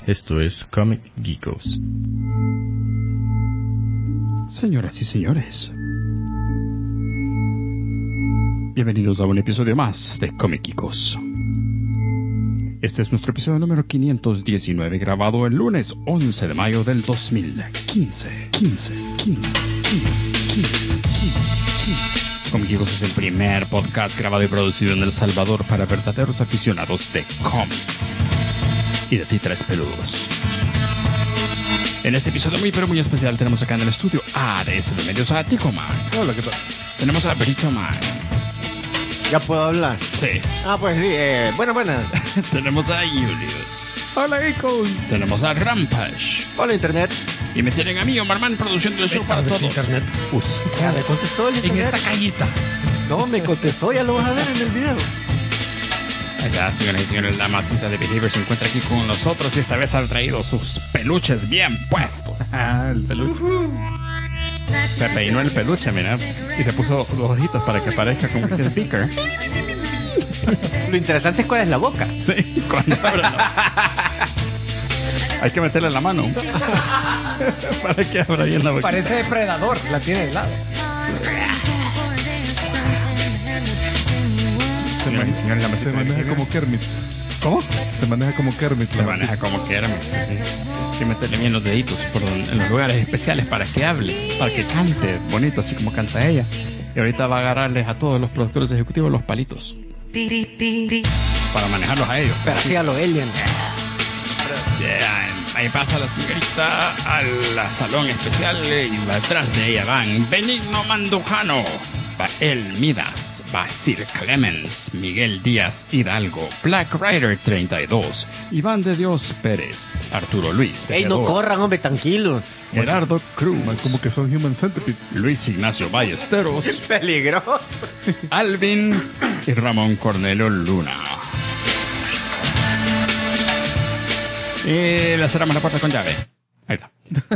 Esto es Comic Geekos. Señoras y señores, bienvenidos a un episodio más de Comic Geekos. Este es nuestro episodio número 519, grabado el lunes 11 de mayo del 2015. Comic Geekos es el primer podcast grabado y producido en El Salvador para verdaderos aficionados de cómics y de títeres peludos. En este episodio muy pero muy especial tenemos acá en el estudio a ADS de Medios a Tico Man. Hola, ¿qué tal? Tenemos a Brito Man. ¿Ya puedo hablar? Sí. Pues sí, buenas. Tenemos a Julius. Hola, Geekos. Tenemos a Rampage. Hola, Internet. Y me tienen a mí, Omar Man, produciendo el show para todos. Internet. Ya me contestó el En Internet. esta cajita. No, me contestó, ya lo vas a ver en el video. Acá, señoras y señores, la masita de Behavior se encuentra aquí con nosotros y esta vez ha traído sus peluches bien puestos. El peluche. Se peinó el peluche, mira, y se puso los ojitos para que parezca como que es Beaker. Lo interesante es cuál es la boca. Sí, cuando abre hay que meterle la mano para que abra bien la boca. Parece depredador, la tiene de lado. Señoras y señores, la masita Se de maneja Behavior. como Kermit. ¿Cómo? Se maneja como Kermit. Se maneja como quiera, sí. Hay que meterle bien los deditos en los lugares especiales para que hable, para que cante bonito, así como canta ella. Y ahorita va a agarrarles a todos los productores ejecutivos los palitos para manejarlos a ellos. Pero así a lo alien. Yeah, ahí pasa la señorita al salón especial y atrás de ella van Benigno Mandujano, El Midas, Basir Clemens, Miguel Díaz Hidalgo, Black Rider 32, Iván de Dios Pérez, Arturo Luis Ey, no Tejedor, corran, hombre, tranquilos. Gerardo Cruz, Como que son Human Centipede. Luis Ignacio Ballesteros, Peligroso. Alvin y Ramón Cornelio Luna. Y le cerramos la puerta con llave. Ahí está.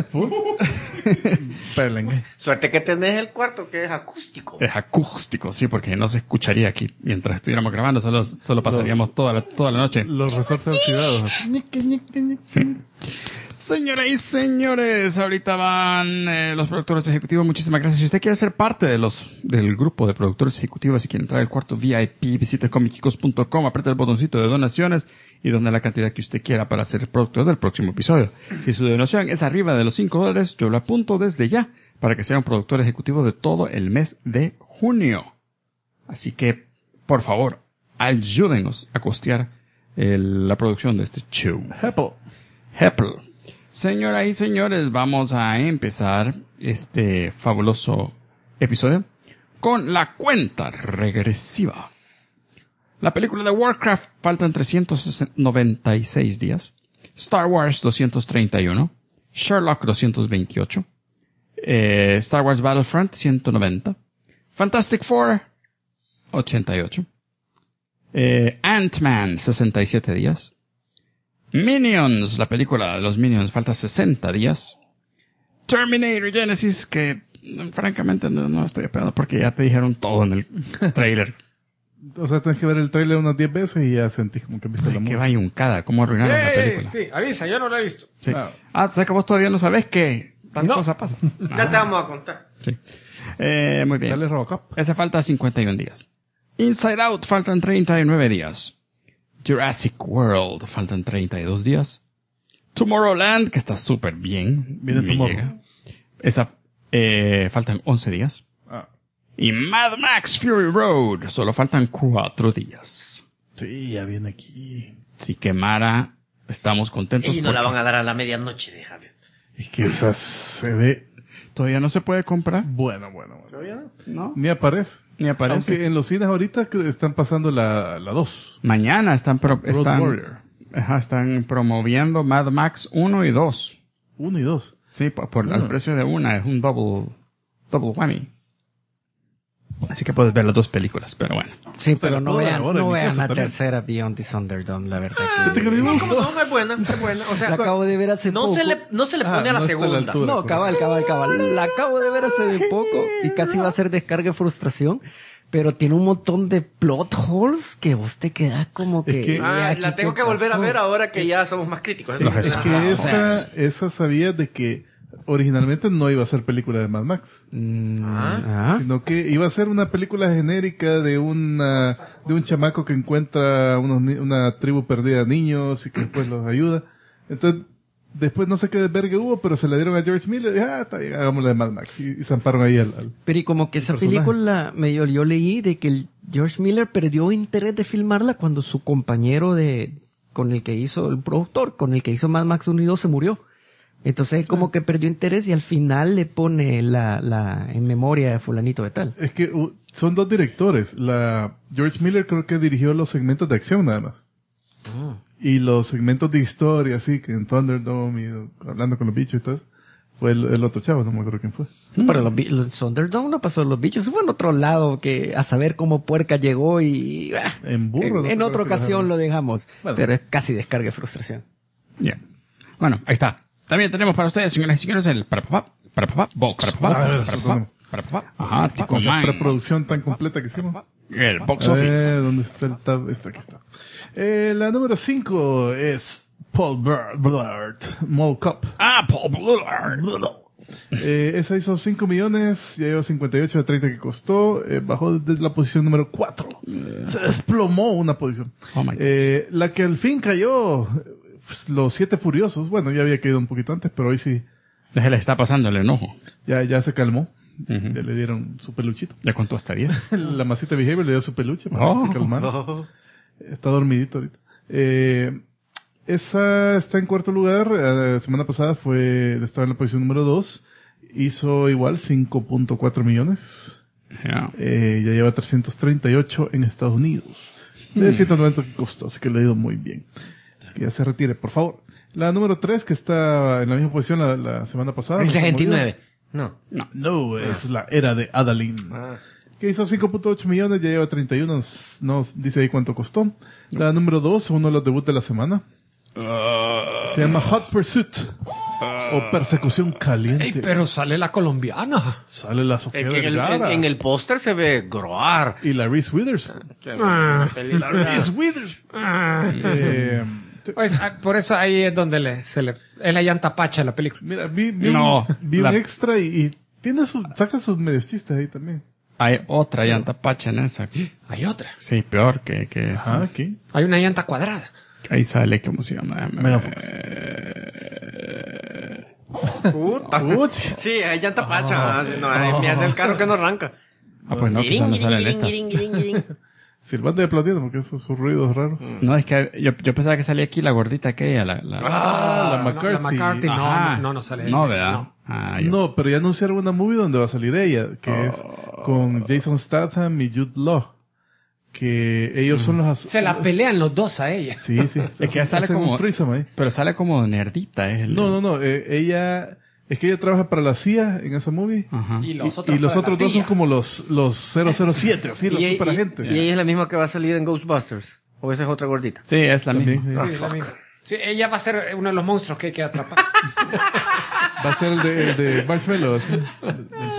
Perlengue. Suerte que tenés el cuarto que es acústico. Es acústico, sí, porque no se escucharía aquí mientras estuviéramos grabando, solo pasaríamos toda la noche. Los resortes oxidados. Sí. Señoras y señores, ahorita van los productores ejecutivos. Muchísimas gracias. Si usted quiere ser parte del grupo de productores ejecutivos y quiere entrar al cuarto VIP, visite comicgeekos.com, apriete el botoncito de donaciones y done la cantidad que usted quiera para ser el productor del próximo episodio. Si su donación es arriba de los $5, yo lo apunto desde ya para que sea un productor ejecutivo de todo el mes de junio. Así que, por favor, ayúdenos a costear la producción de este show. Apple. Señoras y señores, vamos a empezar este fabuloso episodio con la cuenta regresiva. La película de Warcraft faltan 396 días. Star Wars 231. Sherlock 228. Star Wars Battlefront 190. Fantastic Four 88. Ant-Man 67 días. Minions, la película de los Minions, falta 60 días. Terminator Genesis, que francamente no estoy esperando porque ya te dijeron todo en el trailer. O sea, tienes que ver el trailer unas 10 veces y ya sentís como que viste la Qué movie. vayuncada, cómo arruinaron la película. Sí, avisa, yo no lo he visto. Sí. Ah. O sea que vos todavía no sabés que tal No. cosa pasa. Ya te vamos a contar. Sí. Muy bien. Sale Robocop. Ese falta 51 días. Inside Out faltan 39 días. Jurassic World faltan 32 días. Tomorrowland, que está súper bien. Viene Me Tomorrow. llega. Esa, faltan 11 días. Ah. Y Mad Max Fury Road, solo faltan 4 días. Sí, ya viene aquí. Así que Mara, estamos contentos. Y no la porque van a dar a la medianoche, déjame. Es que esa se ve todavía no se puede comprar. bueno. ¿Todavía no? No, Ni aparece. ni aparece. Aunque en los cines ahorita están pasando la 2. Mañana están Warrior. están promoviendo Mad Max 1 y 2. 1 y 2. Sí, por el precio de una es un double whammy. Así que puedes ver las dos películas, pero bueno. Sí, sea, pero la no puedo vean, ver ahora en no mi vean casa la también. tercera Beyond the Thunderdome, la verdad Fíjate que a mí me gustó. No, es buena, es buena. O sea, La acabo de ver hace no poco. se le pone a la no está a la segunda. altura. No, cabal. La acabo de ver hace de poco y casi va a ser descarga de frustración. pero tiene un montón de plot holes que vos te quedás como que... Es que- aquí la tengo qué que volver a pasó. ver ahora que ya somos más críticos. Los Es que esa sabía de que originalmente no iba a ser película de Mad Max, sino que iba a ser una película genérica de un chamaco que encuentra una tribu perdida de niños y que después los ayuda. Entonces, después no sé qué desvergue hubo, pero se la dieron a George Miller y está bien, hagámosla de Mad Max. Y zamparon ahí al Pero y como que esa personaje. película, yo leí de que el George Miller perdió interés de filmarla cuando su compañero con el que hizo, el productor, con el que hizo Mad Max 1 y 2 se murió. Entonces como que perdió interés y al final le pone la en memoria de fulanito de tal. Es que son dos directores. George Miller creo que dirigió los segmentos de acción nada más. Y los segmentos de historia, así, que en Thunderdome y hablando con los bichos y todo eso, fue el otro chavo, no me acuerdo quién fue. Pero los Thunderdome no pasó los bichos, fue en otro lado que a saber cómo Puerca llegó y En burro. en otra ocasión lo dejamos. Bueno. Pero es casi descarga de frustración. Ya. Bueno, ahí está. También tenemos para ustedes, señoras y señores, el para papá, box, para papá. Ajá, Tico Con esa Man. preproducción tan completa que hicimos. El box office. ¿Dónde está el tab? Aquí está. La número 5 es Paul Blart, Mall Cop. Ah, Paul Blart. Esa hizo 5 millones, ya lleva 58 de 30 que costó, bajó desde la posición número 4. Se desplomó una posición. Oh my God. La que al fin cayó, pues, los 7 Furiosos, bueno, ya había caído un poquito antes, pero hoy sí, Le está pasando el enojo. ya se calmó. Ujú. Ya le dieron su peluchito. ¿Ya contó hasta 10? La masita Behavior le dio su peluche para Oh. que se calmara. Está dormidito ahorita. Esa está en cuarto lugar. Semana pasada estaba en la posición número 2. Hizo igual 5.4 millones. Ya. Ya lleva 338 en Estados Unidos. De 190 que costó, así que le ha ido muy bien. Así que ya se retire, por favor. La número 3, que está en la misma posición la semana pasada. Dice no se ha movido. 29. No. No, es la era de Adalyn. Que hizo 5.8 millones, ya lleva 31, no dice ahí cuánto costó. La número 2, uno de los debuts de la semana. Se llama Hot Pursuit. O Persecución Caliente. Ey, pero sale la colombiana. Sale la Sofía Es que Vergara. en el póster se ve Groar. Y la Reese Witherspoon. Ah. La Reese Witherspoon. Pues, por eso ahí es donde es la llanta pacha de la película. Mira, vi No, un la- extra y tiene saca sus medios chistes ahí también. Hay otra llanta pacha en esa. Hay otra. Sí, peor que esa. Ah, aquí. Hay una llanta cuadrada. Ahí sale, ¿cómo se llama? Megafox. Uch. Sí, hay llanta pacha. No, hay mierda el carro que no arranca. Ah, pues no, quizás no sale en esta. Silbando y aplaudiendo porque esos son ruidos raros. No, es que yo pensaba que salía aquí la gordita aquella, la la McCarthy. La McCarthy Ajá. no sale. No, ahí. ¿verdad? No. Ah, yo- No, pero ya anunciaron una movie donde va a salir ella, que es con Jason Statham y Jude Law. Que ellos son los... Se la pelean los dos a ella. Sí, sí. Es que ya sale Hacen como... un threesome ahí. Pero sale como nerdita, es el... No. Ella... Es que ella trabaja para la CIA en esa movie. Ajá. Y los Y otros, los para otros la dos son tía. como los 007, así, los super agentes. Y ella es la misma que va a salir en Ghostbusters. O esa es otra gordita. Sí, es la También, misma. sí. Sí, la misma. Sí, ella va a ser uno de los monstruos que hay que atrapar. Va a ser el de Marshmallow, así, al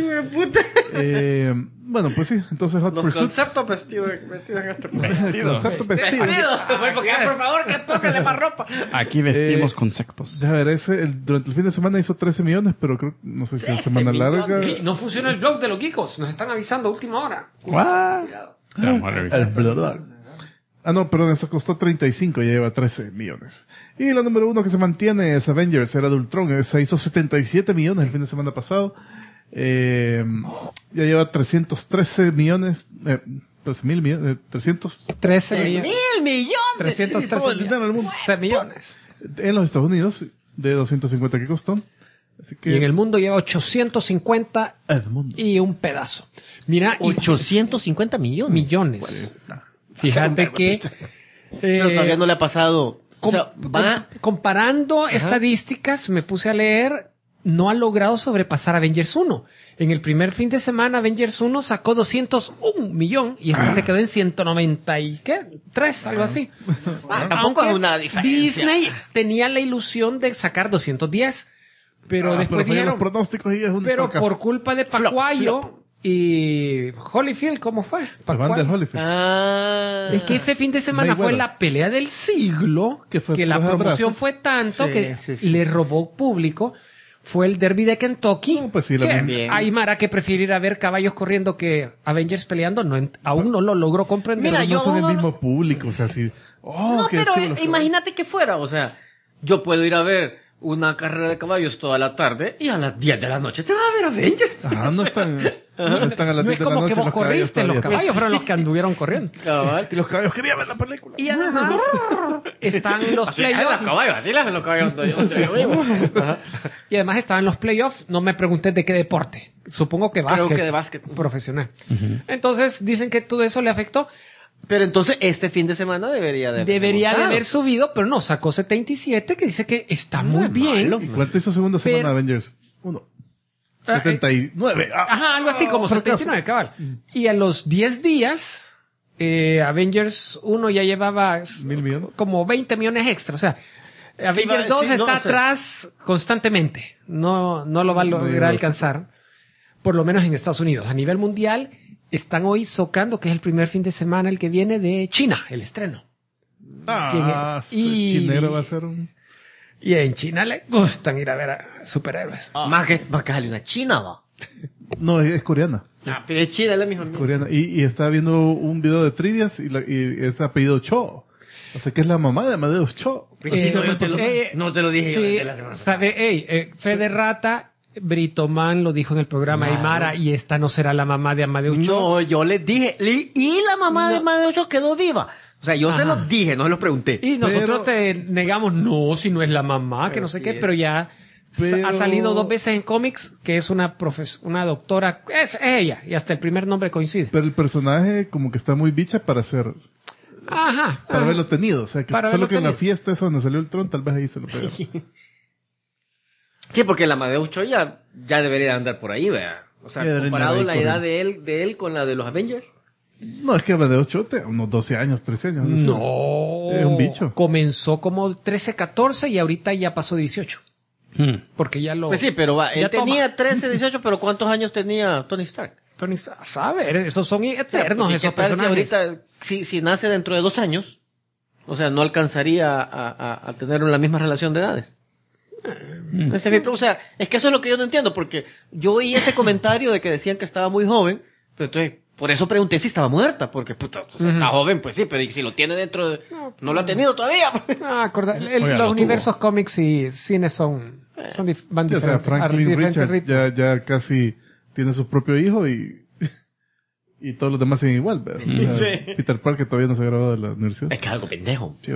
final. Bueno, pues sí, entonces Hot Los Pursuit. conceptos vestidos en este Concepto vestido. Porque, por favor, que tóquele más ropa. Aquí vestimos conceptos. Deja ver, durante el fin de semana hizo 13 millones, pero creo, no sé si es semana larga. Ey, no funciona el blog de los geekos. Nos están avisando a última hora. What? Vamos a revisar. Ah, no, perdón, eso costó 35, ya lleva 13 millones. Y la número 1 que se mantiene es Avengers, era de Ultron, esa hizo 77 millones el fin de semana pasado. Ya lleva 313 millones, 13.000 millones, 300 13 millones. ¡1,000,000,000! 313 todo el dinero del mundo. 13 millones. en los Estados Unidos, de 250 que costó. Así que Y en el mundo lleva 850 el mundo. y un pedazo. Mira, y 850 millones. millones. Fíjate que... Pero todavía no le ha pasado. O sea, comparando estadísticas, me puse a leer, no ha logrado sobrepasar Avengers 1. En el primer fin de semana, Avengers 1 sacó 201 millón y este se quedó en 190 y ¿qué? 3, algo así. tampoco Aunque es una diferencia. Disney tenía la ilusión de sacar 210, pero después pero fallan dijeron, los pronósticos y es un pero fracaso. por culpa de Pacuayo, y Holyfield, ¿cómo fue? Evander Holyfield. Es que ese fin de semana fue la pelea del siglo, que la promoción fue tanto que le robó público. Fue el derby de Kentucky. No, pues sí, hay Mara que prefiere ir a ver caballos corriendo que Avengers peleando. Aún no lo logró comprender. Mira, no son el mismo público, o sea, sí. No, pero imagínate que fuera, o sea, yo puedo ir a ver una carrera de caballos toda la tarde y a las 10 de la noche te vas a ver Avengers. No están a las 10 de la noche. No es como que vos corriste, los caballos fueron los que anduvieron corriendo. Y los caballos querían ver la película. Y además están los playoffs. Así las los caballos. Y además estaban los playoffs. No me preguntes de qué deporte. Supongo que básquet. Creo que de básquet. Profesional. Entonces dicen que todo eso le afectó. Pero entonces este fin de semana debería de haber subido, pero no, sacó 77, que dice que está muy bien. ¿Y cuánto hizo segunda semana Avengers 1? 79. Ajá, algo así como 79, cabal. Y a los 10 días, Avengers 1 ya llevaba como 20 millones extra. O sea, Avengers 2 está atrás constantemente. No lo va a lograr alcanzar. Por lo menos en Estados Unidos. A nivel mundial, están hoy socando, que es el primer fin de semana, el que viene de China, el estreno. Y chinero va a ser un... Y en China le gustan ir a ver a superhéroes. Más que sale una china, va. No, es coreana. Pero es china, es la misma. Coreana. Y estaba viendo un video de trivias y es apellido Cho. O sea, que es la mamá de Amadeus Cho. No te lo dije sí, la semana. Sabe, Fe de Rata, Britoman lo dijo en el progrma Aymara, y esta no será la mamá de Amadeus Cho. No, yo les dije, y la mamá de Amadeus Cho quedó viva. O sea, yo se los dije, no se los pregunté. Y nosotros te negamos, no, si no es la mamá, que no sé qué, pero ya ha salido 2 veces en cómics, que es una doctora, es ella, y hasta el primer nombre coincide. Pero el personaje como que está muy bicha para ser... Para haberlo tenido, o sea, que solo que en la fiesta esa donde salió el Tron, tal vez ahí se lo pegó. Sí, porque el Amadeus Cho ya debería andar por ahí, vea. O sea, comparado la edad de él con la de los Avengers. No, es que Amadeus Cho tiene unos 12 años, 13 años. No. Es un bicho. Comenzó como 13, 14 y ahorita ya pasó 18. Porque ya lo... Pues sí, pero él tenía 13, 18, pero ¿cuántos años tenía Tony Stark? Tony Stark, ¿sabes? Esos son eternos, esos personajes. Ahorita, si nace dentro de 2 años, o sea, no alcanzaría a tener la misma relación de edades. O sea, es que eso es lo que yo no entiendo, porque yo oí ese comentario de que decían que estaba muy joven, pero entonces, por eso pregunté si estaba muerta, porque puta, o sea, está joven, pues sí, pero ¿y si lo tiene dentro de... No lo ha tenido todavía. Los universos cómics y cine van diferentes. O sea, Franklin Richards ya casi tiene su propio hijo y todos los demás siguen igual, ¿verdad? O sea, Peter Parker todavía no se ha graduado de la universidad. Es que algo pendejo. Sí,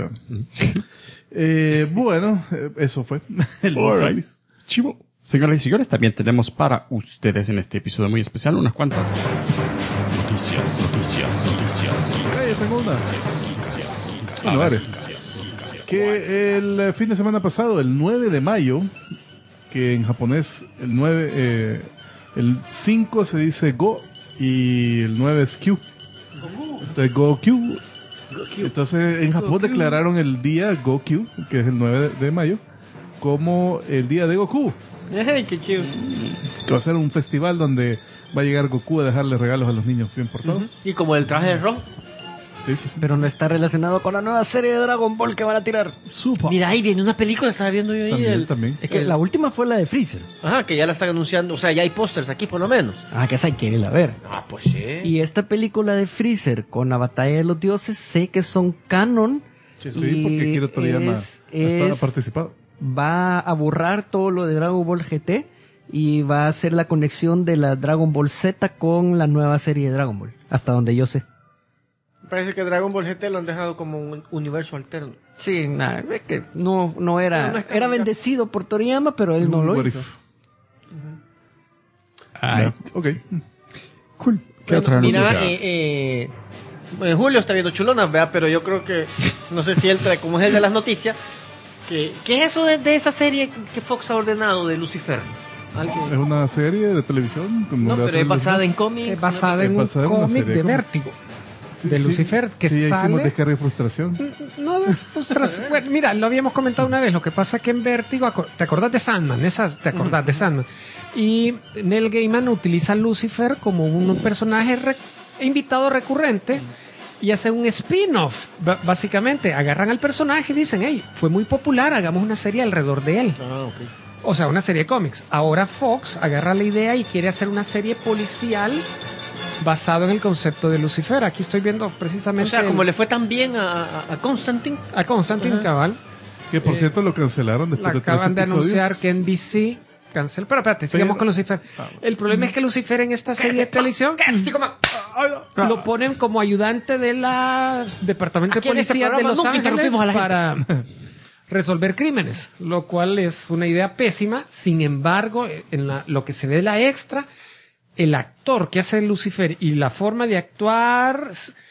bueno, eso fue el box office. Chivo. Señoras y señores, también tenemos para ustedes en este episodio muy especial unas cuantas noticias. Yo tengo una. Bueno, varias. Que el fin de semana pasado, el 9 de mayo, que en japonés el 5 se dice Go y el 9 es Q. Entonces, Go-Q. Entonces, en Japón declararon el día Go-Q, que es el 9 de mayo, como el día de Goku. ¡Ay, qué chido! Que va a ser un festival donde va a llegar Goku a dejarle regalos a los niños bien portados. Y como el traje de rojo. Sí. Pero no está relacionado con la nueva serie de Dragon Ball que van a tirar. Super. Mira, ahí viene una película, estaba viendo yo ahí. También. Es que la última fue la de Freezer. Ajá, que ya la están anunciando. O sea, ya hay pósters aquí por lo menos. Que esa hay que irla a ver. Pues sí. Y esta película de Freezer con la batalla de los dioses, sé que son canon. Sí, porque Akira Toriyama ha participado. Va a borrar todo lo de Dragon Ball GT y va a hacer la conexión de la Dragon Ball Z con la nueva serie de Dragon Ball, hasta donde yo sé. Parece que Dragon Ball GT lo han dejado como un universo alterno. Sí, es que no era... Era bendecido por Toriyama, pero él no lo hizo. Ok. Cool. ¿Qué otra noticia? Mira, Julio está viendo chulonas, ¿verdad? Pero yo creo que, no sé si él trae, como es el de las noticias, ¿qué es eso de esa serie que Fox ha ordenado de Lucifer? Es una serie de televisión. No, pero es basada en cómics. Es basada en un cómic de Vértigo. de Lucifer, que sí, sale... hicimos descarga de frustración. No de frustración. Bueno, mira, lo habíamos comentado una vez. Lo que pasa es que en Vértigo, ¿te acordás de Sandman? ¿Te acordás de Sandman? Y Neil Gaiman utiliza a Lucifer como un personaje invitado recurrente y hace un spin-off. Básicamente, agarran al personaje y dicen, hey, fue muy popular, hagamos una serie alrededor de él. O sea, una serie de cómics. Ahora Fox agarra la idea y quiere hacer una serie policial basado en el concepto de Lucifer. Aquí estoy viendo precisamente... O sea, como le fue tan bien a Constantine. A Constantine, cabal. Que por cierto lo cancelaron después de 3 acaban de episodios. anunciar que NBC canceló. Pero espérate, sigamos con Lucifer. El problema es que Lucifer en esta serie de televisión lo ponen como ayudante de la Departamento de Policía de Los Ángeles para resolver crímenes, lo cual es una idea pésima. Sin embargo, en lo que se ve de la extra, el actor que hace Lucifer y la forma de actuar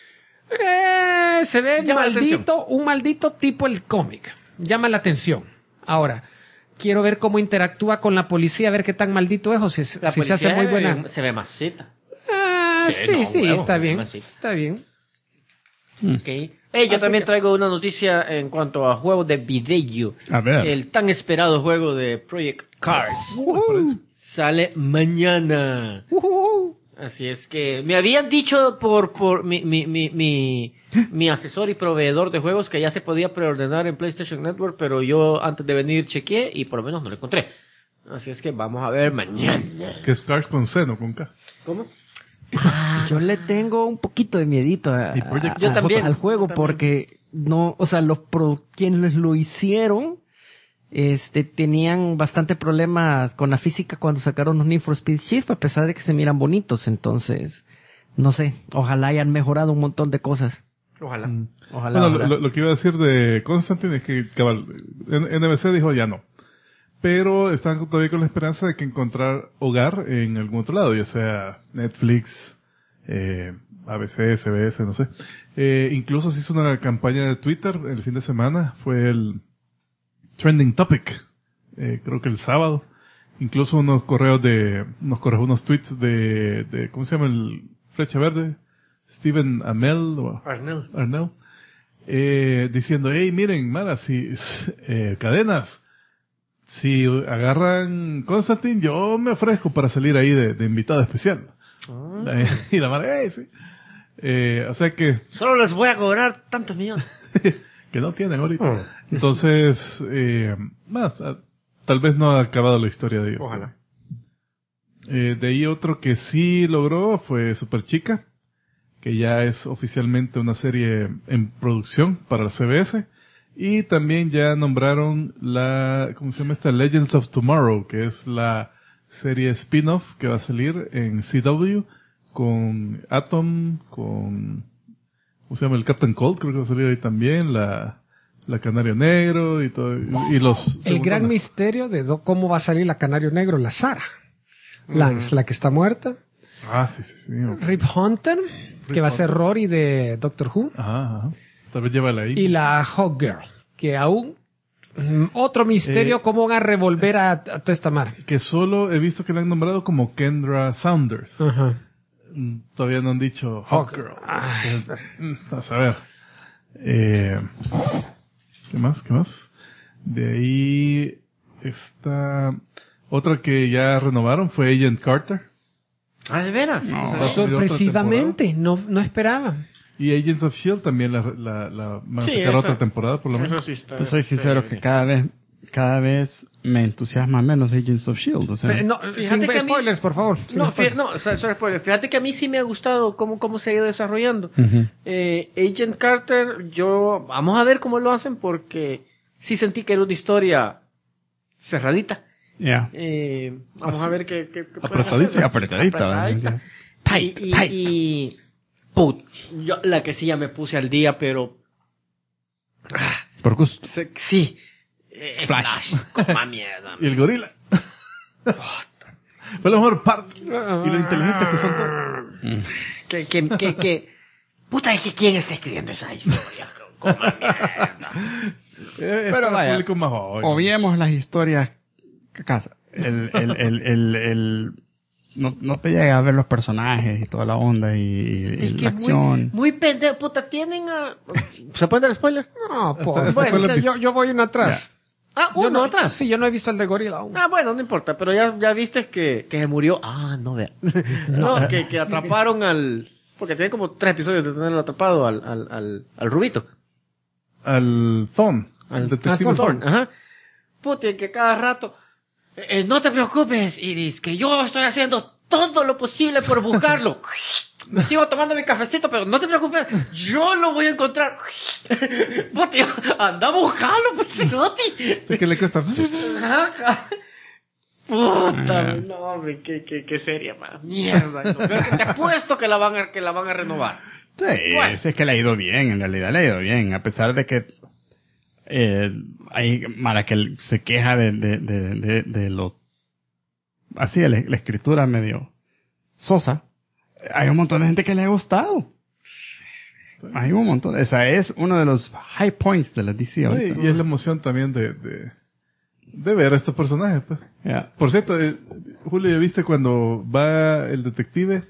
se ve un maldito tipo el cómic. Llama la atención. Ahora, quiero ver cómo interactúa con la policía, a ver qué tan maldito es o si se hace muy buena. Se ve masita. Sí, está bien. Está bien. Okay. Yo también traigo una noticia en cuanto a juegos de video. A ver. El tan esperado juego de Project Cars sale mañana. Así es que me habían dicho por mi asesor y proveedor de juegos que ya se podía preordenar en PlayStation Network, pero yo antes de venir chequeé y por lo menos no lo encontré. Así es que vamos a ver mañana. Que es Cars con C, no con K. ¿Cómo? Yo le tengo un poquito de miedito Yo también. al juego porque no, o sea, quienes lo hicieron tenían bastante problemas con la física cuando sacaron los Need for Speed Shift, a pesar de que se miran bonitos. Entonces, no sé, ojalá hayan mejorado un montón de cosas. Ojalá. Ojalá. Bueno, lo que iba a decir de Constantine es que cabal, NBC dijo ya no. Pero están todavía con la esperanza de que encontrar hogar en algún otro lado, ya sea Netflix, ABC, CBS, no sé. Incluso se hizo una campaña de Twitter el fin de semana, fue el Trending Topic, creo que el sábado. Incluso unos unos tweets de ¿cómo se llama el flecha verde? Steven Amell o Arnell. Diciendo, hey, miren, mala, cadenas. Si agarran Constantine, yo me ofrezco para salir ahí de invitado especial. Y la madre, sí. O sea que... Solo les voy a cobrar tantos millones. que no tienen ahorita. Entonces, tal vez no ha acabado la historia de ellos. Ojalá. De ahí otro que sí logró fue Superchica, que ya es oficialmente una serie en producción para la CBS. Y también ya nombraron ¿cómo se llama esta? Legends of Tomorrow, que es la serie spin-off que va a salir en CW con Atom, con, ¿cómo se llama? El Captain Cold, creo que va a salir ahí también, la Canario Negro y todo, y los... El gran misterio de cómo va a salir la Canario Negro, la Sarah Lance, la que está muerta. Sí. Rip Hunter, que va a ser Rory de Doctor Who. Ajá. Tal vez llévala ahí. Y la Hawk Girl, que aún otro misterio, cómo van a revolver a toda esta mar. Que solo he visto que la han nombrado como Kendra Saunders. Ajá. Todavía no han dicho Hawk Girl. A saber. ¿Qué más? De ahí está otra que ya renovaron fue Agent Carter. ¿De veras? Sorpresivamente, no esperaba. Y Agents of S.H.I.E.L.D. también la van a sacar otra temporada, por lo menos. Te soy sincero que cada vez me entusiasma menos Agents of S.H.I.E.L.D. O sea, Pero sin spoilers, por favor. Fíjate que a mí sí me ha gustado cómo se ha ido desarrollando. Agent Carter, vamos a ver cómo lo hacen porque sí sentí que era una historia cerradita. Vamos a ver qué apretadita. Tight. Yo la que sí ya me puse al día, pero... Por gusto. Sí. Flash. Coma mierda. Y el gorila. Fue la mejor parte. Y lo inteligentes que son todos. Puta, es que ¿quién está escribiendo esa historia? Coma mierda. Pero vaya, obviemos las historias casa. no te llega a ver los personajes y toda la onda y Es que la acción. muy pendejo. Puta, tienen a... ¿Se puede dar spoiler? No, Esta fue la pista. yo voy uno atrás. Ah, Yo uno no- atrás. Sí, yo no he visto el de Gorila aún. Ah, bueno, no importa, pero ya viste que se murió. Ah, no vea. No, que atraparon al... Porque tiene como 3 episodios de tenerlo atrapado al Rubito. Al Thorn. Al detective Thorne, ajá. Puta, que cada rato... no te preocupes, Iris, que yo estoy haciendo todo lo posible por buscarlo. Me sigo tomando mi cafecito, pero no te preocupes, yo lo voy a encontrar. Puta, anda a buscarlo, pues, Noti. ¿Qué le cuesta? Puta, no, hombre, qué seria, man. Mierda. Lo peor que te apuesto que la van a renovar. Sí, Pues. es que le ha ido bien, en realidad le ha ido bien, a pesar de que hay Mara que se queja de lo así, la escritura medio sosa. Hay un montón de gente que le ha gustado. Hay un montón. Esa es uno de los high points de la DC ahorita. Y es la emoción también de ver a estos personajes, pues. Yeah. Por cierto, Julio, ¿ya viste cuando va el detective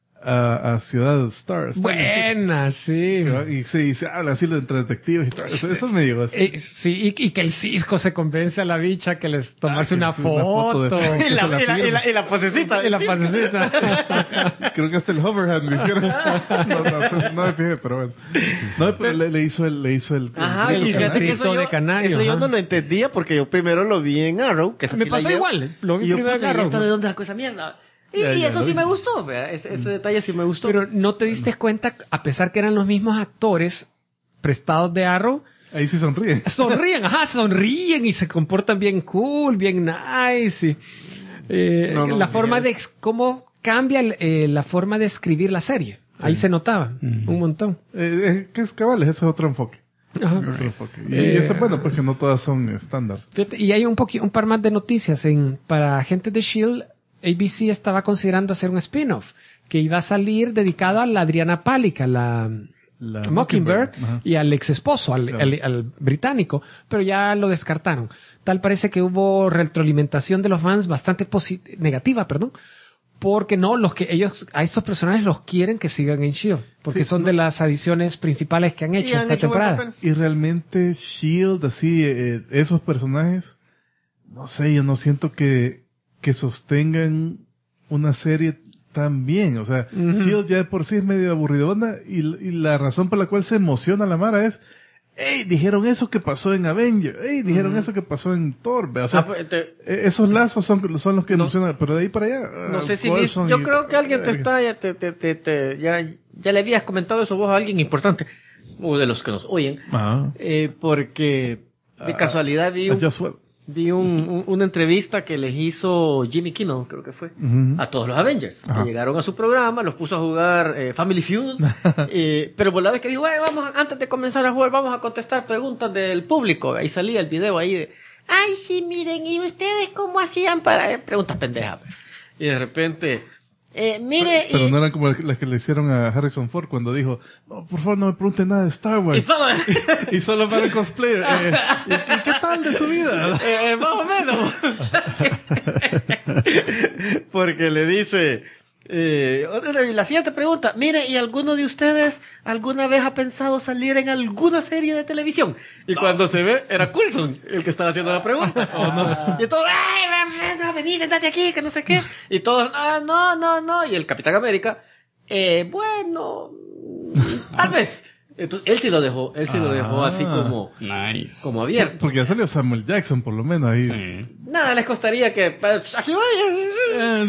a Ciudad Star? Buena, sí. Y se habla así entre detectives y todo. Eso me llegó así. Sí, y que el Cisco se convence a la bicha que les tomarse que una sí, una foto foto. de- Y la posecita. Y la pasecita. Creo que hasta el Hoverhand le hicieron. No me fijé, pero bueno. No, pero le hizo el Ajá, el y fíjate que Cristo de Canario, eso yo ajá. no lo entendía porque yo primero lo vi en Arrow. Que esa Me sí la pasó llevo. igual, lo vi Y yo, primero en puta, ¿y Arrow. esta de dónde sacó esa mierda? Y Ya, eso lo sí vi. me gustó, vea, ese detalle sí me gustó. Pero no te diste cuenta, a pesar que eran los mismos actores prestados de Arrow, Ahí sí sonríe. sonríen y se comportan bien cool, bien nice. No, la forma de cómo cambia la forma de escribir la serie. Ahí se notaba un montón. Que es cabal, ese es otro enfoque. Ajá. Otro enfoque. Y eso es bueno porque no todas son estándar. Fíjate, y hay un par más de noticias para agentes de S.H.I.E.L.D. ABC estaba considerando hacer un spin-off que iba a salir dedicado a la Adriana Pálica, la Mockingbird, Ajá. y al ex esposo, al británico, pero ya lo descartaron. Tal parece que hubo retroalimentación de los fans bastante negativa, porque no, a estos personajes los quieren que sigan en S.H.I.E.L.D., porque Sí, son no. de las adiciones principales que han hecho esta buen temporada. papel. Y realmente S.H.I.E.L.D., así, esos personajes, no sé, yo no siento que sostengan una serie tan bien. O sea, S.H.I.E.L.D. ya de por sí es medio aburridona y la razón por la cual se emociona la Mara es, ¡ey! Dijeron eso que pasó en Avengers. ¡Ey! Dijeron eso que pasó en Thor. O sea, esos lazos son los que emocionan, pero de ahí para allá. No sé si Coulson yo y- creo que alguien te está, ya le habías comentado eso vos a alguien importante, o de los que nos oyen, Ajá. porque de casualidad vi A Joshua. una entrevista que les hizo Jimmy Kimmel, creo que fue, Ujú. a todos los Avengers. Ajá. Que llegaron a su programa, los puso a jugar Family Feud, pero volada que dijo, antes de comenzar a jugar, vamos a contestar preguntas del público. Ahí salía el video ahí de, ay, sí, miren, ¿y ustedes cómo hacían para...? Preguntas pendejas. Y de repente, mire... Pero no eran como las que le hicieron a Harrison Ford cuando dijo, no, por favor, no me pregunten nada de Star y Wars. solo... Y solo para el cosplayer. ¿Y qué tal de su vida? Más o menos. Porque le dice, la siguiente pregunta, mire, ¿y alguno de ustedes alguna vez ha pensado salir en alguna serie de televisión? Y cuando se ve, era Coulson el que estaba haciendo la pregunta. Y todos, ¡ay, no, vení, sentate aquí, que no sé qué! Y todos, no. Y el Capitán América, bueno, tal vez. Entonces, él sí lo dejó así como abierto. Porque ya salió Samuel Jackson, por lo menos, ahí. Sí. Nada les costaría que, aquí vaya.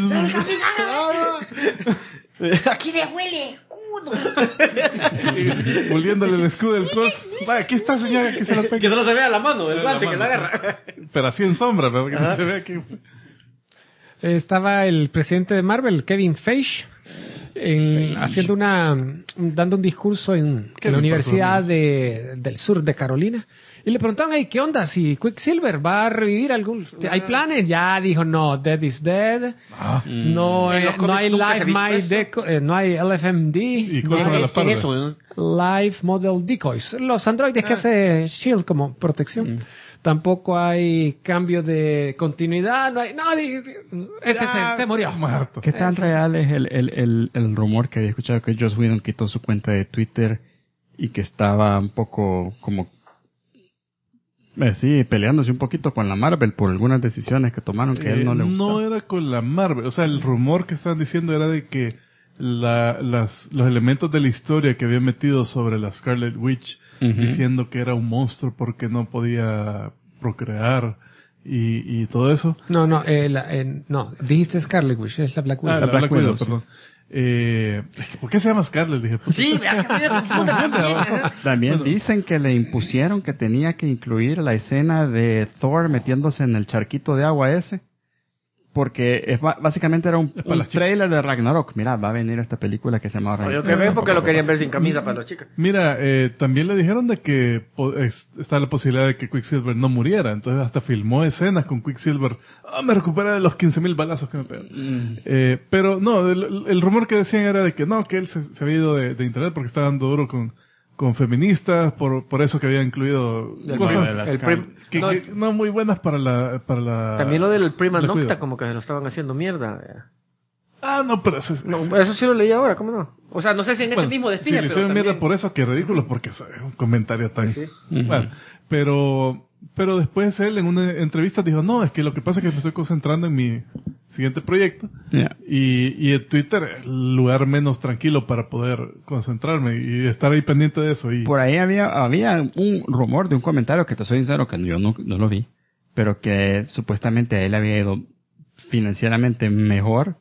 Aquí de huele escudo. Puliéndole el escudo del cross. Vaya, aquí está, señora, que se lo Que pegue. solo se vea la mano del La guante que mano, la agarra. Pero así en sombra, pero que no se vea que... Estaba el presidente de Marvel, Kevin Feige, haciendo dando un discurso en la Universidad del Sur de Carolina. Y le preguntaron, hey, ¿qué onda? Si Quicksilver va a revivir algún... ¿Hay planes? Ya dijo, no, Dead is Dead. No, En los no hay cómics nunca se Live ha My visto Deco, no hay LFMD. Y no cosas hay de la ¿Qué es espalda. eso? Live Model Decoys. Los androides que hace S.H.I.E.L.D. como protección. tampoco hay cambio de continuidad, no hay, ese se murió. Muerto. ¿Qué tan real es el rumor que había escuchado que Joss Whedon quitó su cuenta de Twitter y que estaba un poco como sí, peleándose un poquito con la Marvel por algunas decisiones que tomaron que a él no le gustó? No era con la Marvel. O sea, el rumor que estaban diciendo era de que los elementos de la historia que habían metido sobre la Scarlet Witch, diciendo que era un monstruo porque no podía procrear y todo eso. No, dijiste Scarlet Witch, es la Black Widow. La Black Widow, sí. perdón. ¿Por qué se llama Scarlet? Dije, Sí, También dicen que le impusieron que tenía que incluir la escena de Thor metiéndose en el charquito de agua ese. Porque básicamente era un trailer de Ragnarok. Mira, va a venir esta película que se llama Ragnarok. Yo que veo porque lo querían ver sin camisa para las chicas. Mira, también le dijeron de que está la posibilidad de que Quicksilver no muriera. Entonces hasta filmó escenas con Quicksilver. Me recuperé de los 15,000 balazos que me pegaron. Pero no, el rumor que decían era de que no, que él se había ido de internet porque está dando duro con feministas, por eso que había incluido cosas que no muy buenas para la También lo del Prima la Nocta, cuido. como que se lo estaban haciendo mierda. No, pero eso Eso sí lo leí ahora, ¿cómo no? O sea, no sé si en ese mismo si despide, le pero hicieron también... mierda por eso, que ridículo, porque es un comentario tan... Sí. Bueno, pero después él en una entrevista dijo, no, es que lo que pasa es que me estoy concentrando en mi siguiente proyecto. Yeah. Y Twitter es el lugar menos tranquilo para poder concentrarme y estar ahí pendiente de eso. Y Por ahí había un rumor de un comentario que te soy sincero que yo no lo vi, pero que supuestamente a él había ido financieramente mejor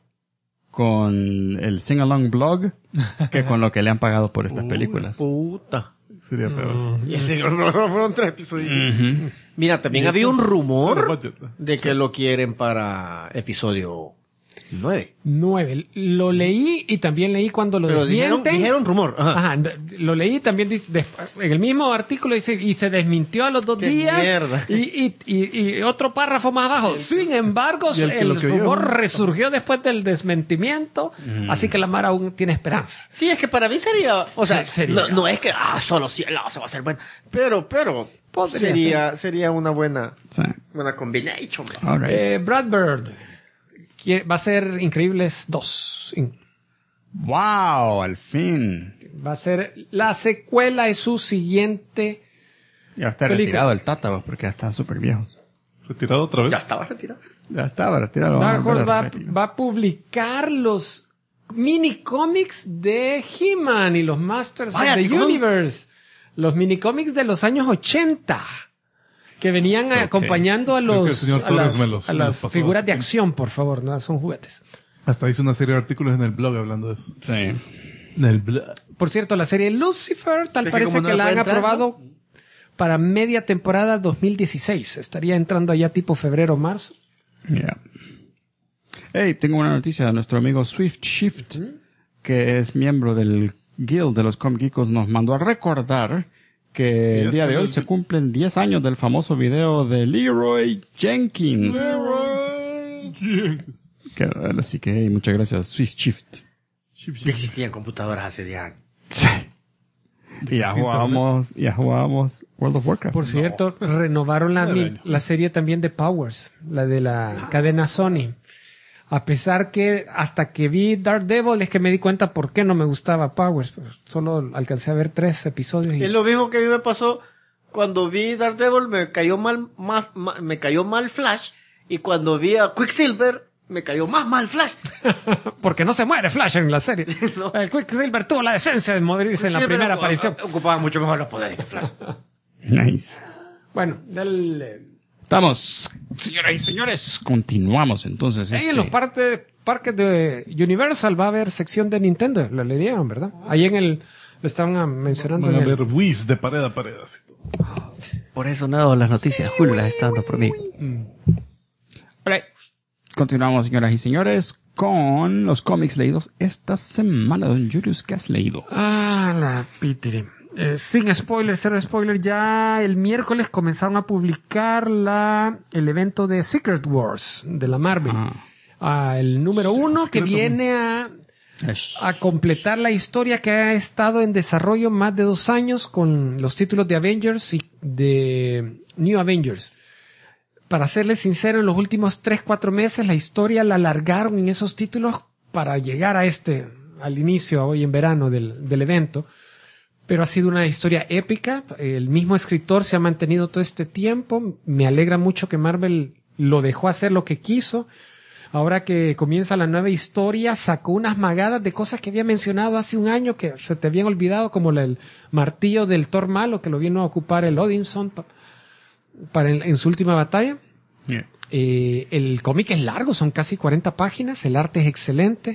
con el Sing Along blog que con lo que le han pagado por estas películas. Puta. sería peor eso. Y ese fueron 3 episodios. Mira, también había un rumor de que lo quieren para episodio 9. 9. Lo leí y también leí cuando lo Pero desmienten. dijeron rumor. Ajá. Ajá, lo leí también dice, en el mismo artículo dice, y se desmintió a los 2 ¡Qué días. mierda! Y otro párrafo más abajo. Sin embargo, Y el que lo el creyó, rumor ¿no? resurgió después del desmentimiento, así que la Mara aún tiene esperanza. Sí, es que para mí sería, o sea, Sí, sería. No es que solo si el se va a ser bueno, pero Podría sería una buena Sí. combination. Man. All right. Brad Bird va a ser Increíbles 2. Wow, al fin. Va a ser la secuela de su siguiente. Ya está Película. retirado el Tata, vos, porque ya están súper viejos. ¿Retirado otra vez? Ya estaba retirado. Ya estaba retirado. Dark Vamos a Horse ver el retiro. va a publicar los mini cómics de He-Man y los Masters Vaya, of the Ticón. Universe. Los mini cómics de los años 80. Que venían Okay. acompañando a Creo que el los señor a Torres las, me los a las pasó figuras de hace acción, por favor, no son juguetes. Hasta hice una serie de artículos en el blog hablando de eso. Sí. En el blog. Por cierto, la serie Lucifer, tal Es que parece como no que la puede han entrar, aprobado para media temporada 2016. Estaría entrando allá tipo febrero, marzo. Yeah. Hey, tengo una noticia de nuestro amigo Swift Shift, que es miembro del Guild de los Comic Geekos, nos mandó a recordar que el día de hoy se cumplen 10 años del famoso video de Leroy Jenkins. Así que hey, muchas gracias, Swift Shift. Ya existían computadoras hace 10 años. Sí. Y ya jugábamos World of Warcraft. Por cierto, renovaron la serie también de Powers, la de la cadena Sony. A pesar que hasta que vi Daredevil es que me di cuenta por qué no me gustaba Powers. Solo alcancé a ver 3 episodios. Es lo mismo que a mí me pasó cuando vi Daredevil, me cayó mal Flash, y cuando vi a Quicksilver, me cayó más mal Flash. Porque no se muere Flash en la serie. No. El Quicksilver tuvo la decencia de morirse en la Quicksilver primera aparición. ocupaba mucho mejor los poderes que Flash. Nice. Bueno, Estamos, señoras y señores, continuamos entonces. ahí en los parques de Universal va a haber sección de Nintendo. Lo leyeron, ¿verdad? Ahí lo estaban mencionando Van a en el... ver Wiz de pared a pared. Así. Por eso no hago las noticias. Julio las está dando por mí. Alright. Continuamos, señoras y señores, con los cómics leídos esta semana. Don Julius, ¿qué has leído? La Pitiri. Sin spoiler, cero spoiler, ya el miércoles comenzaron a publicar el evento de Secret Wars de la Marvel. El número 1 que viene a a completar la historia que ha estado en desarrollo más de 2 años con los títulos de Avengers y de New Avengers. Para serles sincero, en los últimos 3-4 meses la historia la alargaron en esos títulos para llegar al inicio, hoy en verano del evento. Pero ha sido una historia épica. El mismo escritor se ha mantenido todo este tiempo. Me alegra mucho que Marvel lo dejó hacer lo que quiso. Ahora que comienza la nueva historia, sacó unas magadas de cosas que había mencionado hace un año que se te habían olvidado, como el martillo del Thor malo que lo vino a ocupar el Odinson en su última batalla. Yeah. El cómic es largo, son casi 40 páginas, el arte es excelente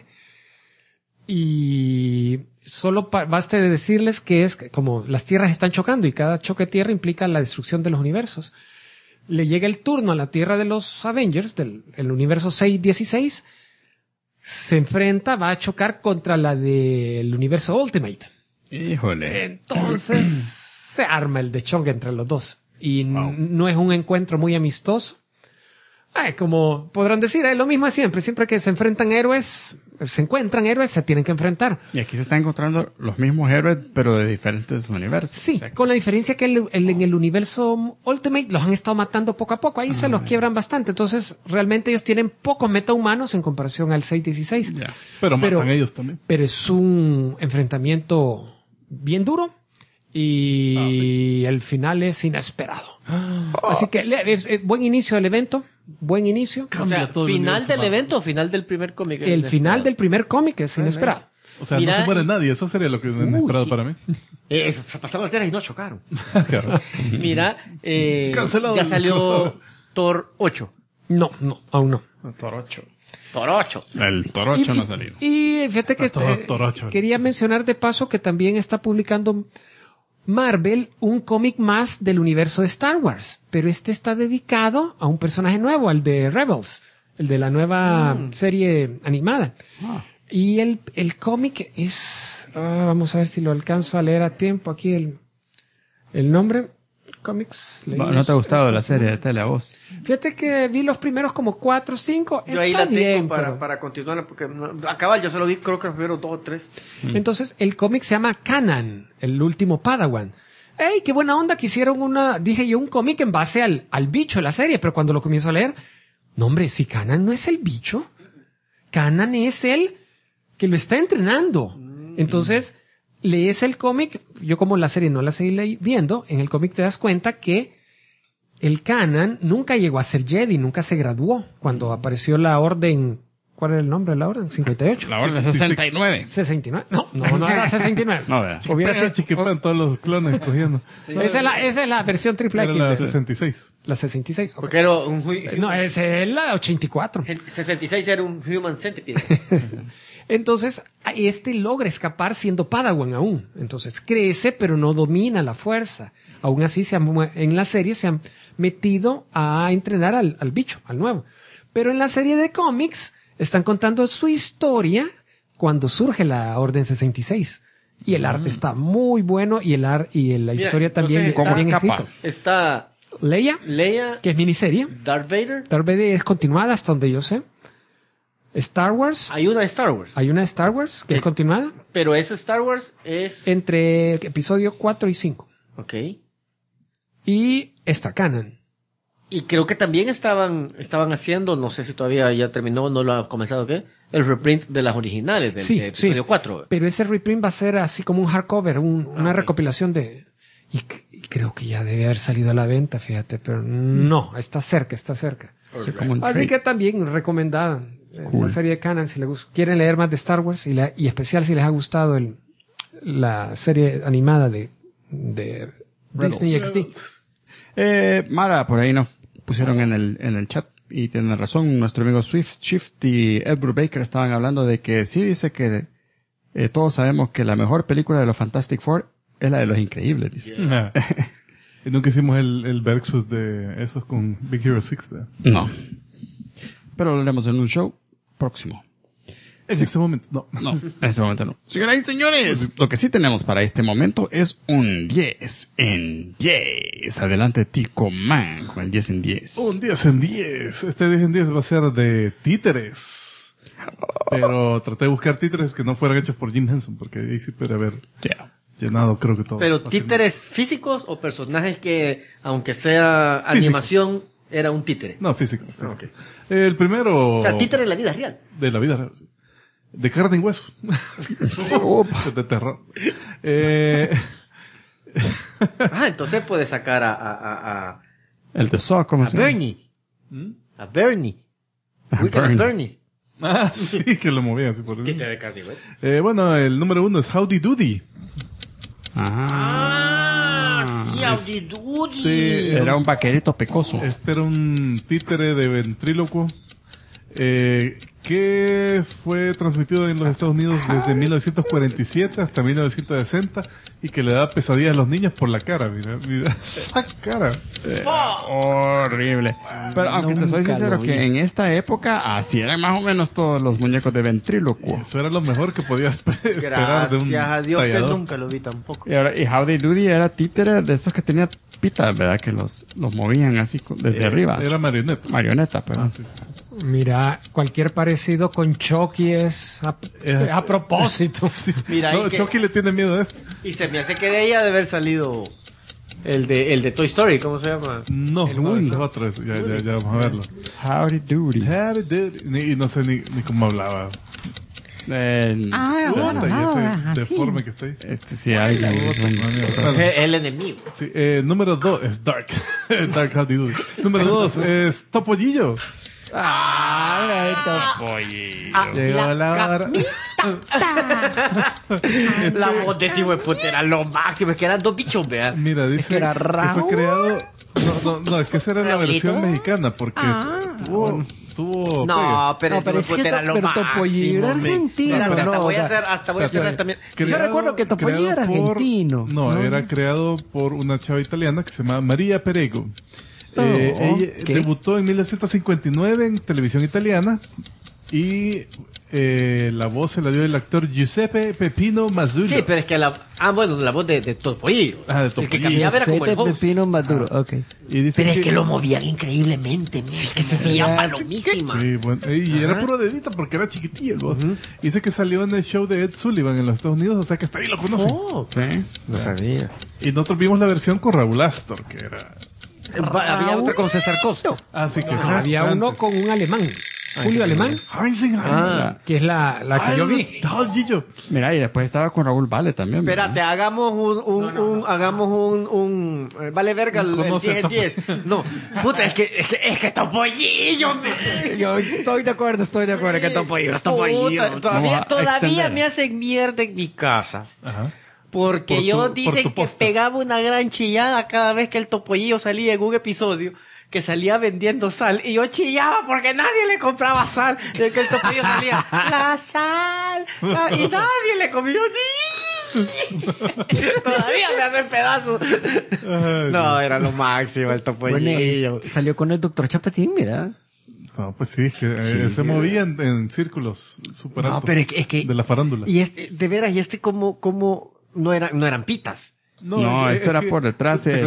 y solo basta de decirles que es como las tierras están chocando y cada choque de tierra implica la destrucción de los universos. Le llega el turno a la tierra de los Avengers, el universo 616, se enfrenta, va a chocar contra la del universo Ultimate. Híjole. Entonces se arma el dechongue entre los dos. Y no es un encuentro muy amistoso. Como podrán decir, es lo mismo de siempre. Siempre que se enfrentan héroes, se encuentran héroes, se tienen que enfrentar. Y aquí se están encontrando los mismos héroes, pero de diferentes universos. Sí, exacto. Con la diferencia que en el universo Ultimate los han estado matando poco a poco. Ahí se los quiebran bastante. Entonces, realmente ellos tienen pocos metahumanos en comparación al 616. Yeah. Pero matan ellos también. Pero es un enfrentamiento bien duro. Y el final es inesperado. Así que buen inicio del evento. Buen inicio. O sea, ¿final del evento o final del primer cómic? El final del primer cómic es inesperado. O sea, no se muere nadie. Eso sería lo que inesperado sí. para mí. Se pasaron las tierras y no chocaron. Claro. Mira, Cancelado ya salió Thor 8. No, aún no. Thor 8. Thor 8. El Thor 8 no ha salido. Y fíjate que Thor 8. Quería mencionar de paso que también está publicando Marvel un cómic más del universo de Star Wars, pero este está dedicado a un personaje nuevo, al de Rebels, el de la nueva serie animada. Y el cómic es, vamos a ver si lo alcanzo a leer a tiempo aquí el nombre. Cómics. ¿No te ha gustado la serie de tele a vos? Fíjate que vi los primeros como 4 o 5. Yo ahí la tengo para continuar, porque acaba, yo solo vi creo que los primeros 2 o 3. Entonces, el cómic se llama Kanan, el último Padawan. ¡Ey, qué buena onda! Que hicieron dije yo, un cómic en base al bicho de la serie, pero cuando lo comienzo a leer, no hombre, si Kanan no es el bicho, Kanan es el que lo está entrenando. Entonces, lees el cómic, yo como la serie no la seguí viendo, en el cómic te das cuenta que el Kanan nunca llegó a ser Jedi, nunca se graduó. Cuando apareció la orden, ¿cuál era el nombre de la orden? 58. La orden 69. 69. No era 69. No, vea. Hubiera sido Chiquipán, todos los clones cogiendo. Sí. Esa es la versión triple X. Era la 66. La 66. Okay. Porque era un... No, esa es la 84. 66 era un Human Centipede. Entonces, logra escapar siendo Padawan aún. Entonces, crece, pero no domina la fuerza. Aún así, en la serie se han metido a entrenar al bicho, al nuevo. Pero en la serie de cómics, están contando su historia cuando surge la Orden 66. Y el arte está muy bueno y la historia también está bien escrito. Está Leia, que es miniserie. Darth Vader Es continuada hasta donde yo sé. Star Wars. Hay una de Star Wars. Que es continuada. Pero esa Star Wars es... entre episodio 4 y 5. Ok. Y está Kanan. Y creo que también estaban haciendo, no sé si todavía ya terminó, no lo ha comenzado, ¿qué? El reprint de las originales del episodio 4. Pero ese reprint va a ser así como un hardcover, una recopilación de... Y creo que ya debe haber salido a la venta, fíjate, pero no, está cerca. Así que también recomendada la serie de Kanan, si quieren leer más de Star Wars y especial si les ha gustado la serie animada de Disney XD. Mara, por ahí nos pusieron en el chat y tienen razón, nuestro amigo Shift y Ed Brubaker estaban hablando de que sí dice que todos sabemos que la mejor película de los Fantastic Four es la de Los Increíbles, dice. Yeah. Y nunca hicimos el versus de esos con Big Hero 6, ¿verdad? No. Pero lo haremos en un show próximo. En este momento, no. No, en este momento no. Señoras y señores, lo que sí tenemos para este momento es un 10 en 10. Adelante, Tico Man, con el 10 en 10. Un 10 en 10. Este 10 en 10 va a ser de títeres. Pero traté de buscar títeres que no fueran hechos por Jim Henson, porque ahí sí puede haber llenado, creo que todo. Pero títeres físicos o personajes que, aunque sea animación, era un títere. No, físico. Okay. El primero... O sea, títere en la vida real. De la vida real. De carne y hueso. De terror. Entonces puede sacar a el de Saw, ¿cómo se llama? Bernie. A Bernie. Weekend at Bernie's. Ah, sí, que lo movía así por títere de carne y hueso. Bueno, el número 1 es Howdy Doody. Sí, Howdy Doody. Sí, era un vaquerito pecoso. Este era un títere de ventrílocuo que fue transmitido en los Estados Unidos desde 1947 hasta 1960 y que le da pesadillas a los niños por la cara. Mira esa cara. Horrible. Pero aunque te soy sincero que en esta época así eran más o menos todos los muñecos de ventrílocuo. Eso era lo mejor que podías esperar de un Gracias a Dios tallador. que nunca lo vi tampoco. Y Howdy Doody era títere de estos que tenía pitas, ¿verdad? Que los movían así desde arriba. Era marioneta. Marioneta, pero. Sí. Mira, cualquier parecido con Chucky es a propósito. Sí. Mira, no, Chucky le tiene miedo a esto. Y se me hace que de ella debe haber salido el de Toy Story, ¿cómo se llama? No, ese es otro. Ya vamos a verlo. Howdy Doody. Howdy Doody. Y no sé ni cómo hablaba. Y ese deforme que está ahí. Sí, hay. El enemigo. Sí, número 2 es Dark. Dark Howdy Doody. Número 2 es Topollillo. Llegó la hora. La voz de ese hijueputa era lo máximo. Es que eran dos bichos, vean. Mira, dice que era que Raúl. fue creado... No, es que esa era la versión mexicana, porque tuvo No, pero ese es que hijueputa era lo máximo. Topollillo era argentino. Mira, no, voy a o sea, hacer también. Yo recuerdo que Topollillo era argentino. No, era creado por una chava italiana que se llama María Perego. Ella debutó en 1959 en televisión italiana y la voz se la dio el actor Giuseppe Peppino Mazzullo. Sí, pero es que la voz de Topollillo. De El que Topollillo. cambiaba era como el host. Pepino Maduro, okay. Y dice Pero es que lo movían increíblemente. Sí, que se veía palomísima. Sí, bueno, y era puro dedito porque era chiquitillo el voz. Dice que salió en el show de Ed Sullivan en los Estados Unidos, o sea que hasta ahí lo conocen. Sí. No sabía. Y nosotros vimos la versión con Raúl Astor, que era... Había otra con César Costa. Así que Había uno con un alemán, Julio Alemán, que es la que yo vi. Mira, y después estaba con Raúl Vale también. Espérate, hagamos un vale verga el 10-10. No, puta, es que Topollillo, Yo estoy de acuerdo que Topollillo es Topollillo. Todavía me hacen mierda en mi casa. Ajá. Porque dicen que pegaba una gran chillada cada vez que el Topollillo salía en un episodio, que salía vendiendo sal, y yo chillaba porque nadie le compraba sal, de que el Topollillo salía, la sal, y nadie le comió. Todavía me hacen pedazos. No, era lo máximo el Topollillo. Bueno, salió con el Dr. Chapatín, mira. No, pues sí, que se movían en círculos super altos. No, pero es que de la farándula. Y de veras, y como no eran pitas. No, este era por detrás. Por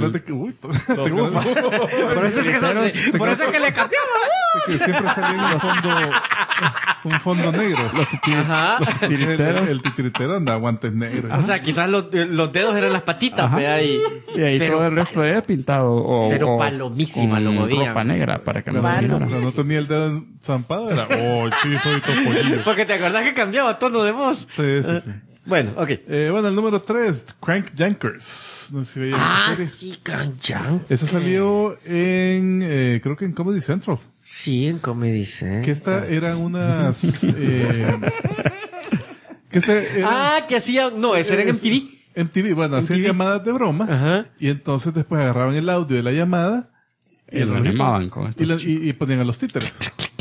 eso es que le cambiaba. Que siempre salía un fondo negro. Los titiriteros. El titiritero anda guantes negros. O sea, quizás los dedos eran las patitas, vea, y ahí pero, todo el resto de ella pintado. Pero palomísima con lo movían. ropa negra para que no se Cuando mirara. no tenía el dedo zampado era, sí, soy Topollillo. Porque te acordás que cambiaba tono de voz. Sí. Bueno, ok. Bueno, el número 3, Crank Yankers. No sé si veían esa serie. Sí, Crank Yankers. Esa salió en, creo que en Comedy Central. Sí, en Comedy Central. Que eran unas... que hacían... No, ese era en MTV. MTV, bueno, hacían llamadas de broma. Ajá. Y entonces después agarraban el audio de la llamada. Y lo animaban con esto. Y ponían a los títeres.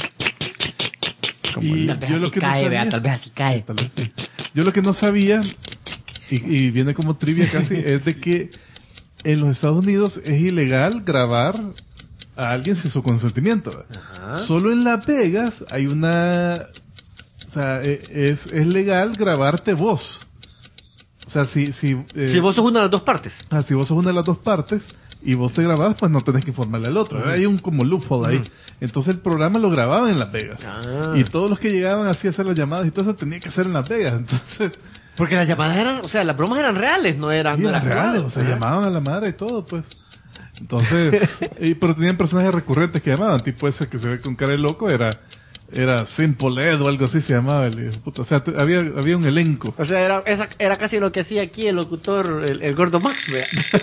Tal vez así cae. Tal vez sí. Yo lo que no sabía, y viene como trivia casi, es de que en los Estados Unidos es ilegal grabar a alguien sin su consentimiento. Ajá. Solo en Las Vegas hay una... O sea, es legal grabarte vos. O sea, si vos sos una de las dos partes. Si vos sos una de las dos partes, y vos te grababas, pues no tenés que informarle al otro. Hay un como loophole ahí. Entonces el programa lo grababan en Las Vegas. Y todos los que llegaban así a hacer las llamadas y todo eso tenía que hacer en Las Vegas. Entonces... Porque las llamadas eran, o sea, las bromas eran reales, no eran... Sí, no eran reales, o sea, llamaban a la madre y todo, pues. Entonces, pero tenían personajes recurrentes que llamaban, tipo ese que se ve con cara de loco, era Simple Ed o algo así se llamaba. O sea, había un elenco. O sea, era casi lo que hacía aquí el locutor, el gordo Max, vea.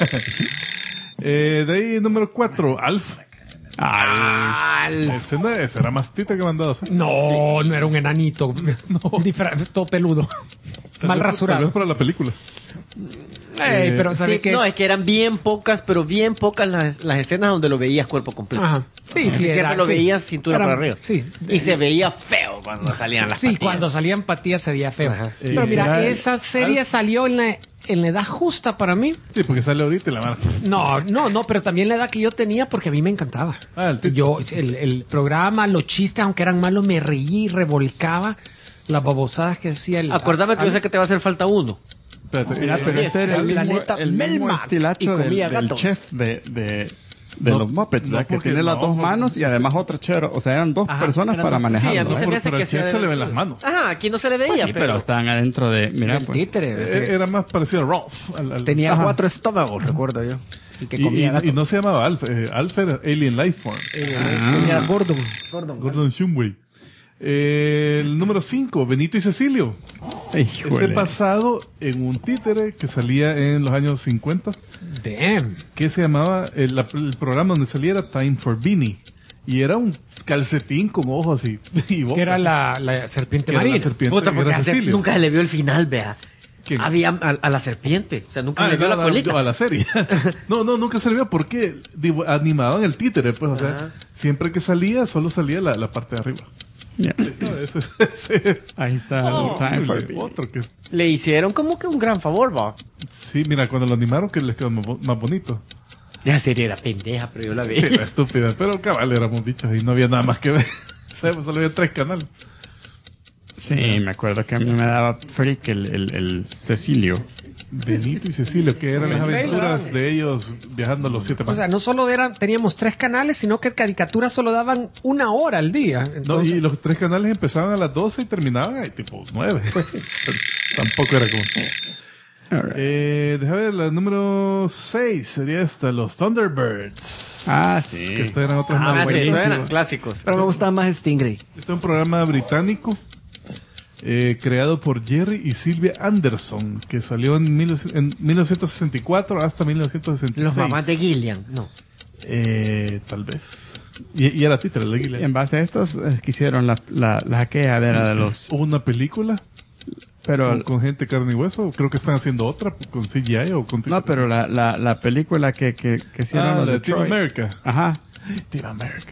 De ahí, número 4, Alf. Ese era más tita que mandados. No, no era un enanito. Todo peludo. Mal rasurado. Tal vez para la película. Pero ¿sabe Sí, qué? no, es que eran bien pocas las escenas donde lo veías cuerpo completo. Ajá. Sí, sí, Siempre lo veías cintura para arriba. Sí. Y se veía feo cuando salían las Sí, patillas. cuando salían patillas se veía feo. Ajá. Pero mira, Era- esa serie salió en la edad justa para mí. Sí, porque sale ahorita y la mano. No, pero también la edad que yo tenía porque a mí me encantaba. El tipo. Yo, el programa, los chistes, aunque eran malos, me reí y revolcaba las babosadas que decía el... Acordame que yo sé que te va a hacer falta uno. Espérate, Mira, pero este era el mismo, Planeta el mismo Melmac, estilacho y del comía del gatos. chef de No, los Muppets, no, ¿verdad? Que porque tiene las no, dos porque- manos y además otro chero. O sea, eran dos Ajá, personas eran para dos. manejarlo. Sí, a mí se ¿verdad? me hace Pero que al chef sea se le de- ven las manos. Ajá, aquí no se le veía, Pues sí, pero estaban adentro de... Mira, El pues. títere. ese. Era más parecido a Ralph. Tenía Ajá. 4 estómagos, recuerdo yo. Y que Y, comía y gato. no se llamaba Alf. Alf era Alien Lifeform. Tenía Gordon. Gordon Shumway. El número 5, Benito y Cecilio. Híjole. Es basado en un títere que salía en los años 50, Damn. que se llamaba, el programa donde salía era Time for Beanie. Y era un calcetín con ojos y boca. Que era la serpiente Que era la marina. serpiente, Puta, que porque era Cecilio. nunca se le vio el final, vea. ¿Quién? Había a la serpiente, o sea, nunca le vio la colita. A la serie. No, nunca se le vio porque animaban el títere, pues, o sea, Ajá. siempre que salía, solo salía la parte de arriba. Ya. No, ese es Ahí está el Time for Beanie. otro que... Le hicieron como que un gran favor, va. Sí, mira, cuando lo animaron que les quedó más bonito. La serie era pendeja, pero yo la vi. Sí, era estúpida, pero cabal, éramos bichos y no había nada más que ver. O sea, pues, solo había 3 canales. Sí, me acuerdo que a mí me daba freak el Cecilio. Benito y Cecilio, que eran las Sí, aventuras claro. de ellos viajando a los 7 O sea, no solo teníamos 3 canales, sino que caricaturas solo daban 1 hora al día. No, Entonces, y los 3 canales empezaban a las 12 y terminaban ahí tipo 9. pues sí. Tampoco era como... Alright. Deja ver, la número 6 sería esta, los Thunderbirds. Ah, sí. Que estos eran otros Ah, más sí, buenísimos. eran clásicos. Pero me gustaba más Stingray. Este es un programa británico creado por Jerry y Sylvia Anderson, que salió en 1964 hasta 1966. Los mamás de Gillian, no. Tal vez. Y era títere de Gillian. En base a estos quisieron la hackeadera de los... Hubo una película Pero con gente carne y hueso. Creo que están haciendo otra con CGI o con no, pero la película que hicieron los de de Team Troy. America. Ajá. Team America.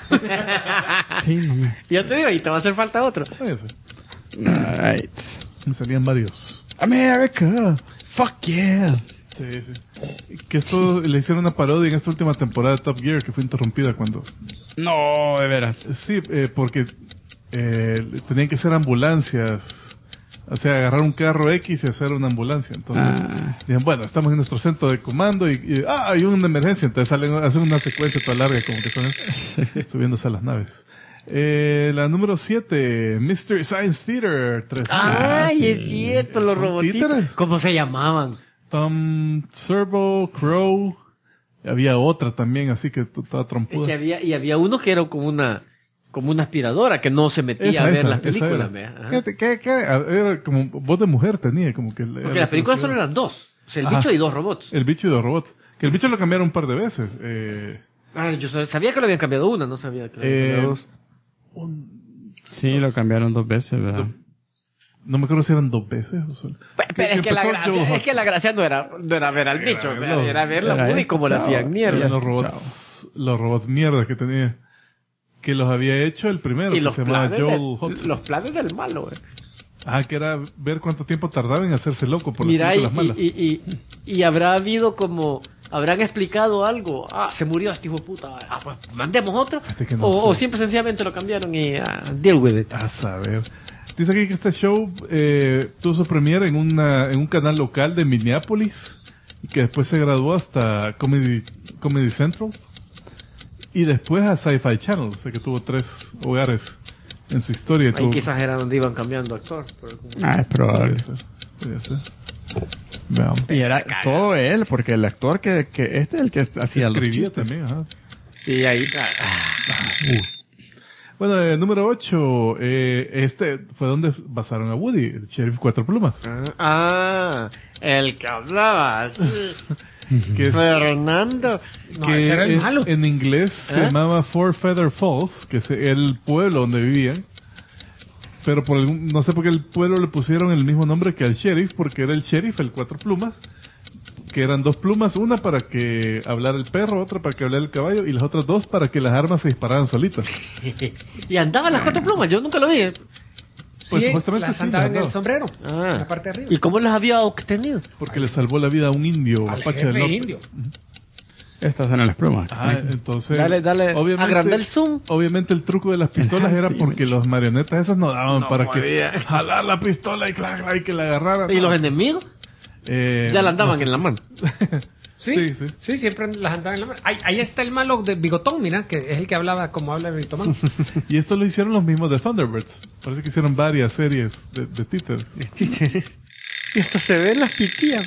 Sí, no me... Ya te digo, y te va a hacer falta otro. Oye, sí. Alright. Salían varios. America. Fuck yeah. Sí, sí. Que esto le hicieron una parodia en esta última temporada de Top Gear que fue interrumpida cuando... No, de veras. Sí, porque tenían que ser ambulancias. O sea, agarrar un carro X y hacer una ambulancia. Entonces, dijeron, bueno, estamos en nuestro centro de comando y hay una emergencia. Entonces hacen una secuencia toda larga como que están subiéndose a las naves. La número 7, Mystery Science Theater 3000. Ay, sí. es cierto, los Son robotitos. títeres. ¿Cómo se llamaban? Tom Servo, Crow. Había otra también, así que toda Es trompuda. que había uno que era como una aspiradora que no se metía a ver las películas. era. vea. Ajá. Fíjate, era como voz de mujer tenía, como que... Porque las películas solo eran 2. O sea, el Ajá. bicho y 2 robots. El bicho y 2 robots. Que el bicho lo cambiaron un par de veces. Yo sabía que lo habían cambiado una, no sabía que lo habían cambiado 2. Sí, lo cambiaron 2 veces, ¿verdad? No me acuerdo si eran 2 veces o solo. Pero es que, la gracia no era ver al bicho, o sea, era ver la Woody como la hacían mierda. Los robots mierda que tenía. Que los había hecho el primero, Y que los se llamaba planes, Joel Hudson. los planes del malo, güey. Que era ver cuánto tiempo tardaba en hacerse loco por Mira, las películas malas. y habrá habido como... ¿Habrán explicado algo? Se murió este hijo de puta. Pues mandemos otro. Fíjate que no O sé. siempre sencillamente lo cambiaron y deal with it. A saber. Dice aquí que este show tuvo su premiere en un canal local de Minneapolis y que después se graduó hasta Comedy Central y después a Sci-Fi Channel, o sea que tuvo 3 hogares en su historia. Ahí quizás era donde iban cambiando actor. Es probable. Podría ser. Veamos. Y era todo él, porque el actor que este es el que hacía los Escribía chistes. también, ajá. Sí, ahí. Bueno, número 8, este fue donde basaron a Woody, el sheriff 4 plumas. El que hablaba así. Que es, Fernando. No, que ese era el malo. en inglés se llamaba Four Feather Falls, que es el pueblo donde vivían. Pero no sé por qué el pueblo le pusieron el mismo nombre que al sheriff, porque era el sheriff, el 4 plumas, que eran 2 plumas, una para que hablara el perro, otra para que hablara el caballo, y las otras 2 para que las armas se dispararan solitas. Y andaban las 4 plumas, yo nunca lo vi. Pues Sí, supuestamente las sí, andaba en las el sombrero, en la parte de arriba. ¿Y cómo las había obtenido? Porque le salvó la vida a un indio, Al Apache del jefe Norte. indio. Estas eran las plumas. Entonces, Dale, agranda el zoom. Obviamente el truco de las pistolas era Enhanced porque image. los marionetas esas no daban No para podía. que jalar la pistola y que la agarraran. ¿Y los enemigos? Ya la andaban no sé. en la mano. Sí, Sí. sí, siempre las andaban en la mano. Ahí está el malo de Bigotón, mira, que es el que hablaba como habla el Bigotón. Y esto lo hicieron los mismos de Thunderbirds. Parece que hicieron varias series de títeres. Y hasta se ven las pitías.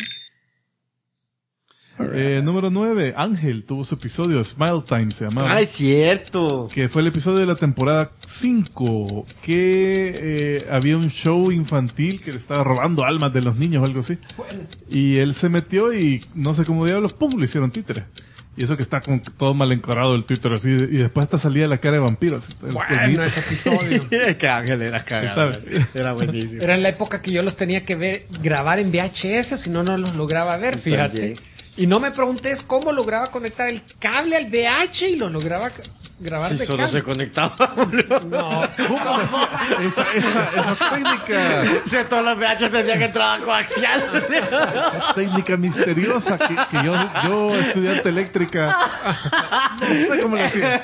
Número 9, Ángel tuvo su episodio, Smile Time se llamaba. Ah, es cierto. Que fue el episodio de la temporada 5, que había un show infantil que le estaba robando almas de los niños o algo así. Y él se metió y no sé cómo diablos, ¡pum!, le hicieron títere. Y eso que está como que todo mal encorado el títere así, y después hasta salía la cara de vampiro. Así, el Bueno, cuernito. ese episodio. Que Ángel era cagado. Era buenísimo. Era en la época que yo los tenía que grabar en VHS, o si no, no los lograba ver, fíjate. También. Y no me preguntes cómo lograba conectar el cable al VH y lo lograba grabar Si de solo cable. se conectaba, boludo. No, ¿Cómo hacía? Esa técnica, Si todos los VH tenían que entrar coaxial. esa técnica misteriosa que yo estudiante eléctrica, no sé cómo lo hacía.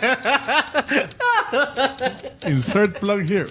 Insert plug here.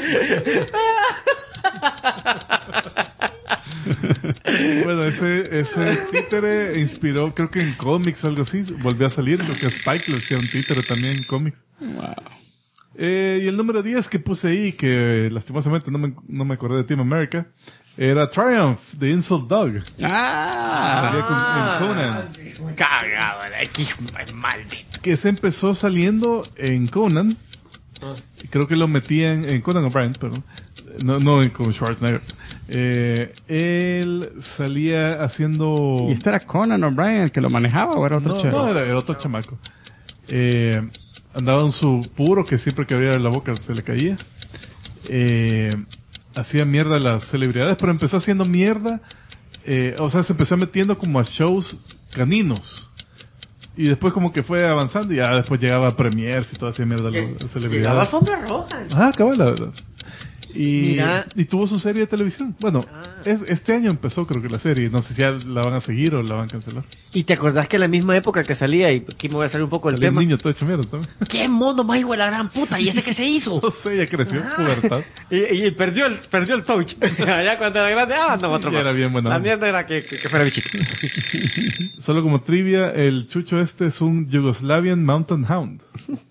Bueno, ese títere inspiró, creo que en cómics o algo así, volvió a salir, creo que a Spike lo hicieron títere también en cómics. Wow. Y el número 10 que puse ahí, que lastimosamente no me acordé de Team America, era Triumph, The Insult Dog. Salía en Conan. Cagado, es maldito. Que se empezó saliendo en Conan. Creo que lo metían en Conan O'Brien, perdón. No con Schwarzenegger. Él salía haciendo... ¿Y este era Conan O'Brien el que lo manejaba o era otro chero? No, era otro chamaco. Andaba en su puro, que siempre que abría la boca se le caía. Hacía mierda a las celebridades, pero empezó haciendo mierda. O sea, se empezó metiendo como a shows caninos. Y después como que fue avanzando y ya después llegaba a premiers y todo hacía mierda a las celebridades. Llegaba alfombra roja. Cabal, la verdad. Y tuvo su serie de televisión. Bueno, este año empezó creo que la serie. No sé si ya la van a seguir o la van a cancelar. ¿Y te acordás que en la misma época que salía, y aquí me voy a salir un poco del El tema, niño todo hecho mierda también. qué mono más hijo de la gran puta, y ese que se hizo? No sé, ya creció, pubertad. Y perdió el touch. Ya cuando era grande, no, otro Ya más. era bien buena La onda. mierda era que fuera bichito. Solo como trivia, el chucho este es un Yugoslavian Mountain Hound.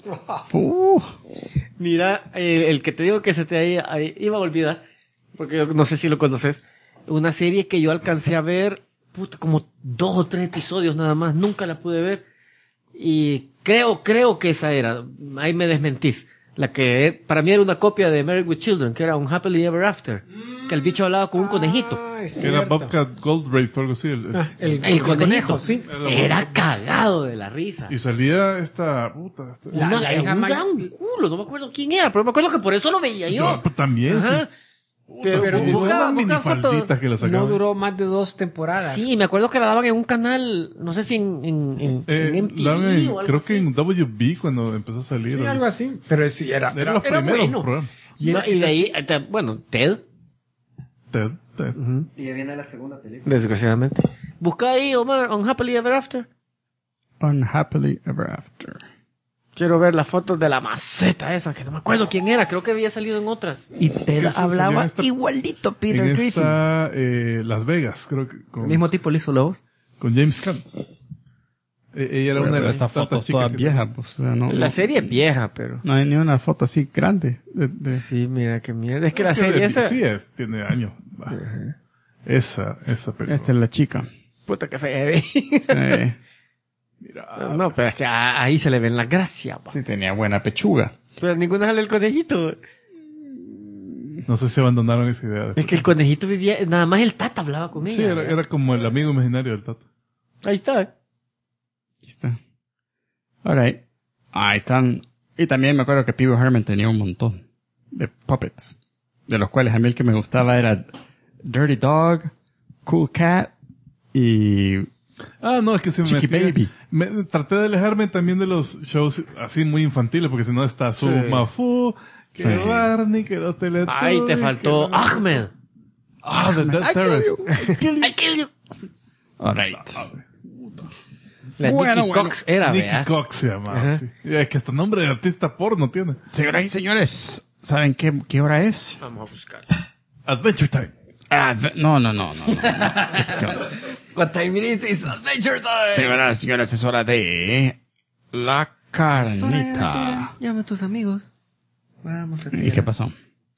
Mira, el que te digo que se te iba a olvidar, porque yo no sé si lo conoces, una serie que yo alcancé a ver, puta, como 2 o 3 episodios nada más, nunca la pude ver, y creo que esa era, ahí me desmentís, la que para mí era una copia de Married with Children, que era un Happily Ever After, que el bicho hablaba con un conejito. es Que era cierto. Bobcat Goldthwait o algo así. El conejo, sí. Era cagado de la risa. Y salía esta... La hija un mayor. gran culo, no me acuerdo quién era, pero me acuerdo que por eso lo veía yo. Pues, también, Ajá. sí. Pero Sí, busca unas minifalditas que la No sacaban. duró más de 2 temporadas. Sí, me acuerdo que la daban en un canal, no sé si en MTV la daban o algo creo así. que en WB cuando empezó a salir. Sí, algo así. Pero sí, era Los primeros bueno. programas. Y de ahí, bueno, Ted. Ted. Y ya viene la segunda película. Desgraciadamente. Busca ahí, Omar, Unhappily Ever After. Unhappily Ever After. Quiero ver las fotos de la maceta esa, que no me acuerdo quién era, creo que había salido en otras. Y Ted Que se hablaba salió en esta- igualito a Peter En Griffin. esta Las Vegas, creo que. El mismo tipo le hizo la voz. con James Caan. Ella era una de las estas tantas fotos chicas todas que- viejas, pues, o sea, La serie es vieja, pero... no hay ni una foto así grande. Sí, mira qué mierda. Es que la Es que serie esa... Sí, tiene años. Va. Esa película. Esta es la chica. Puta que fea. Mira, No, pero es que ahí se le ven las gracias. Pa. Sí, tenía buena pechuga. Pero ninguna sale el conejito. no sé si abandonaron esa idea. Es que el conejito vivía... Nada más el Tata hablaba con ella. Sí, era como el amigo imaginario del Tata. Ahí está. Aquí está. Alright. Ahí están. Y también me acuerdo que Pee Wee Herman tenía un montón de puppets. De los cuales a mí el que me gustaba era Dirty Dog, Cool Cat y No, es que se me Chiqui metí. Baby. Traté de alejarme también de los shows así muy infantiles, porque si no está Sumafu, que Sí. Barney, que los Teletubbies. Ay, te faltó que- Ahmed. The Dead Terrace. I kill you. Alright. La Bueno, Nicky bueno. Cox era, Nicky ¿verdad? Cox se llamaba. Ajá. Sí. Es que hasta nombre de artista porno tiene. Señoras y señores, ¿saben qué hora es? Vamos a buscar. Adventure Time. No. ¿Qué onda? What time it is Adventure Time. Señoras y señores, es hora de la carnita. Llama a tus amigos. Vamos a ¿Y qué pasó?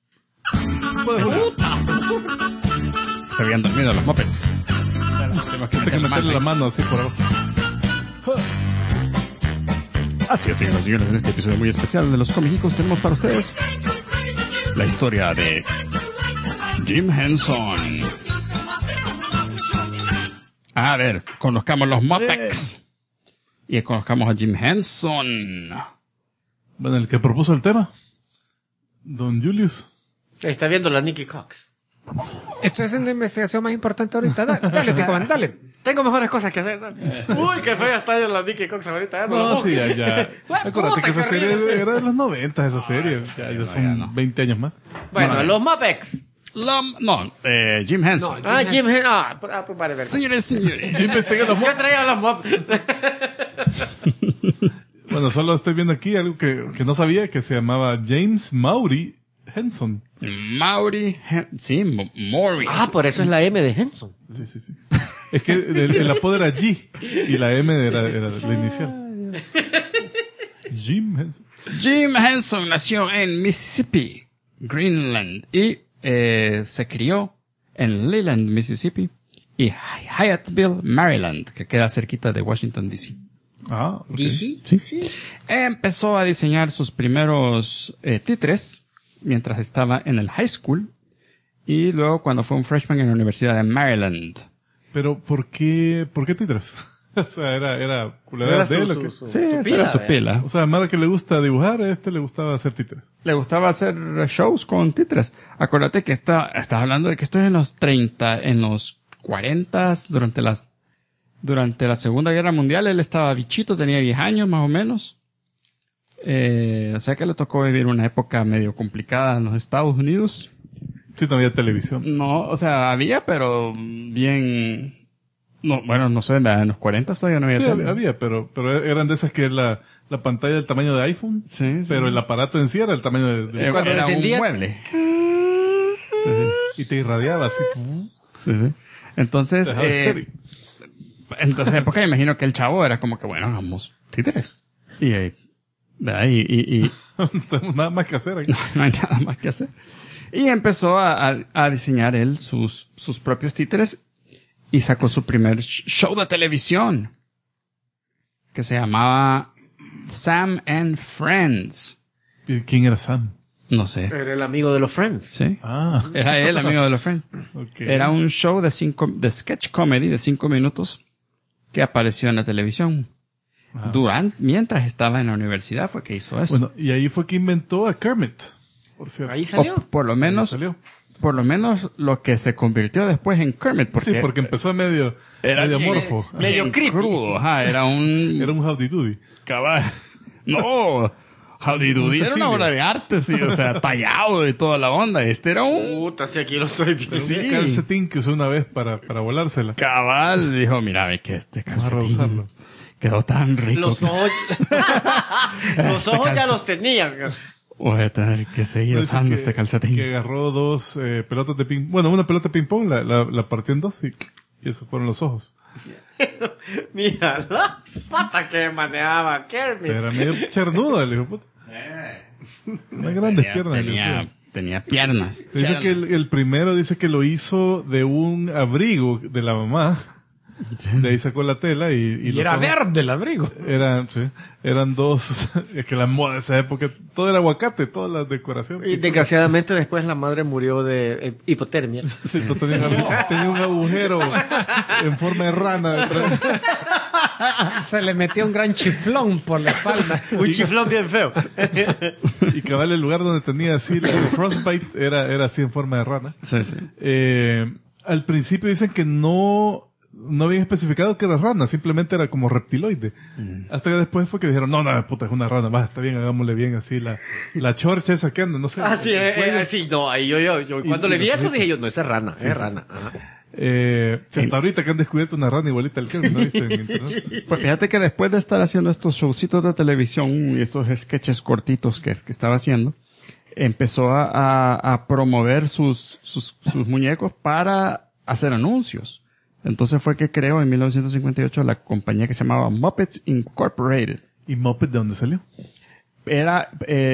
Se habían dormido los mopeds. Tenemos que Hay que meter la meterle la mano. mano así por abajo. Así es, señoras y señores, en este episodio muy especial de los Comicicos tenemos para ustedes la historia de Jim Henson. A ver, conozcamos los Muppets. Y conozcamos a Jim Henson. Bueno, el que propuso el tema. Don Julius. Ahí está viendo la Nicky Cox. Estoy haciendo investigación más importante ahorita. Dale, Ticoman, dale. Tengo mejores cosas que hacer. Dale. Uy, qué fea está la Nicky Cox ahorita. No, sí, ya. Puta, Acuérdate que esa qué serie horrible. era de los 90, esa serie. Ya son 20 años más. Bueno, No, los Muppets. Jim Henson. Jim Henson. Pues vale, ver. Señores y señores. Yo investigué los Yo traía los Muppets. Bueno, solo estoy viendo aquí algo que no sabía, que se llamaba James Maury Henson. Maury. Por eso es la M de Henson. Sí. Es que el apodo era G y la M era la inicial. Jim Henson. Jim Henson nació en Mississippi, Greenland, y se crió en Leland, Mississippi, y Hyattsville, Maryland, que queda cerquita de Washington, D.C. Ok. Sí. Empezó a diseñar sus primeros títeres mientras estaba en el high school, y luego cuando fue un freshman en la Universidad de Maryland. Pero, ¿por qué títeres? O sea, era culadera de él, ¿o qué? Sí, esa era su pila. O sea, a Mara que le gusta dibujar, a le gustaba hacer títeres. Le gustaba hacer shows con títeres. Acuérdate que estás hablando de que esto es en los 30, en los 40, durante la Segunda Guerra Mundial. Él estaba bichito, tenía 10 años más o menos. O sea que le tocó vivir una época medio complicada en los Estados Unidos. Sí, no había televisión. No, o sea, había, pero bien... No, bueno, no sé, en los 40 todavía no había Sí, tele. había, pero eran de esas que la pantalla del tamaño de iPhone, Sí. pero el aparato en sí era el tamaño de Cuando Era un encendías- mueble. y te irradiaba así. Sí. Entonces, Dejaba estéril. entonces, época me imagino que el chavo era como que, bueno, hagamos títeres. Y, ¿verdad? y No tenemos nada más que hacer aquí. no hay nada más que hacer. Y empezó a diseñar él sus propios títeres y sacó su primer show de televisión que se llamaba Sam and Friends. ¿Quién era Sam? No sé. Era el amigo de los Friends. Sí. Ah, Era él, amigo de los Friends. ok. Era un show de sketch comedy de 5 minutos que apareció en la televisión. Mientras estaba en la universidad fue que hizo eso. Bueno, y ahí fue que inventó a Kermit, por cierto. Ahí salió. O por lo menos, Salió. lo que se convirtió después en Kermit. Sí, porque empezó medio morfo. Medio creepy. Crudo, ajá, era un Era un howdy doody. cabal. No, Howdy Doody era una Cecilio. obra de arte, sí, o sea, tallado y toda la onda. Este era un Puta, si aquí lo estoy viendo. Sí. Un calcetín que usó una vez para volársela. cabal. Dijo, mira, ve que este Vamos a calcetín reusarlo. quedó tan rico. Los ojos, los ojos ya calcetín. los tenían. Voy a tener que seguir Parece usando que- este calcetín. Que agarró dos pelotas de ping. Bueno, una pelota de ping pong, la partió en dos y esos fueron los ojos. Mira, la pata que manejaba Kermit. Era medio chernudo el hijo puta. Unas grandes piernas. Tenía piernas. Dice que el primero dice que lo hizo de un abrigo de la mamá. De ahí sacó la tela y Y era verde el abrigo. Eran dos. Es que la moda de esa época, todo era aguacate, toda la decoración. Y desgraciadamente después la madre murió de hipotermia. Sí, no tenía un agujero en forma de rana detrás. Se le metió un gran chiflón por la espalda. Un chiflón bien feo. Y cabal el lugar donde tenía así el frostbite era así en forma de rana. Sí. Al principio dicen que no habían especificado que era rana, simplemente era como reptiloide. Hasta que después fue que dijeron, no, puta, es una rana, va, está bien, hagámosle bien así la chorcha esa que anda, no sé. Ah, sí, sí, no, ahí yo cuando le vi eso dije yo, no, esa es rana, es rana. Ajá. Hasta ahorita que han descubierto una rana igualita al Kermit, ¿no viste? En internet. Pues fíjate que después de estar haciendo estos showcitos de televisión y estos sketches cortitos que estaba haciendo, empezó a promover sus muñecos para hacer anuncios. Entonces fue que creó en 1958 la compañía que se llamaba Muppets Incorporated. ¿Y Muppet de dónde salió? Era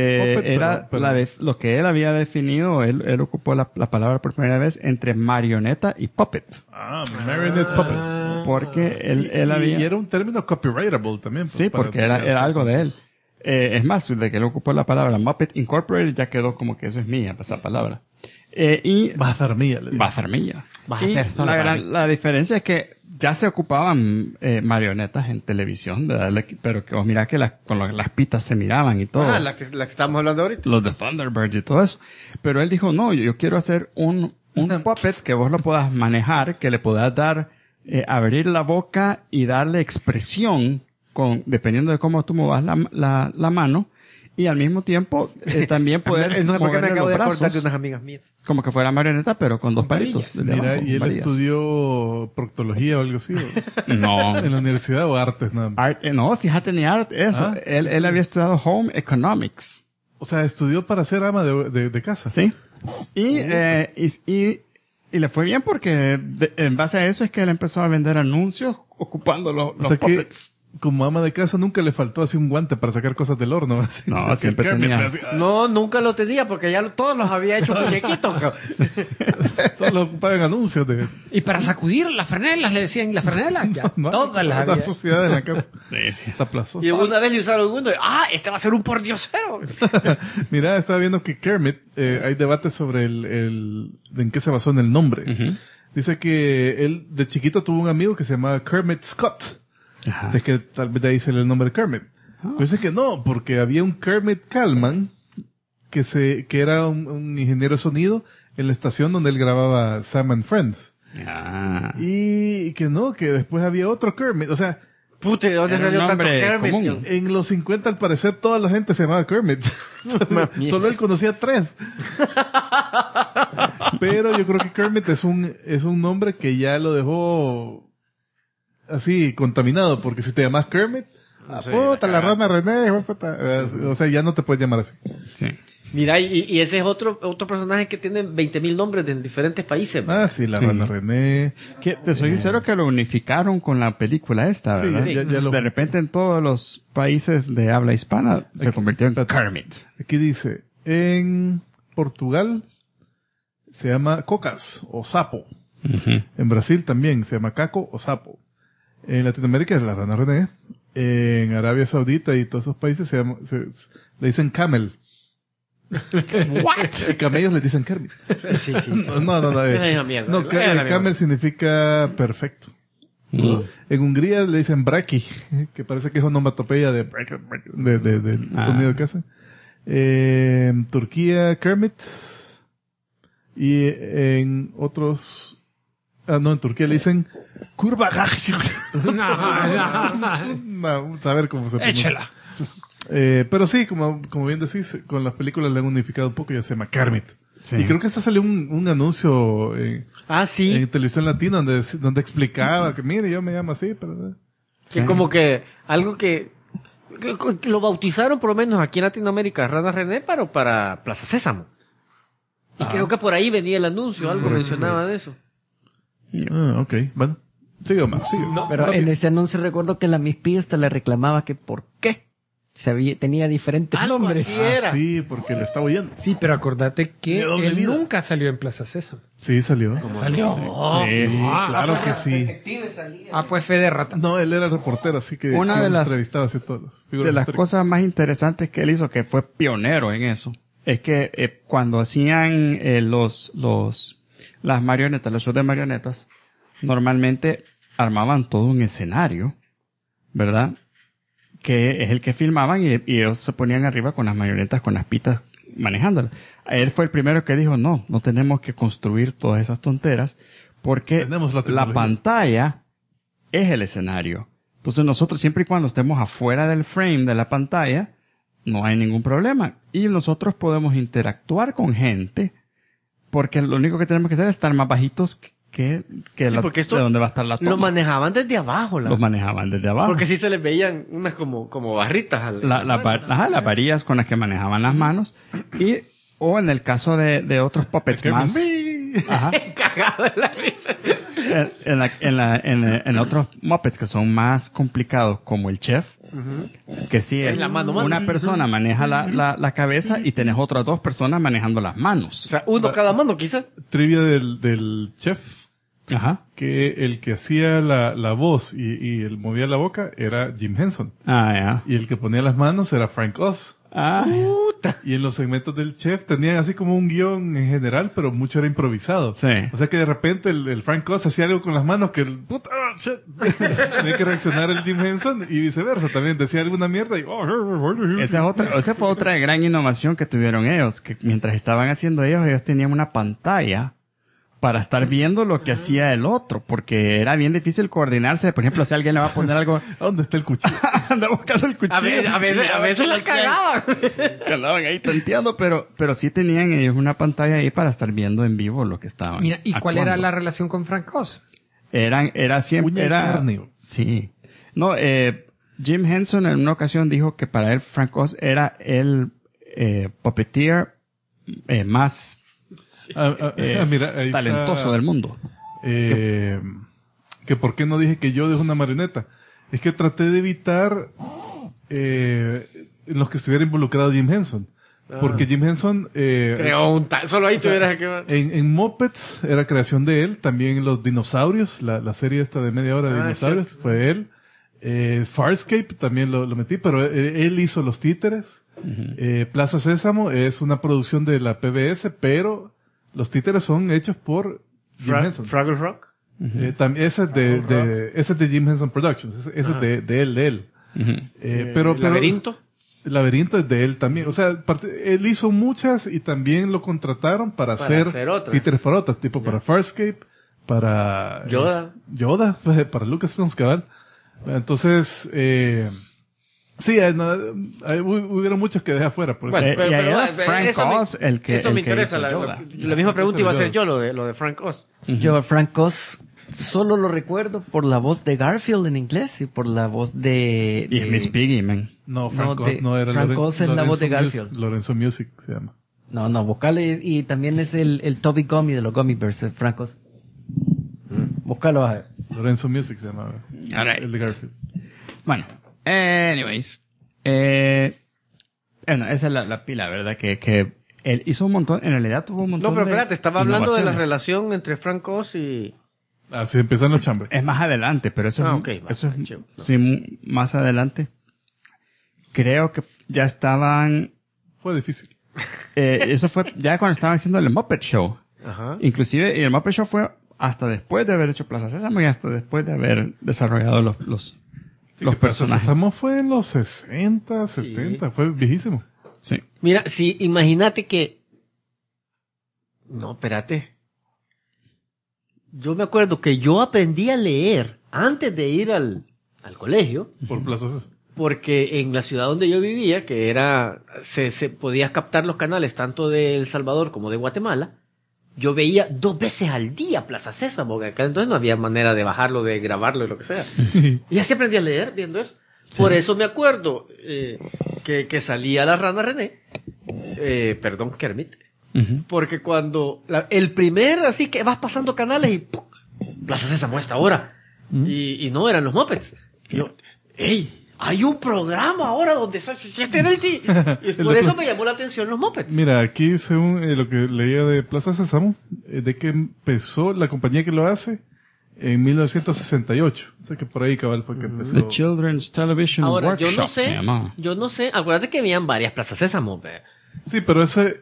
lo que él había definido, él ocupó la palabra por primera vez entre marioneta y puppet. Ah, marionette puppet. Porque él había... Y era un término copyrightable también. Pues, sí, porque era algo de él. Es más, de que él ocupó la palabra Muppet Incorporated, ya quedó como que eso es mía, esa palabra. Y va a ser mía. Va a ser mía. La diferencia es que ya se ocupaban marionetas en televisión, ¿verdad? Pero que vos mirá que con las pitas se miraban y todo. Ah, la que estamos hablando ahorita. Los de Thunderbirds y todo eso. Pero él dijo, no, yo quiero hacer un puppet que vos lo puedas manejar, que le puedas dar, abrir la boca y darle expresión dependiendo de cómo tú movas la mano. Y al mismo tiempo, también poder no es porque me acabo de brazos, acordar de unas amigas mías. como que fuera marioneta, pero con dos palitos. Mira, ¿y él estudió proctología o algo así? No. ¿En la universidad o artes? Nada más? No, fíjate, ni arte, eso. Él había estudiado Home Economics. O sea, estudió para ser ama de casa. Sí. Y le fue bien porque en base a eso es que él empezó a vender anuncios ocupando los puppets. Como ama de casa nunca le faltó así un guante para sacar cosas del horno. Así, no, siempre tenía. No, nunca lo tenía porque ya todos los había hecho muñequitos. Todos lo ocupaban en anuncios. Y para sacudir las franelas, le decían, las franelas, ya. Todas las había. La suciedad en la casa. Sí. Está plazo. Y una vez le usaron uno. Este va a ser un pordiosero. Mira, estaba viendo que Kermit, hay debate sobre en qué se basó en el nombre. Uh-huh. Dice que él de chiquito tuvo un amigo que se llamaba Kermit Scott. Ajá. Es que tal vez de ahí sale el nombre de Kermit. Pues dice que no, porque había un Kermit Kallman que era un ingeniero de sonido en la estación donde él grababa Sam and Friends. Y que no, que después había otro Kermit. O sea, puta, ¿de dónde salió tanto Kermit? Común. En los 50 al parecer toda la gente se llamaba Kermit. Solo él conocía 3. Pero yo creo que Kermit es un nombre que ya lo dejó así contaminado, porque si te llamas Kermit, puta, la rana René, puta. O sea, ya no te puedes llamar así. Sí. Mira, y ese es otro personaje que tiene 20.000 nombres en diferentes países. Ah, sí, la rana René. Que te soy sincero que lo unificaron con la película esta, ¿verdad? Sí. De repente en todos los países de habla hispana se convirtió en Kermit. Aquí dice, en Portugal se llama cocas o sapo. Uh-huh. En Brasil también se llama caco o sapo. En Latinoamérica es la rana René. En Arabia Saudita y todos esos países le dicen camel. What? Camellos le dicen Kermit. Sí. No, camel significa perfecto. En Hungría le dicen braki, que parece que es onomatopeya de sonido que hacen. En Turquía, Kermit. Y en otros... en Turquía le dicen curva. No, saber cómo se pronuncia. Échela. Pero sí, como bien decís, con las películas le han unificado un poco y ya se llama Kermit. Sí. Y creo que hasta salió un anuncio en televisión latina donde explicaba que mire, yo me llamo así, pero... Sí, como que algo que lo bautizaron por lo menos aquí en Latinoamérica, Rana René, pero para Plaza Sésamo. Y creo que por ahí venía el anuncio, algo mencionaba de eso. Ok, bueno. Sigue, Omar, sigue. Pero en ese anuncio recuerdo que la Miss Piggy hasta le reclamaba que por qué tenía diferentes Algo nombres. así era. Sí, porque le estaba oyendo. Sí, pero acordate que De doble él vida. nunca salió en Plaza Sésamo. Sí, salió. ¿Salió? Sí, claro que sí. Pues fe de rata. No, él era reportero, así que Una que de las- entrevistaba así todas las figuras De las históricas. cosas más interesantes que él hizo, que fue pionero en eso, es que cuando hacían las marionetas, los shows de marionetas, normalmente armaban todo un escenario, ¿verdad? Que es el que filmaban y ellos se ponían arriba con las marionetas, con las pitas, manejándolas. Él fue el primero que dijo, no tenemos que construir todas esas tonteras, porque Tenemos la la tecnología. pantalla es el escenario. Entonces nosotros siempre y cuando estemos afuera del frame de la pantalla, no hay ningún problema. Y nosotros podemos interactuar con gente, porque lo único que tenemos que hacer es estar más bajitos que Sí, porque esto de donde va a estar la toma. Lo manejaban desde abajo. Los manejaban desde abajo. Porque sí se les veían unas como barritas. Las varillas con las que manejaban las manos. O en el caso de otros puppets más. Ajá. Cagado de la risa. En otros Muppets que son más complicados, como el chef, que sí, Es la mano. una persona maneja la cabeza y tenés otras dos personas manejando las manos. O sea, uno cada mano, quizá. Trivia del chef, Ajá. que el que hacía la voz y el movía la boca era Jim Henson. Ah, Y el que ponía las manos era Frank Oz. ya. Ah, Y en los segmentos del chef tenían así como un guión en general, pero mucho era improvisado. sí. O sea que de repente el Frank Oz hacía algo con las manos que el puta shit. Tenía que reaccionar el Jim Henson y viceversa. También decía alguna mierda y Esa fue otra gran innovación que tuvieron ellos, que mientras estaban haciendo ellos tenían una pantalla para estar viendo lo que hacía el otro, porque era bien difícil coordinarse. Por ejemplo, si alguien le va a poner algo, ¿a dónde está el cuchillo? anda buscando el cuchillo. A veces la cagaban. Que andaban ahí tanteando, pero sí tenían ellos una pantalla ahí para estar viendo en vivo lo que estaban. Mira, ¿y cuál era actuando. la relación con Frank Oz? Era siempre, Uña y carne. sí. No, Jim Henson en una ocasión dijo que para él Frank Oz era el puppeteer más Mira, ahí talentoso está, del mundo. que por qué no dije que yo es una marioneta. Es que traté de evitar en los que estuviera involucrado Jim Henson. Porque Jim Henson Creó un tal. Solo ahí tuvieras que. en Muppets era creación de él. También los dinosaurios, la serie esta de media hora de dinosaurios, fue él. Farscape también lo metí, pero él hizo los títeres. Plaza Sésamo es una producción de la PBS, pero los títeres son hechos por Jim Henson. Fraggle Rock. Ese es de Jim Henson Productions. Ese es de él. Pero Laberinto. El laberinto es de él también. O sea, él hizo muchas y también lo contrataron para hacer otras. títeres para otras, tipo para Farscape, para Yoda. para Lucasfilms, cabal. Entonces, sí, hubieron muchos que dejé afuera. Por eso. Bueno, y ahí era eso Frank Oz el que eso me el que interesa. hizo Yoda. La misma pregunta iba a hacer yo, lo de Frank Oz. Yo a Frank Oz solo lo recuerdo por la voz de Garfield en inglés y por la voz de... Y Miss Piggy, man. No, Frank no, Oz no era Frank Oz es la voz de Garfield. Lorenzo Music se llama. No, vocales y también es el Toby Gummy de los Gummy Bears, Frank Oz. Búscalo a ver. Lorenzo Music se llama. All right. El de Garfield. Bueno, anyways. Bueno, esa es la pila, ¿verdad? Que él hizo un montón, en realidad tuvo un montón No, pero de espérate, estaba hablando de la innovaciones. relación entre Frank Oz y... Así empiezan los chambres. Es más adelante, pero eso ok, eso va, es chivo. sí, más adelante. Creo que ya estaban, Fue difícil. eso fue ya cuando estaban haciendo el Muppet Show. Ajá. Inclusive, el Muppet Show fue hasta después de haber hecho Plaza Sésamo y hasta después de haber desarrollado los Plaza personajes. Sésamo fue en los 60, 70, fue viejísimo. Sí. Mira, si imagínate que... No, espérate. Yo me acuerdo que yo aprendí a leer antes de ir al colegio, Por Plaza Sésamo. porque en la ciudad donde yo vivía, que era... Se podía captar los canales tanto de El Salvador como de Guatemala, yo veía 2 veces al día Plaza Sésamo, porque acá entonces no había manera de bajarlo, de grabarlo y lo que sea. Y así aprendí a leer viendo eso. Por eso me acuerdo que salía la rana René, perdón, Kermit, porque cuando el primer, así que vas pasando canales y ¡pum! Plaza Sésamo a esta hora. Y no eran los Muppets. Y yo, ¡ey! Hay un programa ahora donde y por eso me llamó la atención los Muppets. Mira, aquí según lo que leía de Plaza Sésamo, de que empezó la compañía que lo hace en 1968. O sea que por ahí cabal fue que empezó. The Children's Television Ahora, Workshop se llamaba. yo no sé, acuérdate que habían varias Plazas Sésamo. Sí, pero ese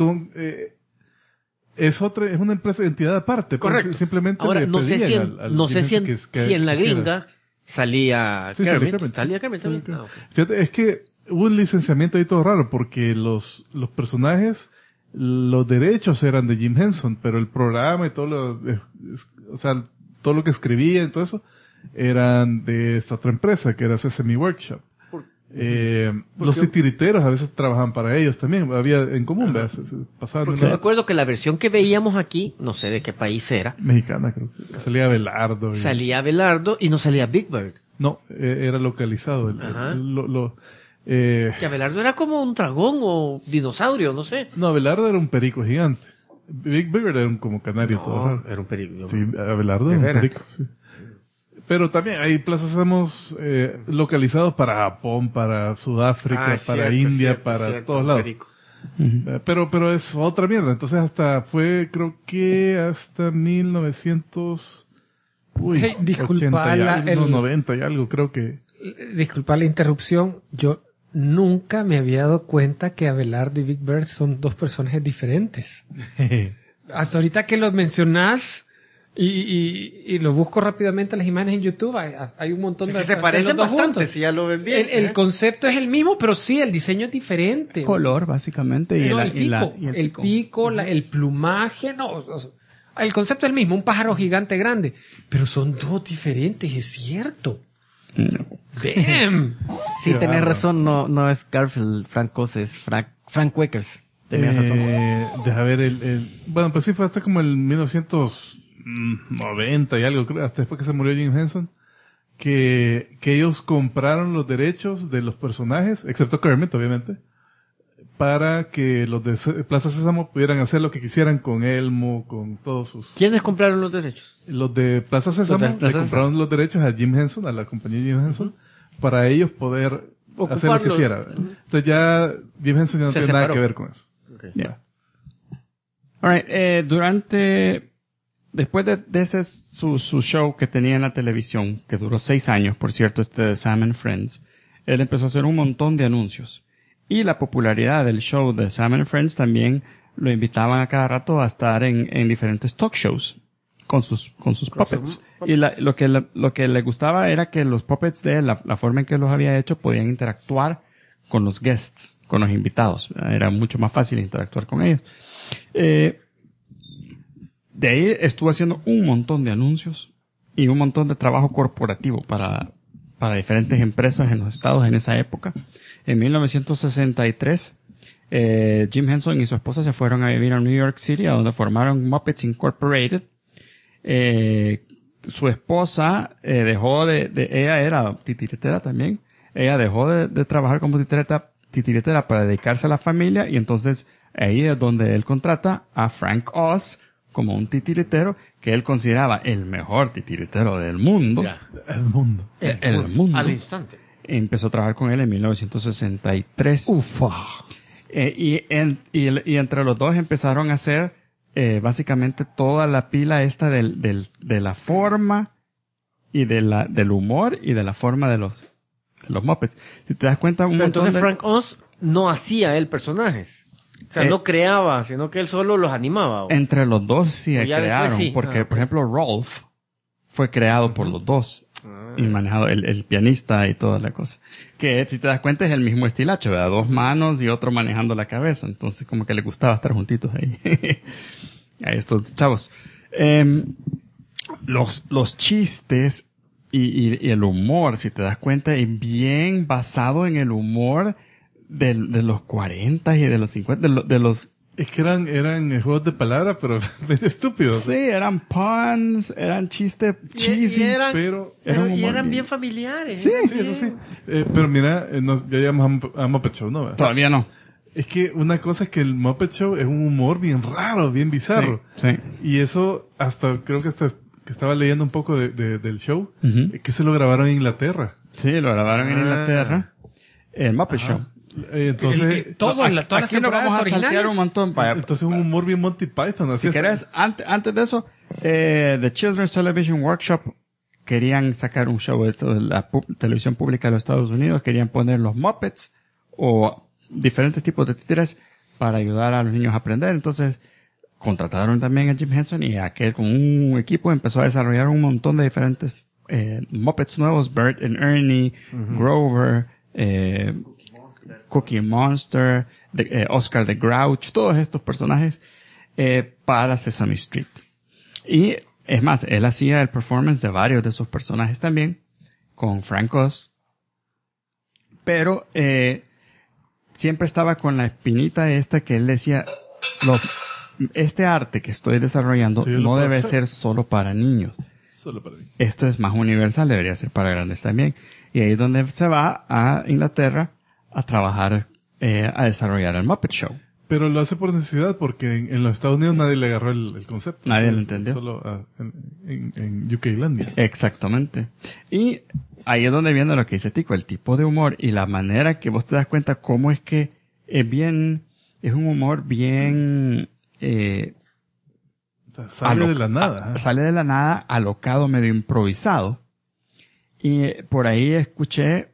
es una empresa de entidad aparte. Correcto. Pues, simplemente ahora, le no sé si pedían si en la gringa salía Sí, Kermit. salía Kermit Salía también. Kermit. Ah, ok. Fíjate, es que hubo un licenciamiento ahí todo raro porque los personajes, los derechos eran de Jim Henson, pero el programa y todo o sea, todo lo que escribía y todo eso eran de esta otra empresa que era Sesame Workshop. Los titiriteros a veces trabajaban para ellos también, había en común, ¿verdad? Se pasaban Porque me acuerdo que la versión que veíamos aquí, no sé de qué país era, mexicana, creo que salía Abelardo. salía Abelardo y no salía Big Bird. No, era localizado. Ajá. Que Que Abelardo era como un dragón o dinosaurio, no sé. No, Abelardo era un perico gigante. Big Bird era un como canario todo raro. era un peligro. Sí, Abelardo era un veras? perico, sí. Pero también hay plazas localizados para Japón, para Sudáfrica, para India, para todos lados. Pero es otra mierda. Entonces creo que hasta 1900... Hey, disculpa 90 y algo, creo que... Disculpa la interrupción. Yo nunca me había dado cuenta que Abelardo y Big Bird son dos personajes diferentes. Hasta ahorita que los mencionás y lo busco rápidamente las imágenes en YouTube, hay un montón de... se de parecen los dos bastante, juntos. si ya lo ves bien. El concepto es el mismo, pero sí, el diseño es diferente. Color, básicamente. Y No, el pico. el plumaje, no. O sea, el concepto es el mismo, un pájaro gigante grande. Pero son dos diferentes, es cierto. Damn. Sí, tenés razón, no es Garfield Francos, es Frank Weckers. Tenías razón. Deja ver bueno, pues sí, fue hasta como el 1990 y algo, creo, hasta después que se murió Jim Henson, que ellos compraron los derechos de los personajes, excepto Kermit, obviamente, para que los de Plaza Sésamo pudieran hacer lo que quisieran con Elmo, con todos sus... ¿Quiénes compraron los derechos? Los de Plaza Sésamo Los de Plaza le compraron los derechos a Jim Henson, a la compañía Jim Henson, para ellos poder hacer lo que quisiera. Entonces ya Jim Henson ya no tiene nada que ver con eso. Okay. Yeah. All right, después de ese su show que tenía en la televisión, que duró 6 años, por cierto, de Sam and Friends, él empezó a hacer un montón de anuncios. Y la popularidad del show de Sam and Friends también lo invitaban a cada rato a estar en diferentes talk shows con sus puppets. Y lo que le gustaba era que los puppets de él, la forma en que los había hecho, podían interactuar con los guests, con los invitados. Era mucho más fácil interactuar con ellos. De ahí estuvo haciendo un montón de anuncios y un montón de trabajo corporativo para diferentes empresas en los estados en esa época. En 1963, Jim Henson y su esposa se fueron a vivir a New York City, a donde formaron Muppets Incorporated. Su esposa ella era titiritera también. Ella dejó de trabajar como titiritera para dedicarse a la familia, y entonces ahí es donde él contrata a Frank Oz como un titiritero que él consideraba el mejor titiritero del mundo. Ya. El mundo. El mundo. Al instante. Empezó a trabajar con él en 1963. Ufa. Y entre los dos empezaron a hacer básicamente toda la pila esta de la forma y del humor y de la forma de los Muppets. Si te das cuenta, Pero entonces Frank Oz no hacía él personajes. O sea, no creaba, sino que él solo los animaba. ¿O? Entre los dos sí O ya crearon, después sí. porque Ok. por ejemplo Rolf fue creado por los dos y manejado el pianista y toda la cosa. Que si te das cuenta es el mismo estilacho, ¿verdad? 2 manos y otro manejando la cabeza. Entonces como que le gustaba estar juntitos ahí. A estos chavos. Los chistes y el humor, si te das cuenta, es bien basado en el humor de los 40 y de los 50, de los... Es que eran juegos de palabras, pero estúpidos. Sí, eran puns, eran chistes cheesy, pero eran bien familiares. Sí, sí, eso sí. Pero mira, ya llegamos a Muppet Show, ¿no? Todavía no. Es que una cosa es que el Muppet Show es un humor bien raro, bien bizarro. Sí. Y eso creo que hasta que estaba leyendo un poco del show, Ujú. que se lo grabaron en Inglaterra. Sí, lo grabaron en Inglaterra. El Muppet Show. Entonces, Todas las Aquí nos vamos a saltear originales. un montón. Vaya, entonces un humor bien Monty Python. Así si querés, antes de eso, The Children's Television Workshop querían sacar un show esto de la televisión pública de los Estados Unidos, querían poner los Muppets o diferentes tipos de títeres para ayudar a los niños a aprender. Entonces, contrataron también a Jim Henson y aquel con un equipo empezó a desarrollar un montón de diferentes Muppets nuevos, Bert and Ernie, Grover, Cookie Monster, Oscar the Grouch, todos estos personajes para Sesame Street. Y es más, él hacía el performance de varios de esos personajes también, con Frank Oz. Pero siempre estaba con la espinita esta que él decía, este arte que estoy desarrollando Sí, yo lo no puedo debe hacer. ser solo para niños. solo para mí. Esto es más universal, debería ser para grandes también. Y ahí es donde se va a Inglaterra a trabajar, a desarrollar el Muppet Show. Pero lo hace por necesidad porque en los Estados Unidos nadie le agarró el concepto. Nadie lo entendió. Solo en UK-Landia. Exactamente. Y ahí es donde viene lo que dice Tico, el tipo de humor y la manera que vos te das cuenta cómo es que es un humor bien, O sea, sale de la nada. sale de la nada, alocado, medio improvisado. Y por ahí escuché,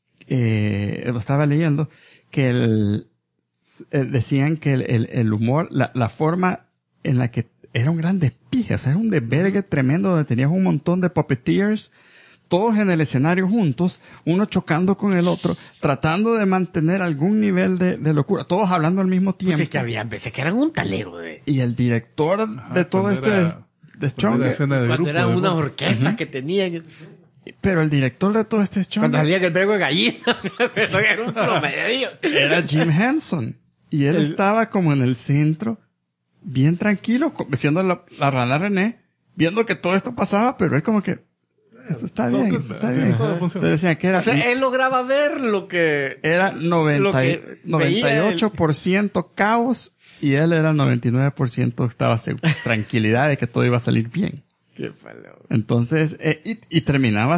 lo estaba leyendo, que decían que el humor, la forma en la que era un gran despije, o sea, era un desvergue tremendo donde tenías un montón de puppeteers, todos en el escenario juntos, uno chocando con el otro, tratando de mantener algún nivel de locura, todos hablando al mismo tiempo. Pues es que había veces que eran un talego, Y el director de todo cuando era- este deschongue, Cuando era escena de cuando grupo, eran de unas rock. orquestas que tenían. pero el director de todo este Cuando deschongue salía el verbo de gallina. Eso era un promedio. era Jim Henson. Y él estaba como en el centro, bien tranquilo, siendo la rana René, viendo que todo esto pasaba, pero él como que, esto está Todo bien, good, esto está sí, bien. todo funciona. Entonces decían que era, O sea, él lograba ver lo que... era lo que veía él. 98% caos y él era 99% estaba tranquilidad de que todo iba a salir bien. Entonces, y terminaba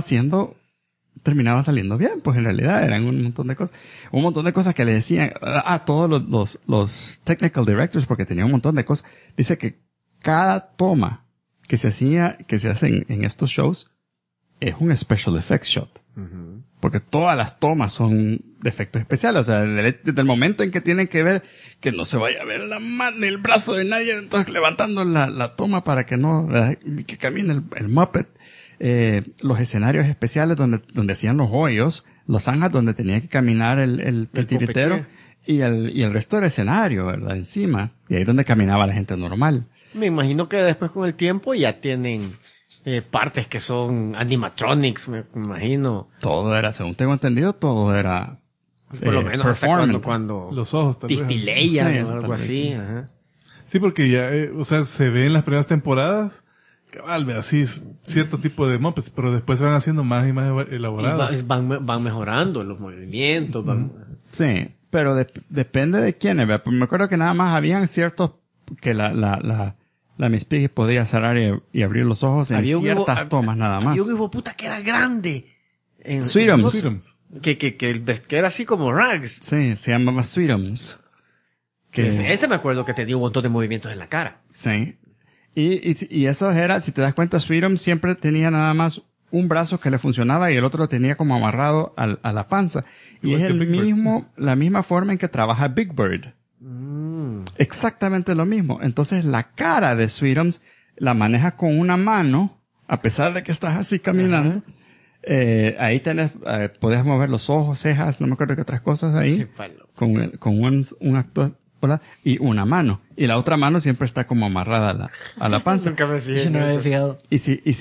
saliendo bien, pues en realidad eran un montón de cosas que le decían a todos los technical directors, porque tenía un montón de cosas. Dice que cada toma que se hacen en estos shows es un special effects shot. Porque todas las tomas son de efectos especiales. O sea, desde el momento en que tienen que ver que no se vaya a ver la mano ni el brazo de nadie, entonces levantando la toma para que no, que camine el Muppet. Los escenarios especiales donde hacían los hoyos, los zanjas donde tenía que caminar el tiritero y el resto del escenario, ¿verdad? Encima. Y ahí donde caminaba la gente normal. Me imagino que después con el tiempo ya tienen partes que son animatronics, me imagino. Todo era, según tengo entendido, todo era Por lo menos hasta performance. cuando Los ojos tal vez. Disneyland Sí, o eso algo tal vez, así. sí. Ajá. Sí, porque ya, o sea, se ve en las primeras temporadas, cabal, así, cierto tipo de Muppets, pero después se van haciendo más y más Y elaborados. van mejorando los movimientos. Sí, pero depende de quiénes. ¿Verdad? Pues me acuerdo que nada más habían ciertos que la Miss Piggy podía cerrar y abrir los ojos en Había un ciertas hijo- tomas nada más. Había un hijo puta que era grande. Sweetums. Sweetums. Que era así como Rags. Sí, se llamaba Sweetums. Ese me acuerdo que tenía un montón de movimientos en la cara. Sí. Y eso era, si te das cuenta, Sweetums siempre tenía nada más un brazo que le funcionaba y el otro lo tenía como amarrado a la panza. Y Igual es que Big Bird. la misma forma en que trabaja Big Bird. Exactamente lo mismo. Entonces la cara de Sweetums la manejas con una mano, a pesar de que estás así caminando. Ahí podés mover los ojos, cejas, no me acuerdo qué otras cosas ahí. Con un actor y una mano. Y la otra mano siempre está como amarrada a la panza. Nunca me fijé Eso en no me eso. había fijado. Y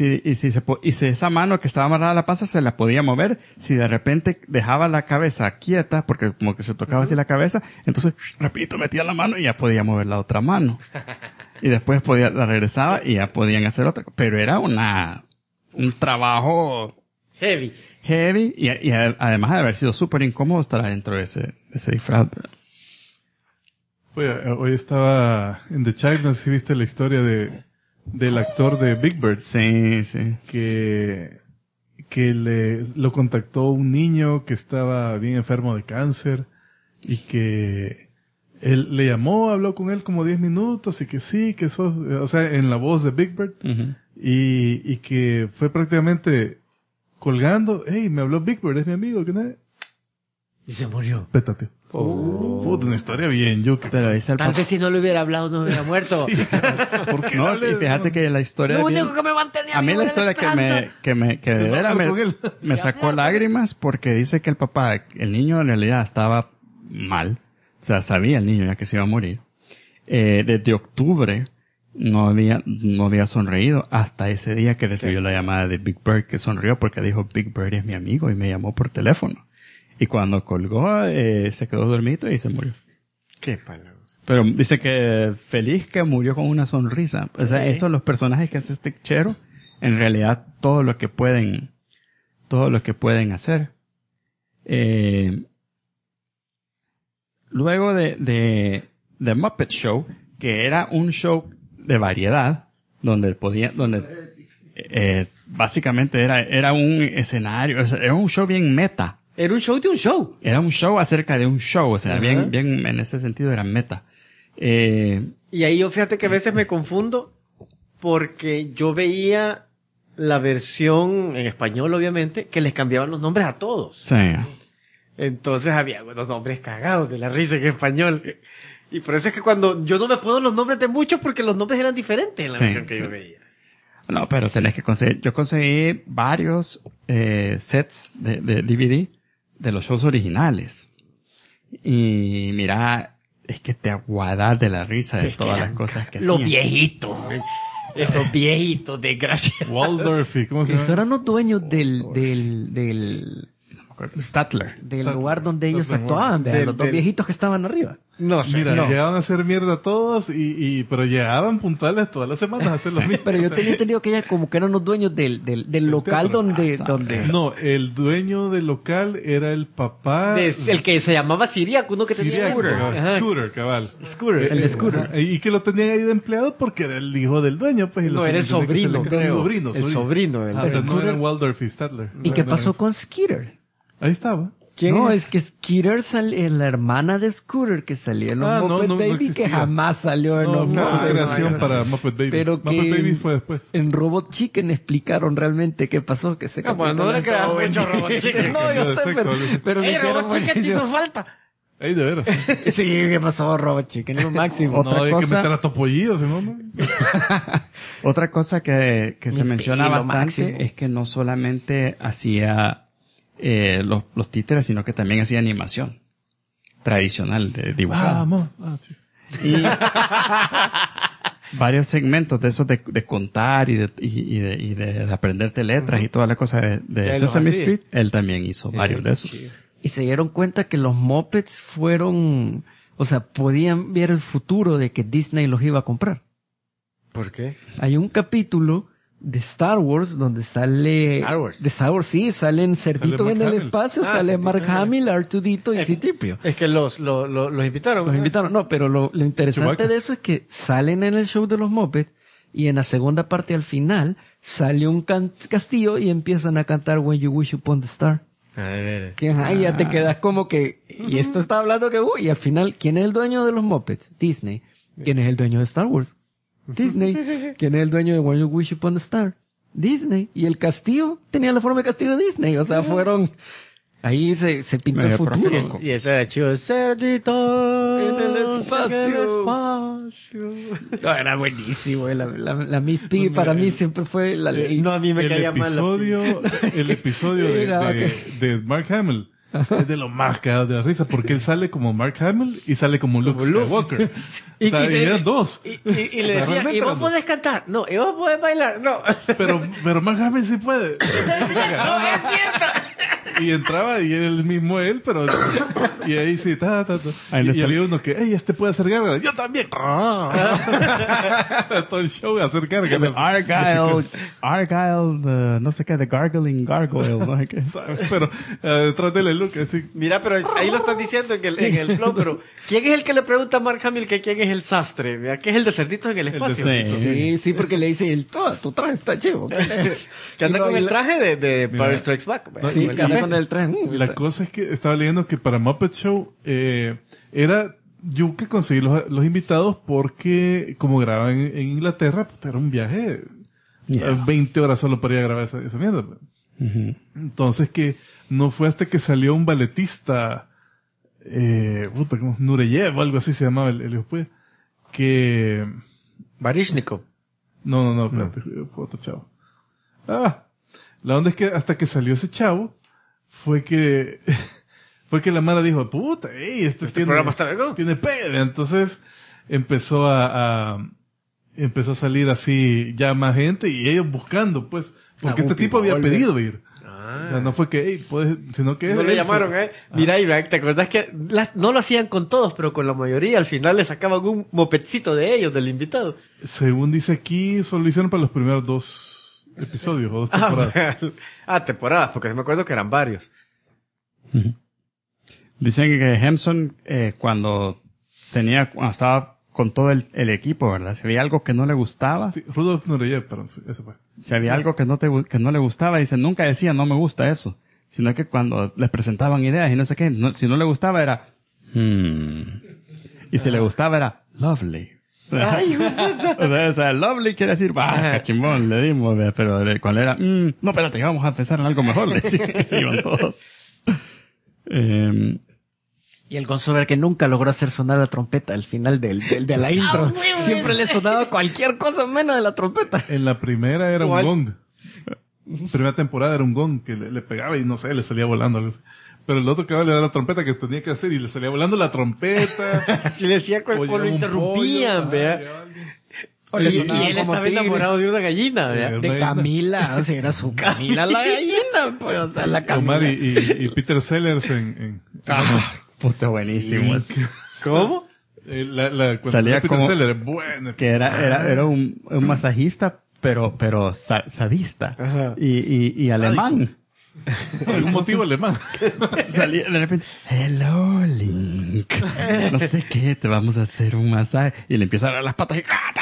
si esa mano que estaba amarrada a la panza se la podía mover, si de repente dejaba la cabeza quieta, porque como que se tocaba así la cabeza, entonces rapidito metía la mano y ya podía mover la otra mano. Y después la regresaba y ya podían hacer otra. Pero era un trabajo Heavy. heavy y además de haber sido súper incómodo estar adentro de ese disfraz. Oye, hoy estaba en The Child, no sé si viste la historia de del actor de Big Bird. Sí. Que lo contactó un niño que estaba bien enfermo de cáncer y que él le llamó, habló con él como 10 minutos y que sí, que sos, o sea, en la voz de Big Bird. Ujú. Y que fue prácticamente colgando. Hey, me habló Big Bird, es mi amigo. ¿Qué nada? Y se murió. Pétate. Puta, una historia bien, yo que... Pero dice el Tal papá. vez si no le hubiera hablado no hubiera muerto. ¿Por qué No, le- y fíjate que la historia. Lo es bien- único que me mantenía A mí vivo la era historia esperanza. que de veras hablo con él. me sacó lágrimas porque dice que el niño en realidad estaba mal. O sea, sabía el niño ya que se iba a morir. Desde octubre no había sonreído hasta ese día que recibió la llamada de Big Bird, que sonrió porque dijo Big Bird es mi amigo y me llamó por teléfono. Y cuando colgó, se quedó dormido y se murió. Qué palabra. Pero dice que feliz que murió con una sonrisa. O sea, estos los personajes que hace este chero, en realidad todo lo que pueden hacer. Luego de Muppet Show, que era un show de variedad, donde básicamente era un escenario, era un show bien meta. Era un show de un show. Era un show acerca de un show, o sea, Ajá. bien en ese sentido era meta. Y ahí yo fíjate que a veces me confundo porque yo veía la versión en español, obviamente, que les cambiaban los nombres a todos. Sí. Entonces había unos nombres cagados de la risa en español. Y por eso es que cuando yo no me puedo los nombres de muchos porque los nombres eran diferentes en la Sí, versión que sí. yo veía. No, pero tenés que conseguir. Yo conseguí varios sets de DVD de los shows originales. Y mira, es que te aguadas de la risa de todas las cosas que Los hacían. viejitos. Esos viejitos, desgraciados. Waldorf y ¿cómo se Eso llama? eran los dueños del Statler. lugar donde ellos actuaban, vean, Del- los dos del- viejitos que estaban arriba. No sé. Mira, no. llegaban a hacer mierda todos pero llegaban puntuales todas las semanas a hacer lo mismo. Pero yo tenía entendido que ella como que eran los dueños del local teatro. donde No, el dueño del local era el papá... El que se llamaba Siriaco, uno que tenía Siriaco, Scooter. cabal. Ajá. Scooter, cabal. Scooter. el de Scooter. Ajá, y que lo tenían ahí de empleado porque era el hijo del dueño, pues. y lo No, era el tenía que sobrino, hacer el creo. sobrino. El sobrino del- O sea, no Scooter. eran Waldorf y Statler. ¿Y qué No, pasó no, con Skeeter? Ahí estaba. No, es que Skeeter la hermana de Scooter que salió en los Ah, no, Muppet no Baby, que existía. jamás salió en los No, fue Muppet. creación para Muppet Babies. Pero Muppet que Babies fue después. en Robot Chicken explicaron realmente qué pasó, que se bueno, no le creas mucho a Robot Chicken. No, yo De sé, sexo, pero, dice. pero lo ¡Ey, hicieron Robot Chicken te buenísimo. hizo falta! Ahí de veras. Sí, ¿qué pasó, Robot Chicken? Es lo máximo. Otra No, hay que cosa- meter a Topollillo, si no, no. Otra cosa que se Mi menciona estilo bastante máximo. es que no solamente hacía los títeres, sino que también hacía animación tradicional de dibujada. Vamos. Ah, sí. Y varios segmentos de esos de contar y de aprenderte letras y toda la cosa de Él los Sesame hacía. Street, él también hizo varios de esos. Y se dieron cuenta que los Muppets fueron, o sea, podían ver el futuro de que Disney los iba a comprar. ¿Por qué? Hay un capítulo de Star Wars donde sale... Star Wars. De Star Wars, sí, salen Cerdito Mark en el Hamill. espacio, Ah, sale Cerdito Mark en el- Hamill, R2-D2 y C-3PO. Es que los invitaron. Los invitaron. No, pero lo interesante Chewbacca. de eso es que salen en el show de los Muppets y en la segunda parte al final sale un castillo y empiezan a cantar When You Wish Upon the Star. A ver. Que ajá, y ya te quedas como que... Y esto está hablando que... y al final, ¿quién es el dueño de los Muppets? Disney. ¿Quién es el dueño de Star Wars? Disney. ¿Quién es el dueño de When You Wish Upon the Star? Disney. Y el castillo tenía la forma de castillo de Disney. O sea, fueron... Ahí se pintó el Medio futuro. profético. Y ese era chido. Cerdito En el espacio. en el espacio. No, era buenísimo. La Miss Piggy para mí siempre fue la ley. No, a mí me El caía mal. episodio Mira, de Mark Hamill es de lo más cagado de la risa porque él sale como Mark Hamill y sale como Luke Skywalker. O sea, y eran dos. Y le O sea, decía, realmente ¿y vos eran dos. podés cantar? No, ¿y vos podés bailar? No. Pero Mark Hamill sí puede. No, es cierto. Y entraba y era el mismo él, pero... Y ahí sí, y había uno que, ¡ey, este puede hacer gárgaras! ¡Yo también! Todo el show a hacer gárgaras. Argyle, no sé qué, The Gargling Gargoyle, no sé qué. Pero detrás de él, Luke, así... Mira, pero ahí lo están diciendo en el blog, pero ¿quién es el que le pregunta a Mark Hamill que quién es el sastre? ¿Vea? ¿Qué es el de cerditos en el espacio? Sí, porque le dice, tu traje está chivo. Que anda con el traje de Empire Strikes Back. Sí, que anda con el traje. La cosa es que estaba leyendo que para Muppet Show era yuca conseguir los invitados porque como grababan en Inglaterra, pues era un viaje 20 horas solo para ir a grabar esa mierda. Entonces que no fue hasta que salió un balletista como Nureyev o algo así se llamaba el después que Baryshnikov. no, espérate, fue otro chavo. La onda es que hasta que salió ese chavo fue que la Mara dijo, puta, este programa está vergón. Tiene pedo. Entonces empezó a salir así ya más gente y ellos buscando, pues, porque este tipo había pedido ir. O sea, no fue que, sino que... No le llamaron, Mira, Iván, ¿te acuerdas que no lo hacían con todos, pero con la mayoría al final le sacaban un mopedcito de ellos, del invitado? Según dice aquí, solo lo hicieron para los primeros 2 episodios o 2 temporadas. Temporadas, porque me acuerdo que eran varios. Dicen que Hemson, cuando estaba con todo el equipo, ¿verdad? Si había algo que no le gustaba. Sí, Rudolf Nureyev, pero eso fue. Si había algo que no le gustaba, dice, nunca decía, no me gusta eso. Sino que cuando les presentaban ideas y no sé qué, si no le gustaba era, Y si le gustaba era, lovely. O sea, lovely quiere decir, cachimbón, le dimos, pero cuando era, no, espérate, vamos a pensar en algo mejor, le decían que se iban todos. Y el Gonzover que nunca logró hacer sonar la trompeta al final de la intro. Siempre le sonaba cualquier cosa menos de la trompeta. En la primera era un gong. Primera temporada era un gong que le pegaba y no sé, le salía volando algo así. Pero el otro cabrón le daba la trompeta que tenía que hacer y le salía volando la trompeta. Si le decía cuerpo lo interrumpían, vea. Y él estaba enamorado de una gallina, ¿vea? De Camila, o sea, era su Camila la gallina, pues, o sea, la Camila. Omar y Peter Sellers en puta, buenísimo. ¿Cómo? Salía Peter como Sellers, bueno. que era un masajista, pero sadista. Y alemán. Por algún motivo alemán. Salía de repente, hello, Link. No sé qué, te vamos a hacer un masaje. Y le empieza a dar las patas y...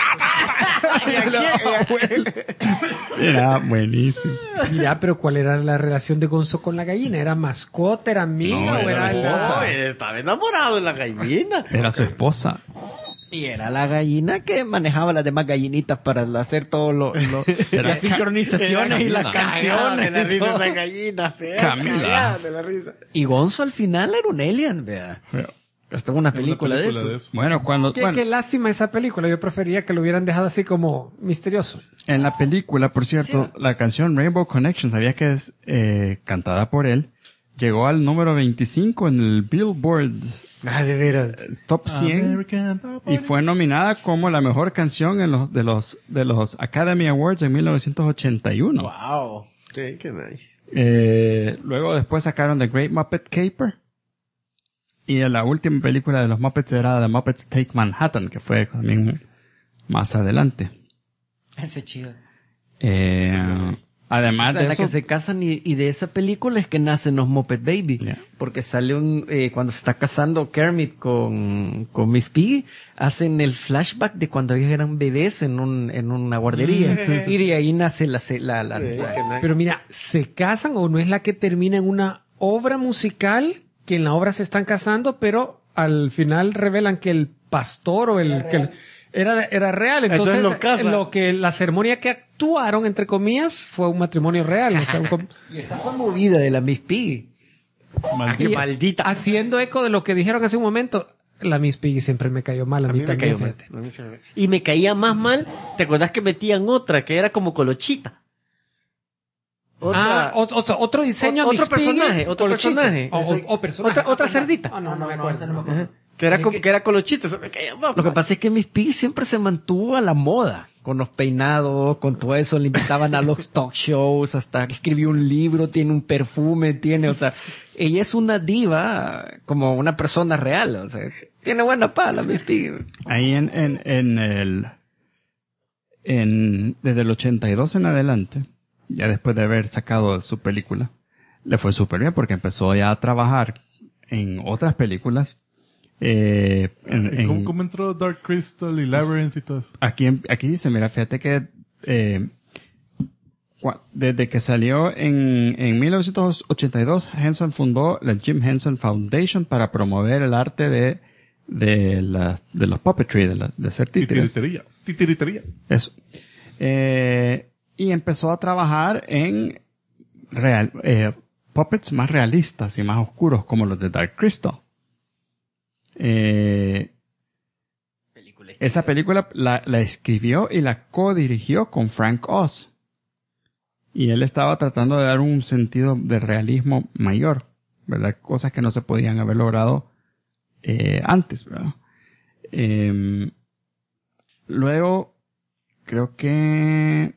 Era buenísimo. Mira, pero ¿cuál era la relación de Gonzo con la gallina? ¿Era mascota, era amiga o era esposa? Estaba enamorado de la gallina. Era su esposa. Y era la gallina que manejaba las demás gallinitas para hacer todo las sincronizaciones y las canciones. De la risa esa gallina, fea. Camila. De la risa. Y Gonzo al final era un alien, vea. Hasta una película de eso. Bueno, Qué lástima esa película. Yo prefería que lo hubieran dejado así como misterioso. En la película, por cierto, la canción Rainbow Connection, sabía que es cantada por él. Llegó al número 25 en el Billboard de veras. Top 100 y fue nominada como la mejor canción en de los Academy Awards en 1981. Wow. Qué nice. Luego después sacaron The Great Muppet Caper y la última película de los Muppets era The Muppets Take Manhattan, que fue también más adelante. Ese chido. Además de la eso, que se casan y de esa película es que nacen los Muppet Baby. Yeah. Porque sale cuando se está casando Kermit con Miss Piggy, hacen el flashback de cuando ellos eran bebés en una guardería. Y de ahí nace la Pero mira, ¿se casan o no es la que termina en una obra musical que en la obra se están casando, pero al final revelan que el pastor o era real? Entonces la ceremonia que actuaron, entre comillas, fue un matrimonio real. O sea, y esa fue movida de la Miss Piggy. Maldita. Haciendo eco de lo que dijeron hace un momento, la Miss Piggy siempre me cayó mal. A mí también, me cayó mal. Y me caía más mal. ¿Te acuerdas que metían otra que era como Colochita? Otro diseño. Otro personaje. Otra cerdita. No me acuerdo. Que era Colochita, eso me caía mal. Lo que pasa es que Miss Piggy siempre se mantuvo a la moda. con los peinados, con todo eso, le invitaban a los talk shows, hasta que escribió un libro, tiene un perfume, o sea, ella es una diva como una persona real, o sea, tiene buena pala, Miss Piggy. Ahí desde el 82 en adelante, ya después de haber sacado su película, le fue súper bien porque empezó ya a trabajar en otras películas. ¿Cómo entró Dark Crystal y Labyrinth y todo eso? Aquí dice, mira, fíjate que desde que salió en 1982, Henson fundó la Jim Henson Foundation para promover el arte de los puppetry, de hacer títeres. Titiritería. Eso. Y empezó a trabajar en puppets más realistas y más oscuros, como los de Dark Crystal. Esa película la escribió y la co-dirigió con Frank Oz. Y él estaba tratando de dar un sentido de realismo mayor, ¿verdad? Cosas que no se podían haber logrado antes, ¿verdad? Luego, creo que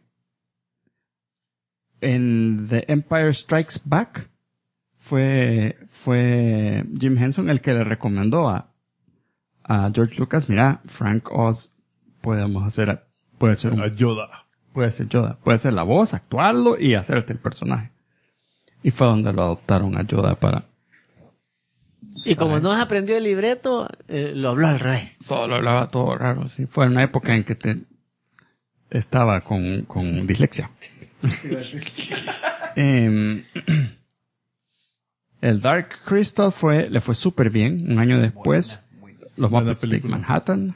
en The Empire Strikes Back fue Jim Henson el que le recomendó a George Lucas, mira, Frank Oz puede ser Yoda. Puede ser Yoda, puede ser la voz, actuarlo y hacerte el personaje. Y fue donde lo adoptaron a Yoda para... Y como no aprendió el libreto, lo habló al revés. Solo hablaba todo raro, sí. Fue una época en que estaba con dislexia. El Dark Crystal le fue súper bien. Un año después, los Muppets Take Manhattan.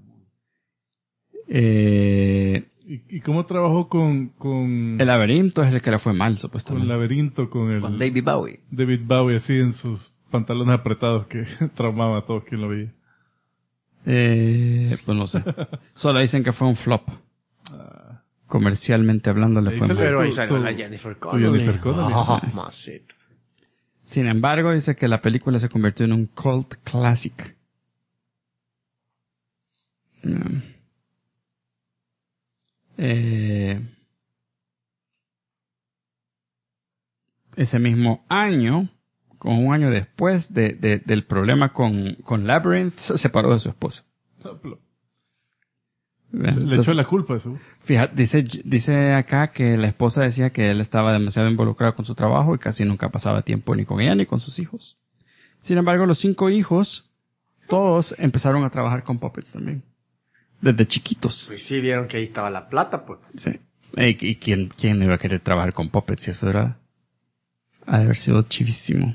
¿Y cómo trabajó con El Laberinto es el que le fue mal, supuestamente. Con el Laberinto, con David Bowie. David Bowie, así en sus pantalones apretados que traumaba a todos quien lo veía. Pues no sé. Solo dicen que fue un flop. Comercialmente hablando le fue mal. Pero ahí salió la Jennifer Connelly. Masito. Sin embargo, dice que la película se convirtió en un cult classic. Ese mismo año, con un año después del problema con Labyrinth, se separó de su esposa. Le echó la culpa a eso. Fíjate, dice acá que la esposa decía que él estaba demasiado involucrado con su trabajo y casi nunca pasaba tiempo ni con ella ni con sus hijos. Sin embargo, los 5 hijos, todos empezaron a trabajar con puppets también. Desde chiquitos. Pues sí, vieron que ahí estaba la plata, pues. Sí. ¿Y quién iba a querer trabajar con puppets? Y eso era... ha de haber sido chivísimo.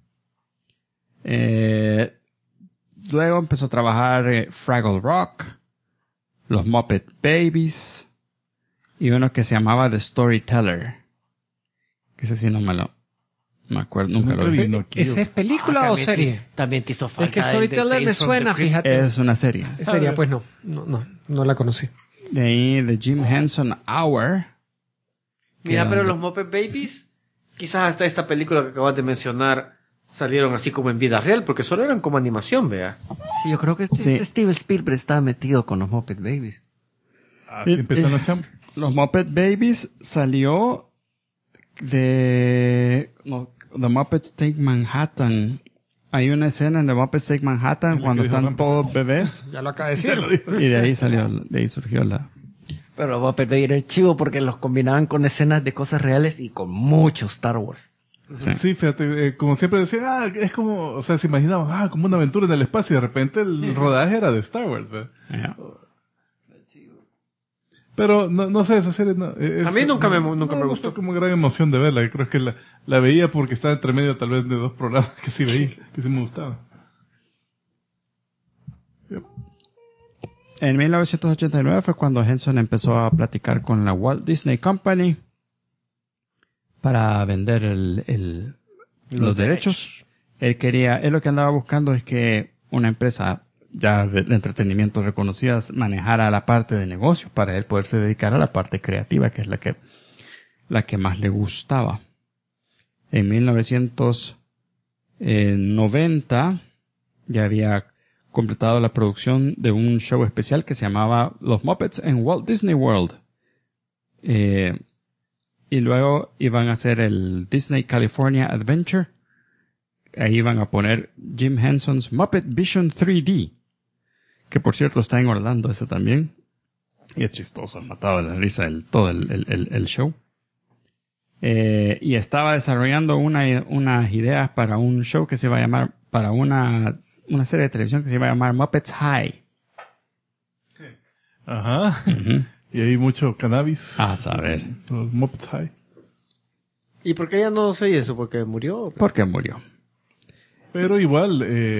Luego empezó a trabajar Fraggle Rock, los Muppet Babies y uno que se llamaba The Storyteller. Que ese sí no me acuerdo, nunca lo vi. ¿Esa es película o serie? También te hizo falta. Es que Storyteller me suena, fíjate. Es una serie. Serie, pues no la conocí. De ahí The Jim Henson Hour. Mira, pero los Muppet Babies, quizás hasta esta película que acabas de mencionar, salieron así como en vida real, porque solo eran como animación, vea. Sí, yo creo que Steven Spielberg estaba metido con los Muppet Babies. Así empezaron los chambos. Los Muppet Babies salió de The Muppets Take Manhattan. Hay una escena en The Muppets Take Manhattan cuando están todos bebés. Ya lo acaba de decir. Y de ahí surgió la... Pero los Muppet Babies era chivo porque los combinaban con escenas de cosas reales y con mucho Star Wars. Sí, fíjate, como siempre decía, es como, o sea, se imaginaban, como una aventura en el espacio y de repente el rodaje era de Star Wars, ¿verdad? Yeah. Pero no sé, esa serie no, a mí nunca me gustó. Fue como gran emoción de verla. Yo creo que la veía porque estaba entre medio tal vez de 2 programas que sí veía, que sí me gustaban. Yep. En 1989 fue cuando Henson empezó a platicar con la Walt Disney Company para vender los derechos. Él lo que andaba buscando es que una empresa ya de entretenimiento reconocida manejara la parte de negocio para él poderse dedicar a la parte creativa, que es la que más le gustaba. En 1990 ya había completado la producción de un show especial que se llamaba Los Muppets en Walt Disney World. Y luego iban a hacer el Disney California Adventure. Ahí iban a poner Jim Henson's Muppet Vision 3D. Que por cierto está en Orlando ese también. Y es chistoso, matado de la risa todo el show. Y estaba desarrollando unas ideas para un show que se iba a llamar, para una serie de televisión que se iba a llamar Muppets High. Ajá. Y hay mucho cannabis. A saber. Los Muppets High. ¿Y por qué ya no sé eso? ¿Porque murió? ¿Por qué murió? Pero igual,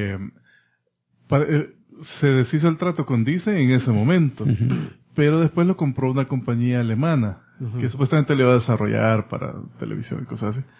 se deshizo el trato con Disney en ese momento. Pero después lo compró una compañía alemana, que supuestamente le iba a desarrollar para televisión y cosas así.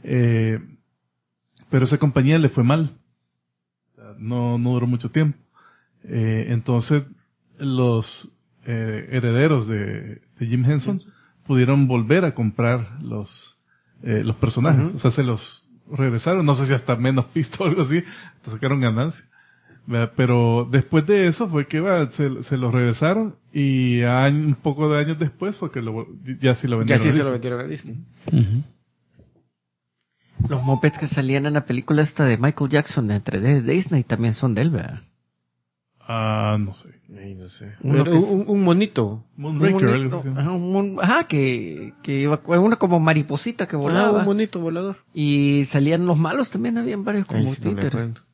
Pero esa compañía le fue mal. No duró mucho tiempo. Entonces, los herederos de Jim Henson pudieron volver a comprar los personajes. O sea, se los regresaron. No sé si hasta menos pisto o algo así. Sacaron ganancia. Pero después de eso fue que se los regresaron y un poco de años después fue que ya sí lo vendieron. Ya sí se lo vendieron a Disney. Los Muppets que salían en la película esta de Michael Jackson de 3D de Disney también son de él, ¿verdad? No sé. No sé. Uno que es- Un monito. Moonraker, Un algo así. monito, que iba una como mariposita que volaba. Un monito volador. Y salían los malos también, habían varios como Ahí sí no me títeres. acuerdo.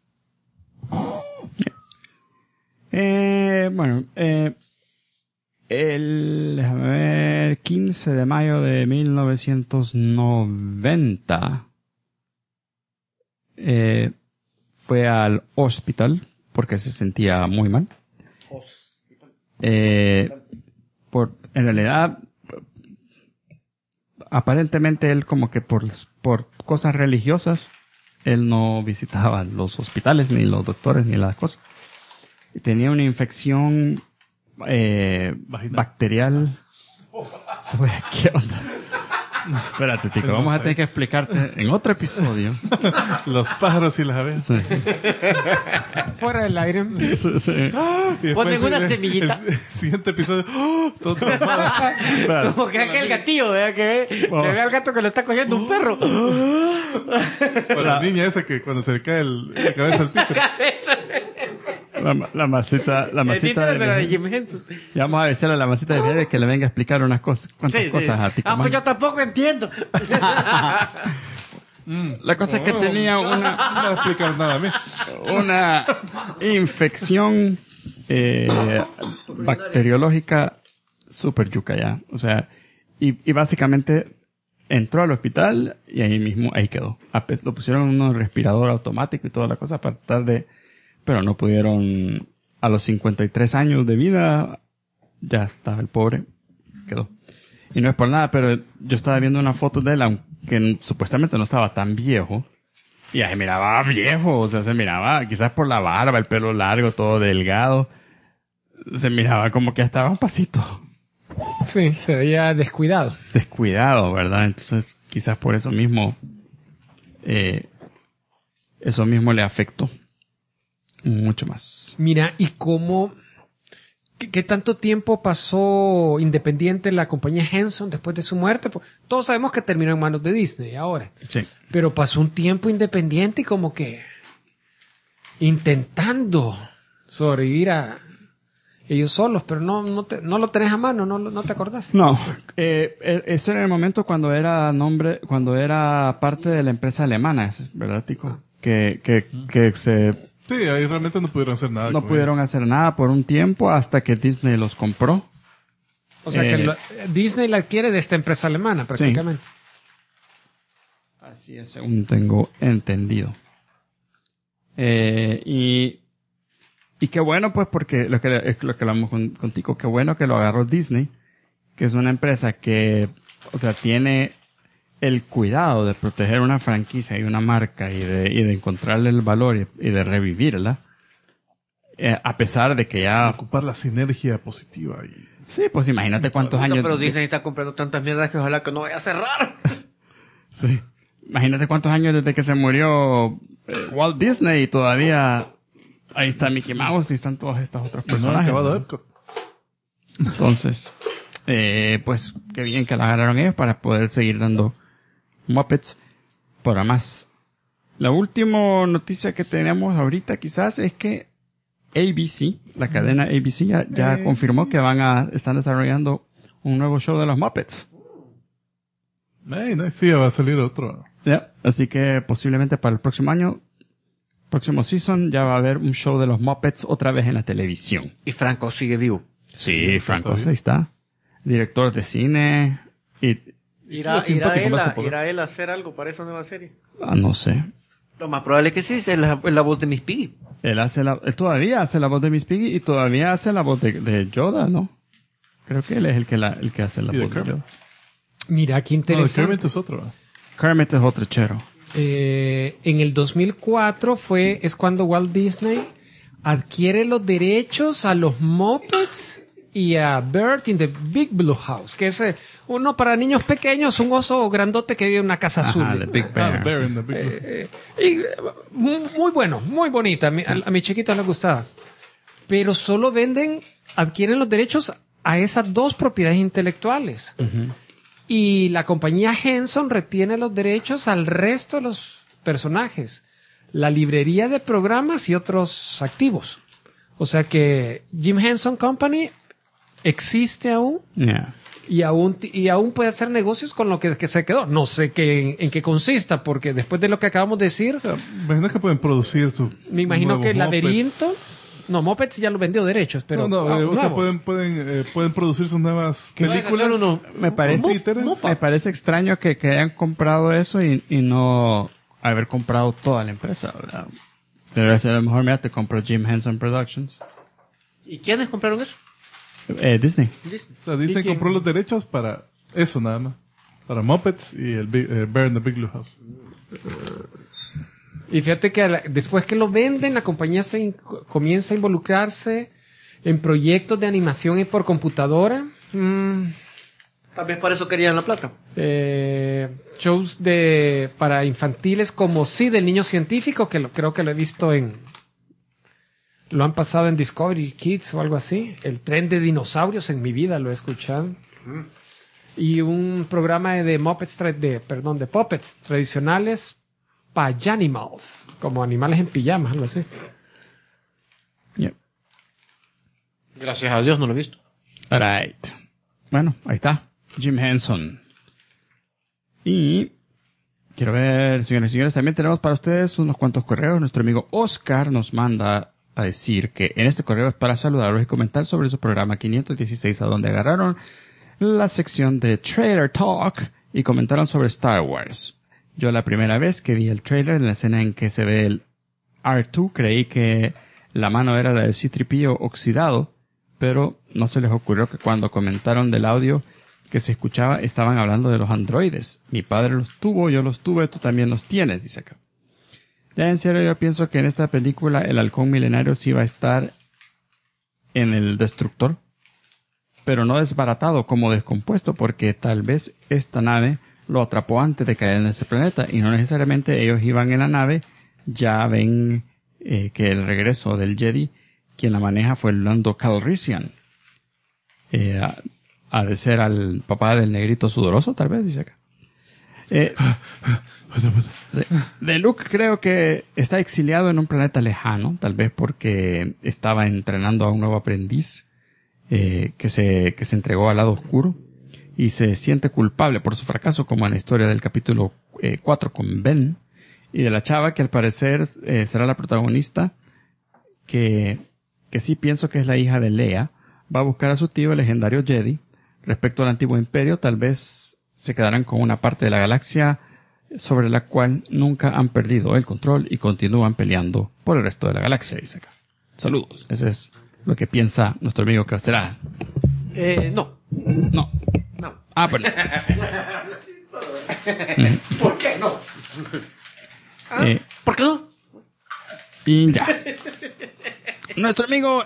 Déjame ver, 15 de mayo de 1990 fue al hospital porque se sentía muy mal. En realidad, aparentemente él como que por cosas religiosas, él no visitaba los hospitales, ni los doctores, ni las cosas. Y tenía una infección bacterial. Uy, ¿qué onda? Espérate, Tico, vamos a tener que explicarte en otro episodio. Los pájaros y las abejas. Sí. Fuera del aire. Sí, sí. Y después Ponen una semillita. El siguiente episodio. Todo traumado. Espérate. Como que aquel gatillo, ¿verdad? Que ve al gato que lo está cogiendo un perro. Para la niña esa que cuando se le cae la cabeza al pico. La masita El títere de la de de... Jim Henson. Ya vamos a decirle a la masita de Fidel que le venga a explicar unas cosas, cuántas cosas a Tico. Pues yo tampoco entiendo. La cosa es que tenía No va a explicar nada a mí. una infección bacteriológica super yuca ya. O sea, y básicamente entró al hospital y ahí quedó. Lo pusieron en un respirador automático y toda la cosa para tratar de... Pero no pudieron... A los 53 años de vida ya estaba el pobre. Quedó. Y no es por nada, pero yo estaba viendo una foto de él, aunque supuestamente no estaba tan viejo. Y ahí miraba viejo, o sea, se miraba quizás por la barba, el pelo largo, todo delgado. Se miraba como que estaba un pasito Sí, se veía descuidado. descuidado, ¿verdad? Entonces, quizás por eso mismo le afectó mucho más. Mira, ¿y cómo... ¿Qué tanto tiempo pasó independiente la compañía Henson después de su muerte? Pues, todos sabemos que terminó en manos de Disney ahora. Sí. Pero pasó un tiempo independiente y como que intentando sobrevivir a ellos solos, pero no lo tenés a mano, no te acordás. No, eso era el momento cuando era parte de la empresa alemana, ¿verdad, Tico? Que Sí, ahí realmente no pudieron hacer nada. no con pudieron hacer nada por un tiempo hasta que Disney los compró. O sea que Disney la adquiere de esta empresa alemana prácticamente. Así es, según tengo entendido. Y qué bueno, pues, porque es lo que hablamos contigo, qué bueno que lo agarró Disney, que es una empresa que, o sea, tiene el cuidado de proteger una franquicia y una marca y de encontrarle el valor y de revivirla, a pesar de que ya... ocupar la sinergia positiva. Sí, pues imagínate cuántos años... Pero Disney está comprando tantas mierdas que ojalá que no vaya a cerrar. Sí. Imagínate cuántos años desde que se murió Walt Disney y todavía ahí está Mickey Mouse y están todos estos otros No han personajes. acabado ¿no? Epcot. Entonces, pues qué bien que la agarraron ellos para poder seguir dando Muppets para más. La última noticia que tenemos ahorita quizás es que ABC, la cadena ABC ya confirmó que están desarrollando un nuevo show de los Muppets. No, sí, va a salir otro. Ya, así que posiblemente para el próximo año, próximo season, ya va a haber un show de los Muppets otra vez en la televisión. Y Franco sigue vivo. Sí, Franco, ahí está. Director de cine y... ¿Irá él a hacer algo para esa nueva serie? no sé. Lo más probable que sí, es la voz de Miss Piggy. Él todavía hace la voz de Miss Piggy y todavía hace la voz de Yoda, ¿no? Creo que él es el que hace la Y de voz de Kermit. Yoda. Mira, qué No, interesante. Kermit es otro. ¿Va? Kermit es otro chero. En el 2004 es cuando Walt Disney adquiere los derechos a los Muppets y a Bert in the Big Blue House, que es uno para niños pequeños, un oso grandote que vive en una casa azul. Ajá, de Big Bear. Bear in the Big Blue. Y muy bueno, muy bonita. A mi chiquito le gustaba. Pero solo adquieren los derechos a esas dos propiedades intelectuales. Y la compañía Henson retiene los derechos al resto de los personajes, la librería de programas y otros activos. O sea que Jim Henson Company existe aún Yeah. y aún puede hacer negocios con lo que se quedó. No sé en qué consista, porque después de lo que acabamos de decir, Imagino que pueden producir su. me imagino nuevos que el Muppets. laberinto... No, Muppets ya lo vendió derechos, pero... o sea, nuevos. pueden producir sus nuevas películas. Me parece extraño que hayan comprado eso y no haber comprado toda la empresa, ¿verdad? Debe ser a lo mejor, mira, te compró Jim Henson Productions. ¿Y quiénes compraron eso? Disney. O sea, Disney compró los derechos para eso nada más. Para Muppets y el Bear in the Big Blue House. Y fíjate que después que lo venden, la compañía comienza a involucrarse en proyectos de animación y por computadora. Tal vez para eso querían la plata. Shows para infantiles como Sid, el niño científico, que creo que lo he visto lo han pasado en Discovery Kids o algo así. El tren de dinosaurios en mi vida lo he escuchado. Y un programa de puppets tradicionales Pajanimals, como animales en pijamas, algo así. Yep. Gracias a Dios no lo he visto. Alright. Bueno, ahí está. Jim Henson. Y quiero ver, señores y señores, también tenemos para ustedes unos cuantos correos. Nuestro amigo Oscar nos manda a decir que en este correo es para saludarlos y comentar sobre su programa 516, a donde agarraron la sección de Trailer Talk y comentaron sobre Star Wars. Yo la primera vez que vi el trailer, en la escena en que se ve el R2, creí que la mano era la de C-3PO oxidado, pero no se les ocurrió que cuando comentaron del audio que se escuchaba, estaban hablando de los androides. Mi padre los tuvo, yo los tuve, tú también los tienes, dice acá. Ya en serio, yo pienso que en esta película el halcón milenario sí va a estar en el destructor, pero no desbaratado como descompuesto, porque tal vez esta nave lo atrapó antes de caer en ese planeta y no necesariamente ellos iban en la nave. Ya ven que el regreso del Jedi, quien la maneja fue el Lando Calrissian. Ha de ser al papá del negrito sudoroso, tal vez, dice acá. Sí. De Luke creo que está exiliado en un planeta lejano, tal vez porque estaba entrenando a un nuevo aprendiz que se entregó al lado oscuro y se siente culpable por su fracaso, como en la historia del capítulo 4 con Ben, y de la chava que al parecer será la protagonista, que sí pienso que es la hija de Leia. Va a buscar a su tío, el legendario Jedi. Respecto al antiguo imperio, tal vez se quedarán con una parte de la galaxia sobre la cual nunca han perdido el control y continúan peleando por el resto de la galaxia, dice acá. Saludos. Ese es lo que piensa nuestro amigo que será. No. No. No. Ah, bueno. ¿Por qué no? ¿Por qué no? Y ya. Nuestro amigo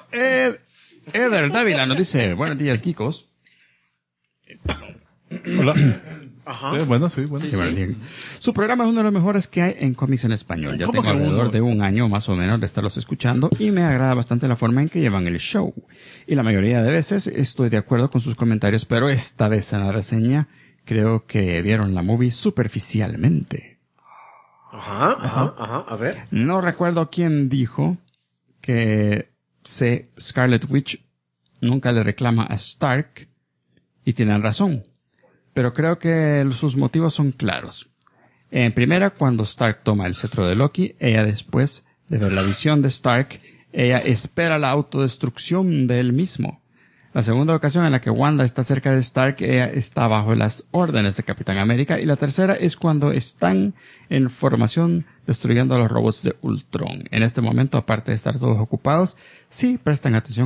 Eder Dávila nos dice: buenos días, geekos. Hola. Ajá. Bueno. Sí, bueno, su programa es uno de los mejores que hay en cómics en español. Ya tengo alrededor de un año más o menos de estarlos escuchando y me agrada bastante la forma en que llevan el show. Y la mayoría de veces estoy de acuerdo con sus comentarios, pero esta vez en la reseña creo que vieron la movie superficialmente. Ajá. A ver. No recuerdo quién dijo que Scarlet Witch nunca le reclama a Stark y tienen razón. Pero creo que sus motivos son claros. En primera, cuando Stark toma el cetro de Loki, ella después de ver la visión de Stark, ella espera la autodestrucción de él mismo. La segunda ocasión en la que Wanda está cerca de Stark, ella está bajo las órdenes de Capitán América. Y la tercera es cuando están en formación destruyendo a los robots de Ultron. En este momento, aparte de estar todos ocupados, si prestan atención,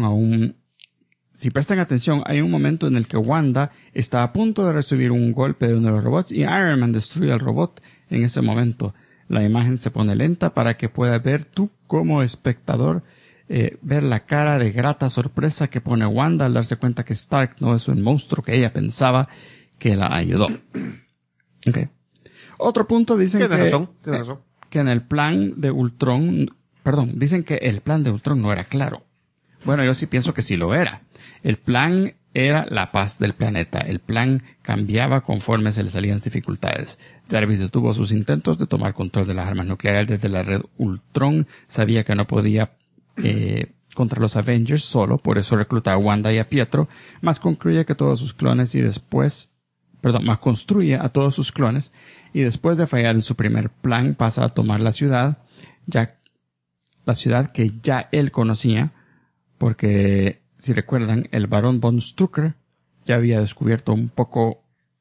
hay un momento en el que Wanda está a punto de recibir un golpe de uno de los robots y Iron Man destruye al robot. En ese momento, la imagen se pone lenta para que puedas ver tú como espectador, ver la cara de grata sorpresa que pone Wanda al darse cuenta que Stark no es un monstruo que ella pensaba que la ayudó. Okay. Otro punto dicen que en el plan de Ultron, dicen que el plan de Ultron no era claro. Bueno, yo sí pienso que sí lo era. El plan era la paz del planeta. El plan cambiaba conforme se le salían dificultades. Jarvis detuvo sus intentos de tomar control de las armas nucleares desde la red Ultron. Sabía que no podía contra los Avengers solo, por eso recluta a Wanda y a Pietro, más construye a todos sus clones y después de fallar en su primer plan pasa a tomar la ciudad que ya él conocía, porque si recuerdan, el Barón von Strucker ya había descubierto un poco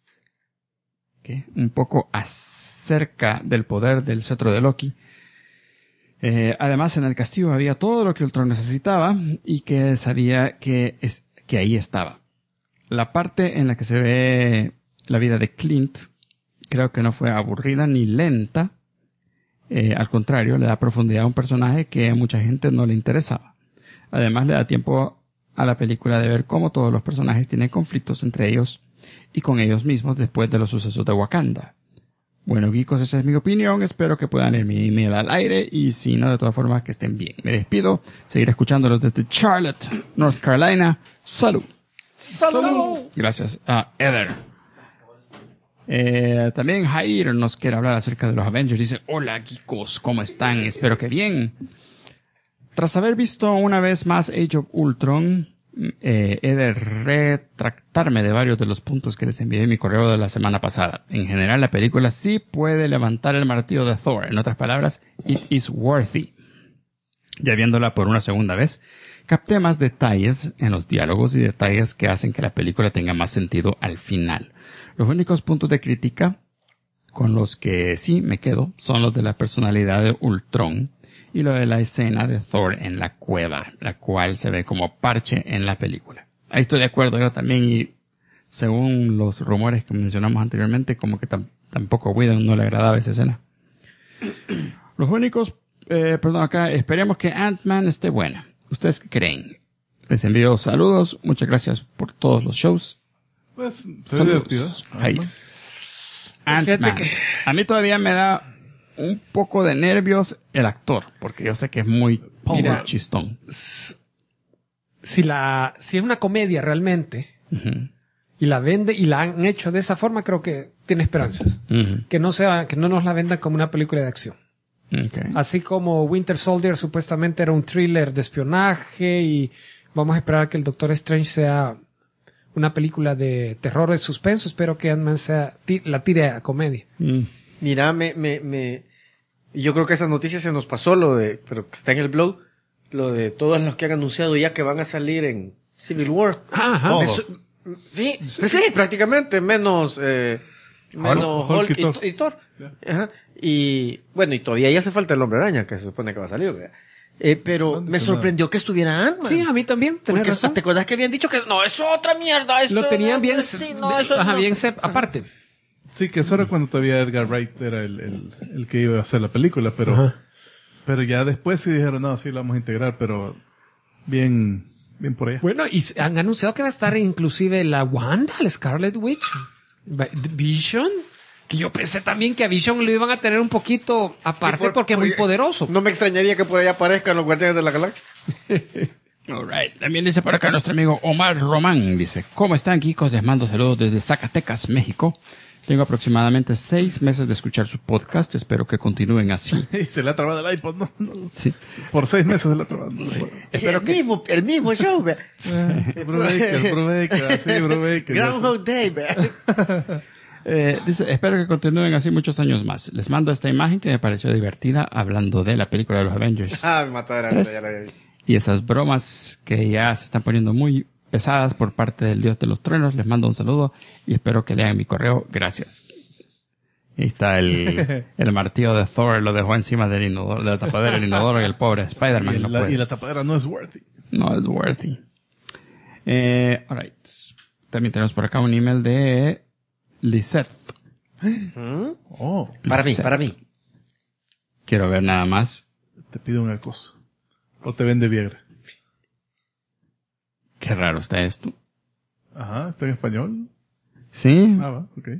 acerca del poder del cetro de Loki. Además, en el castillo había todo lo que Ultron necesitaba y que sabía que ahí estaba. La parte en la que se ve la vida de Clint creo que no fue aburrida ni lenta. Al contrario, le da profundidad a un personaje que a mucha gente no le interesaba. Además, le da tiempo a la película de ver cómo todos los personajes tienen conflictos entre ellos y con ellos mismos después de los sucesos de Wakanda. Bueno, geekos, esa es mi opinión. Espero que puedan leer mi email al aire y si no, de todas formas, que estén bien. Me despido. Seguiré escuchándolos desde Charlotte, North Carolina. ¡Salud! ¡Salud! Gracias a Eder. También Jair nos quiere hablar acerca de los Avengers. Dice, hola geekos, ¿cómo están? Espero que bien. Tras haber visto una vez más Age of Ultron, he de retractarme de varios de los puntos que les envié en mi correo de la semana pasada. En general, la película sí puede levantar el martillo de Thor. En otras palabras, it is worthy. Ya viéndola por una segunda vez, capté más detalles en los diálogos y detalles que hacen que la película tenga más sentido al final. Los únicos puntos de crítica con los que sí me quedo son los de la personalidad de Ultron y lo de la escena de Thor en la cueva, la cual se ve como parche en la película. Ahí estoy de acuerdo yo también y según los rumores que mencionamos anteriormente, como que tampoco a Whedon no le agradaba esa escena. Los únicos, acá esperemos que Ant-Man esté buena. ¿Ustedes qué creen? Les envío saludos, muchas gracias por todos los shows. Pues, saludos. Ant-Man. A mí todavía me da un poco de nervios el actor, porque yo sé que es muy chistón. Si es una comedia realmente, y la vende y la han hecho de esa forma, creo que tiene esperanzas. Que no nos la vendan como una película de acción. Okay. Así como Winter Soldier supuestamente era un thriller de espionaje y vamos a esperar que el Doctor Strange sea una película de terror, de suspenso. Espero que Ant-Man la tire a comedia. Mira, yo creo que esa noticia se nos pasó, pero que está en el blog, lo de todos los que han anunciado ya que van a salir en Civil War. Ajá. Todos. Sí, prácticamente, menos Hulk y Thor. Ajá. Y bueno, y todavía ya hace falta el Hombre Araña, que se supone que va a salir, ¿verdad? Pero me sorprendió que estuviera Ant-Man. Sí, a mí también, tenés razón. ¿Te acuerdas que habían dicho que no, es otra mierda? Eso lo tenían bien, bien aparte. Sí, que eso era cuando todavía Edgar Wright era el que iba a hacer la película, pero ya después sí dijeron, no, sí lo vamos a integrar, pero bien por allá. Bueno, y han anunciado que va a estar inclusive la Wanda, la Scarlet Witch. ¿Vision? Que yo pensé también que a Vision lo iban a tener un poquito aparte porque es muy poderoso. No me extrañaría que por ahí aparezcan los Guardianes de la Galaxia. All right. También dice por acá nuestro amigo Omar Román. Dice, ¿cómo están, Geekos? Les mando saludos desde Zacatecas, México. Tengo aproximadamente 6 meses de escuchar su podcast. Espero que continúen así. Y se le ha trabado el iPod, ¿no? Sí. Por 6 meses se le ha trabado. Sí. El mismo show, vea. Brubaker, así, Brubaker. Groundhog Day, vea. Dice, espero que continúen así muchos años más. Les mando esta imagen que me pareció divertida hablando de la película de los Avengers. Me mataron, ya la había visto. Y esas bromas que ya se están poniendo muy pesadas por parte del Dios de los Truenos. Les mando un saludo y espero que lean mi correo. Gracias. Ahí está el martillo de Thor, lo dejó encima del inodoro, de la tapadera del inodoro y el pobre Spider-Man no puede. Y la tapadera no es worthy. No es worthy. All right. También tenemos por acá un email de Lisette. Oh, Para mí. Quiero ver nada más. te pide una cosa. O te vende Viagra. Qué raro está esto. Ajá, ¿está en español? Sí. Ah, va, ok.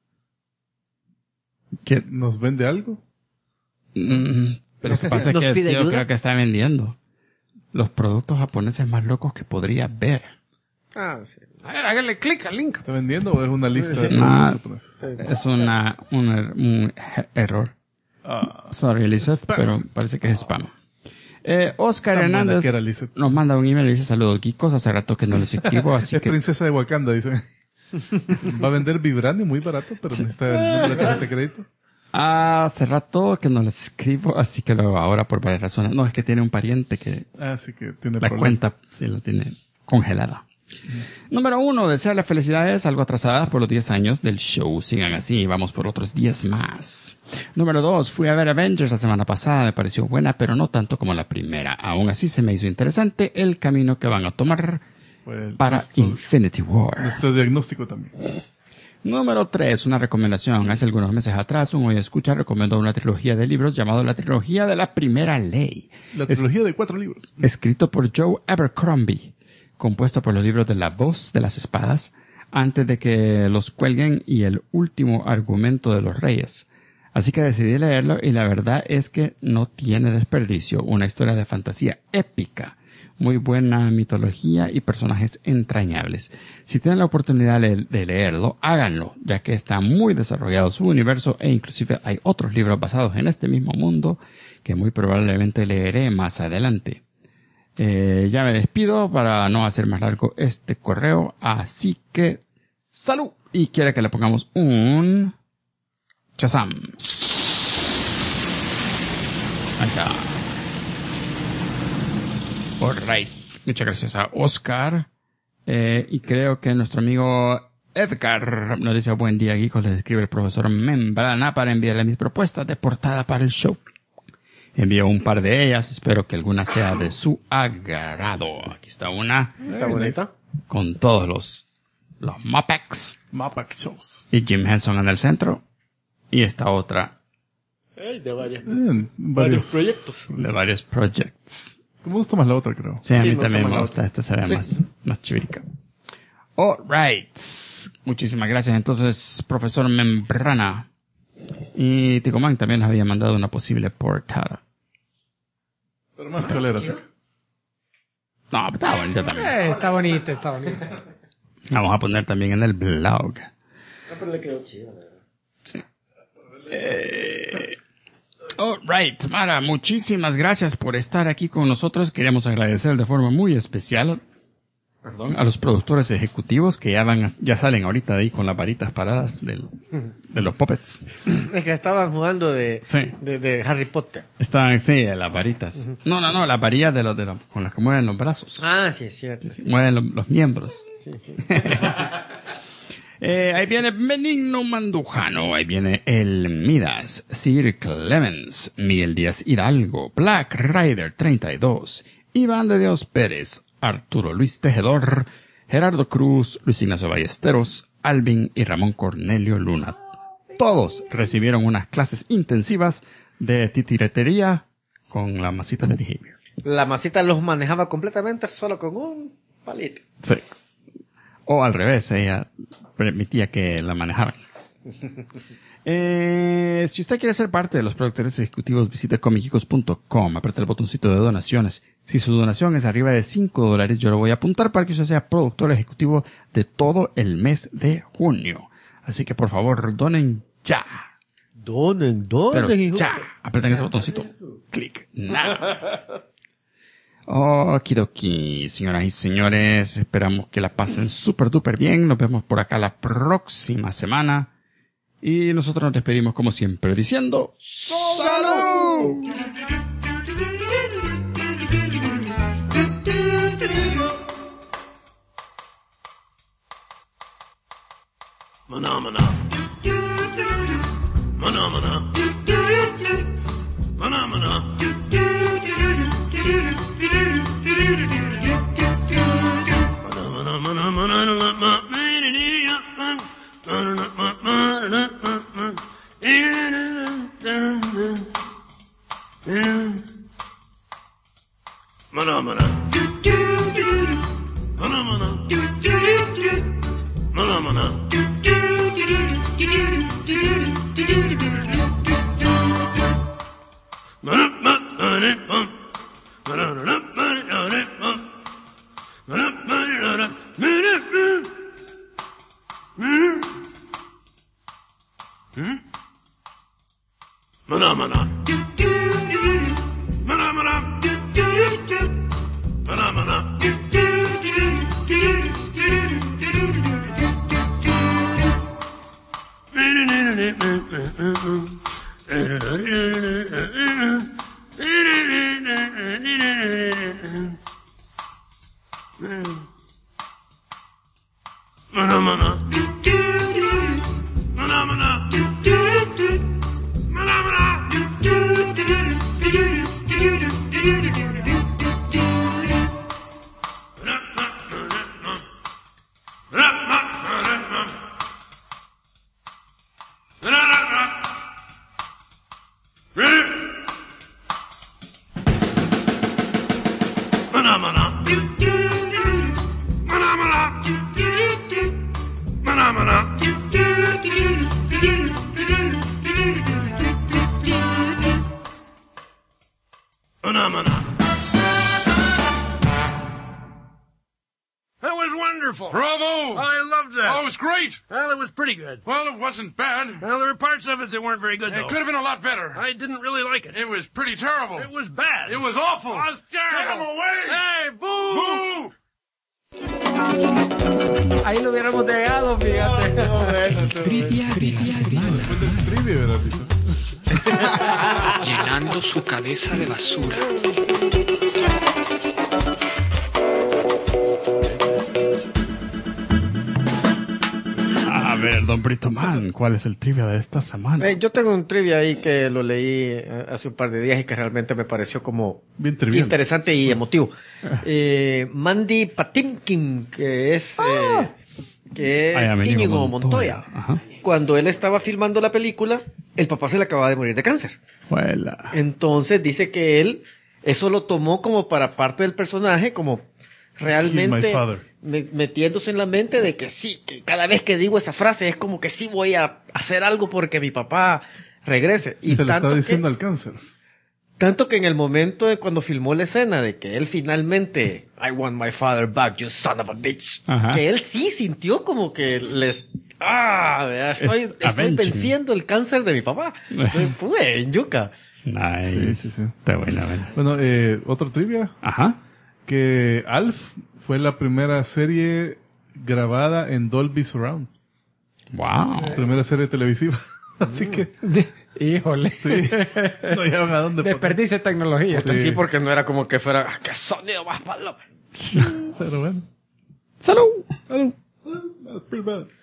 ¿Qué? ¿Nos vende algo? Pero lo que pasa es ¿Nos que pide sí, yo ayuda? creo que está vendiendo los productos japoneses más locos que podría ver. Ah, sí. A ver, hágale clic al link. ¿Está vendiendo o es una lista de No, productos japoneses? es un error. Sorry, Elizabeth, Spam. pero parece que es spam. Oscar Tan buena Hernández que era, Lizeth. nos manda un email y dice saludos geekos, hace rato que no les escribo, así Es que princesa de Wakanda, dice. Va a vender Vibranium muy barato, pero necesita el número de tarjeta de crédito. hace rato que no les escribo, así que lo hago ahora por varias razones. No, es que tiene un pariente que Ah, sí que tiene la problema. cuenta sí la tiene congelada. Número 1, desearle felicidades, algo atrasadas por los 10 años del show. Sigan así, vamos por otros 10 más. Número 2, fui a ver Avengers la semana pasada, me pareció buena, pero no tanto como la primera. Aún así se me hizo interesante el camino que van a tomar Pues, para Infinity War. nuestro diagnóstico también. Número 3, una recomendación. Hace algunos meses atrás, un Oye Escucha recomendó una trilogía de libros llamado La Trilogía de la Primera Ley. La trilogía de 4 libros. Escrito por Joe Abercrombie, compuesto por los libros de La Voz de las Espadas, Antes de que los cuelguen y El último argumento de los reyes. Así que decidí leerlo y la verdad es que no tiene desperdicio. Una historia de fantasía épica, muy buena mitología y personajes entrañables. Si tienen la oportunidad de leerlo, háganlo, ya que está muy desarrollado su universo e inclusive hay otros libros basados en este mismo mundo que muy probablemente leeré más adelante. Ya me despido para no hacer más largo este correo, así que ¡salud! Y quiere que le pongamos un Shazam. Ahí está. Alright. Muchas gracias a Oscar. Y creo que nuestro amigo Edgar nos dice buen día, geekos. Les escribe el profesor Membrana para enviarle mis propuestas de portada para el show. Envío un par de ellas, espero que alguna sea de su agrado. Aquí está una. Está bonita. Con todos los Muppets. Mapa shows. Y Jim Henson en el centro. Y esta otra De varias. Varios proyectos. de varios projects. Me gusta más la otra, creo. Sí, a Sí, mí me también gusta me más gusta. la Esta se ve Sí. más chivirica. Alright. Muchísimas gracias. Entonces, profesor Membrana. Y Ticoman también nos había mandado una posible portada. Pero más cholera, sí. No, pero está bonita también. Está bonita, está bonita. Vamos a poner también en el blog. Pero le quedó chido, la verdad. Sí. Alright, Mara, muchísimas gracias por estar aquí con nosotros. Queremos agradecer de forma muy especial a los productores ejecutivos que ya salen ahorita de ahí con las varitas paradas de los puppets. Es que estaban jugando Sí. de Harry Potter. Están, sí, las varitas. No, las varillas de los con las que mueven los brazos. Ah, sí, es cierto. Sí. Mueven los miembros. Sí. Ahí viene Benigno Mandujano, ahí viene El Midas, Sir Clemens, Miguel Díaz Hidalgo, Black Rider 32, Iván de Dios Pérez, Arturo Luis Tejedor, Gerardo Cruz, Luis Ignacio Ballesteros, Alvin y Ramón Cornelio Luna. Todos recibieron unas clases intensivas de titiretería con la masita de Behavior. La masita los manejaba completamente solo con un palito. Sí. O al revés, ella permitía que la manejaran. Si usted quiere ser parte de los productores ejecutivos, visite comicicos.com, apriete el botoncito de donaciones. Si su donación es arriba de $5, yo lo voy a apuntar para que usted sea productor ejecutivo de todo el mes de junio. Así que por favor, donen ya. Donen. Pero ya, aprieten ese botoncito. Clic. Nada. Okidoki, señoras y señores, esperamos que la pasen súper duper bien. Nos vemos por acá la próxima semana. Y nosotros nos despedimos como siempre diciendo ¡Salud! Maná, maná. Maná, maná. Maná, maná. Maná, maná, maná. That was wonderful. Bravo! I loved that. Oh, it was great. Well, it was pretty good. Well, it wasn't bad. Well, there were parts of it that weren't very good, though. It could have been a lot better. I didn't really like it. It was pretty terrible. It was bad. It was awful. It was terrible. Get him away! Hey, boo! Boo! Ahí lo hubiéramos dejado, fíjate. Trivia de la semana. Trivia, ¿verdad? Llenando su cabeza de basura. A ver, don Brito Man, ¿cuál es el trivia de esta semana? Yo tengo un trivia ahí que lo leí hace un par de días y que realmente me pareció como Bien trivial. interesante y emotivo. Mandy Patinkin, que es Íñigo Montoya. Ajá. Cuando él estaba filmando la película, el papá se le acababa de morir de cáncer. Huela. Entonces dice que él eso lo tomó como para parte del personaje, como realmente Kill my father. metiéndose en la mente de que sí, que cada vez que digo esa frase es como que sí voy a hacer algo porque mi papá regrese. Y Se lo tanto está diciendo que, al cáncer. tanto que en el momento de cuando filmó la escena de que él finalmente I want my father back, you son of a bitch. Ajá. Que él sí sintió como que estoy avenging. venciendo el cáncer de mi papá. Fue en yuca. Nice. Sí. Está buena. Bueno, otro trivia. Ajá. Que Alf fue la primera serie grabada en Dolby Surround. Wow. Primera serie televisiva. Así que, Híjole. sí. No llevan a dónde poner. Desperdicio de tecnología. Puta, sí, porque no era como que fuera, qué sonido más malo. Pero bueno. ¡Salud! Salud. That's pretty bad.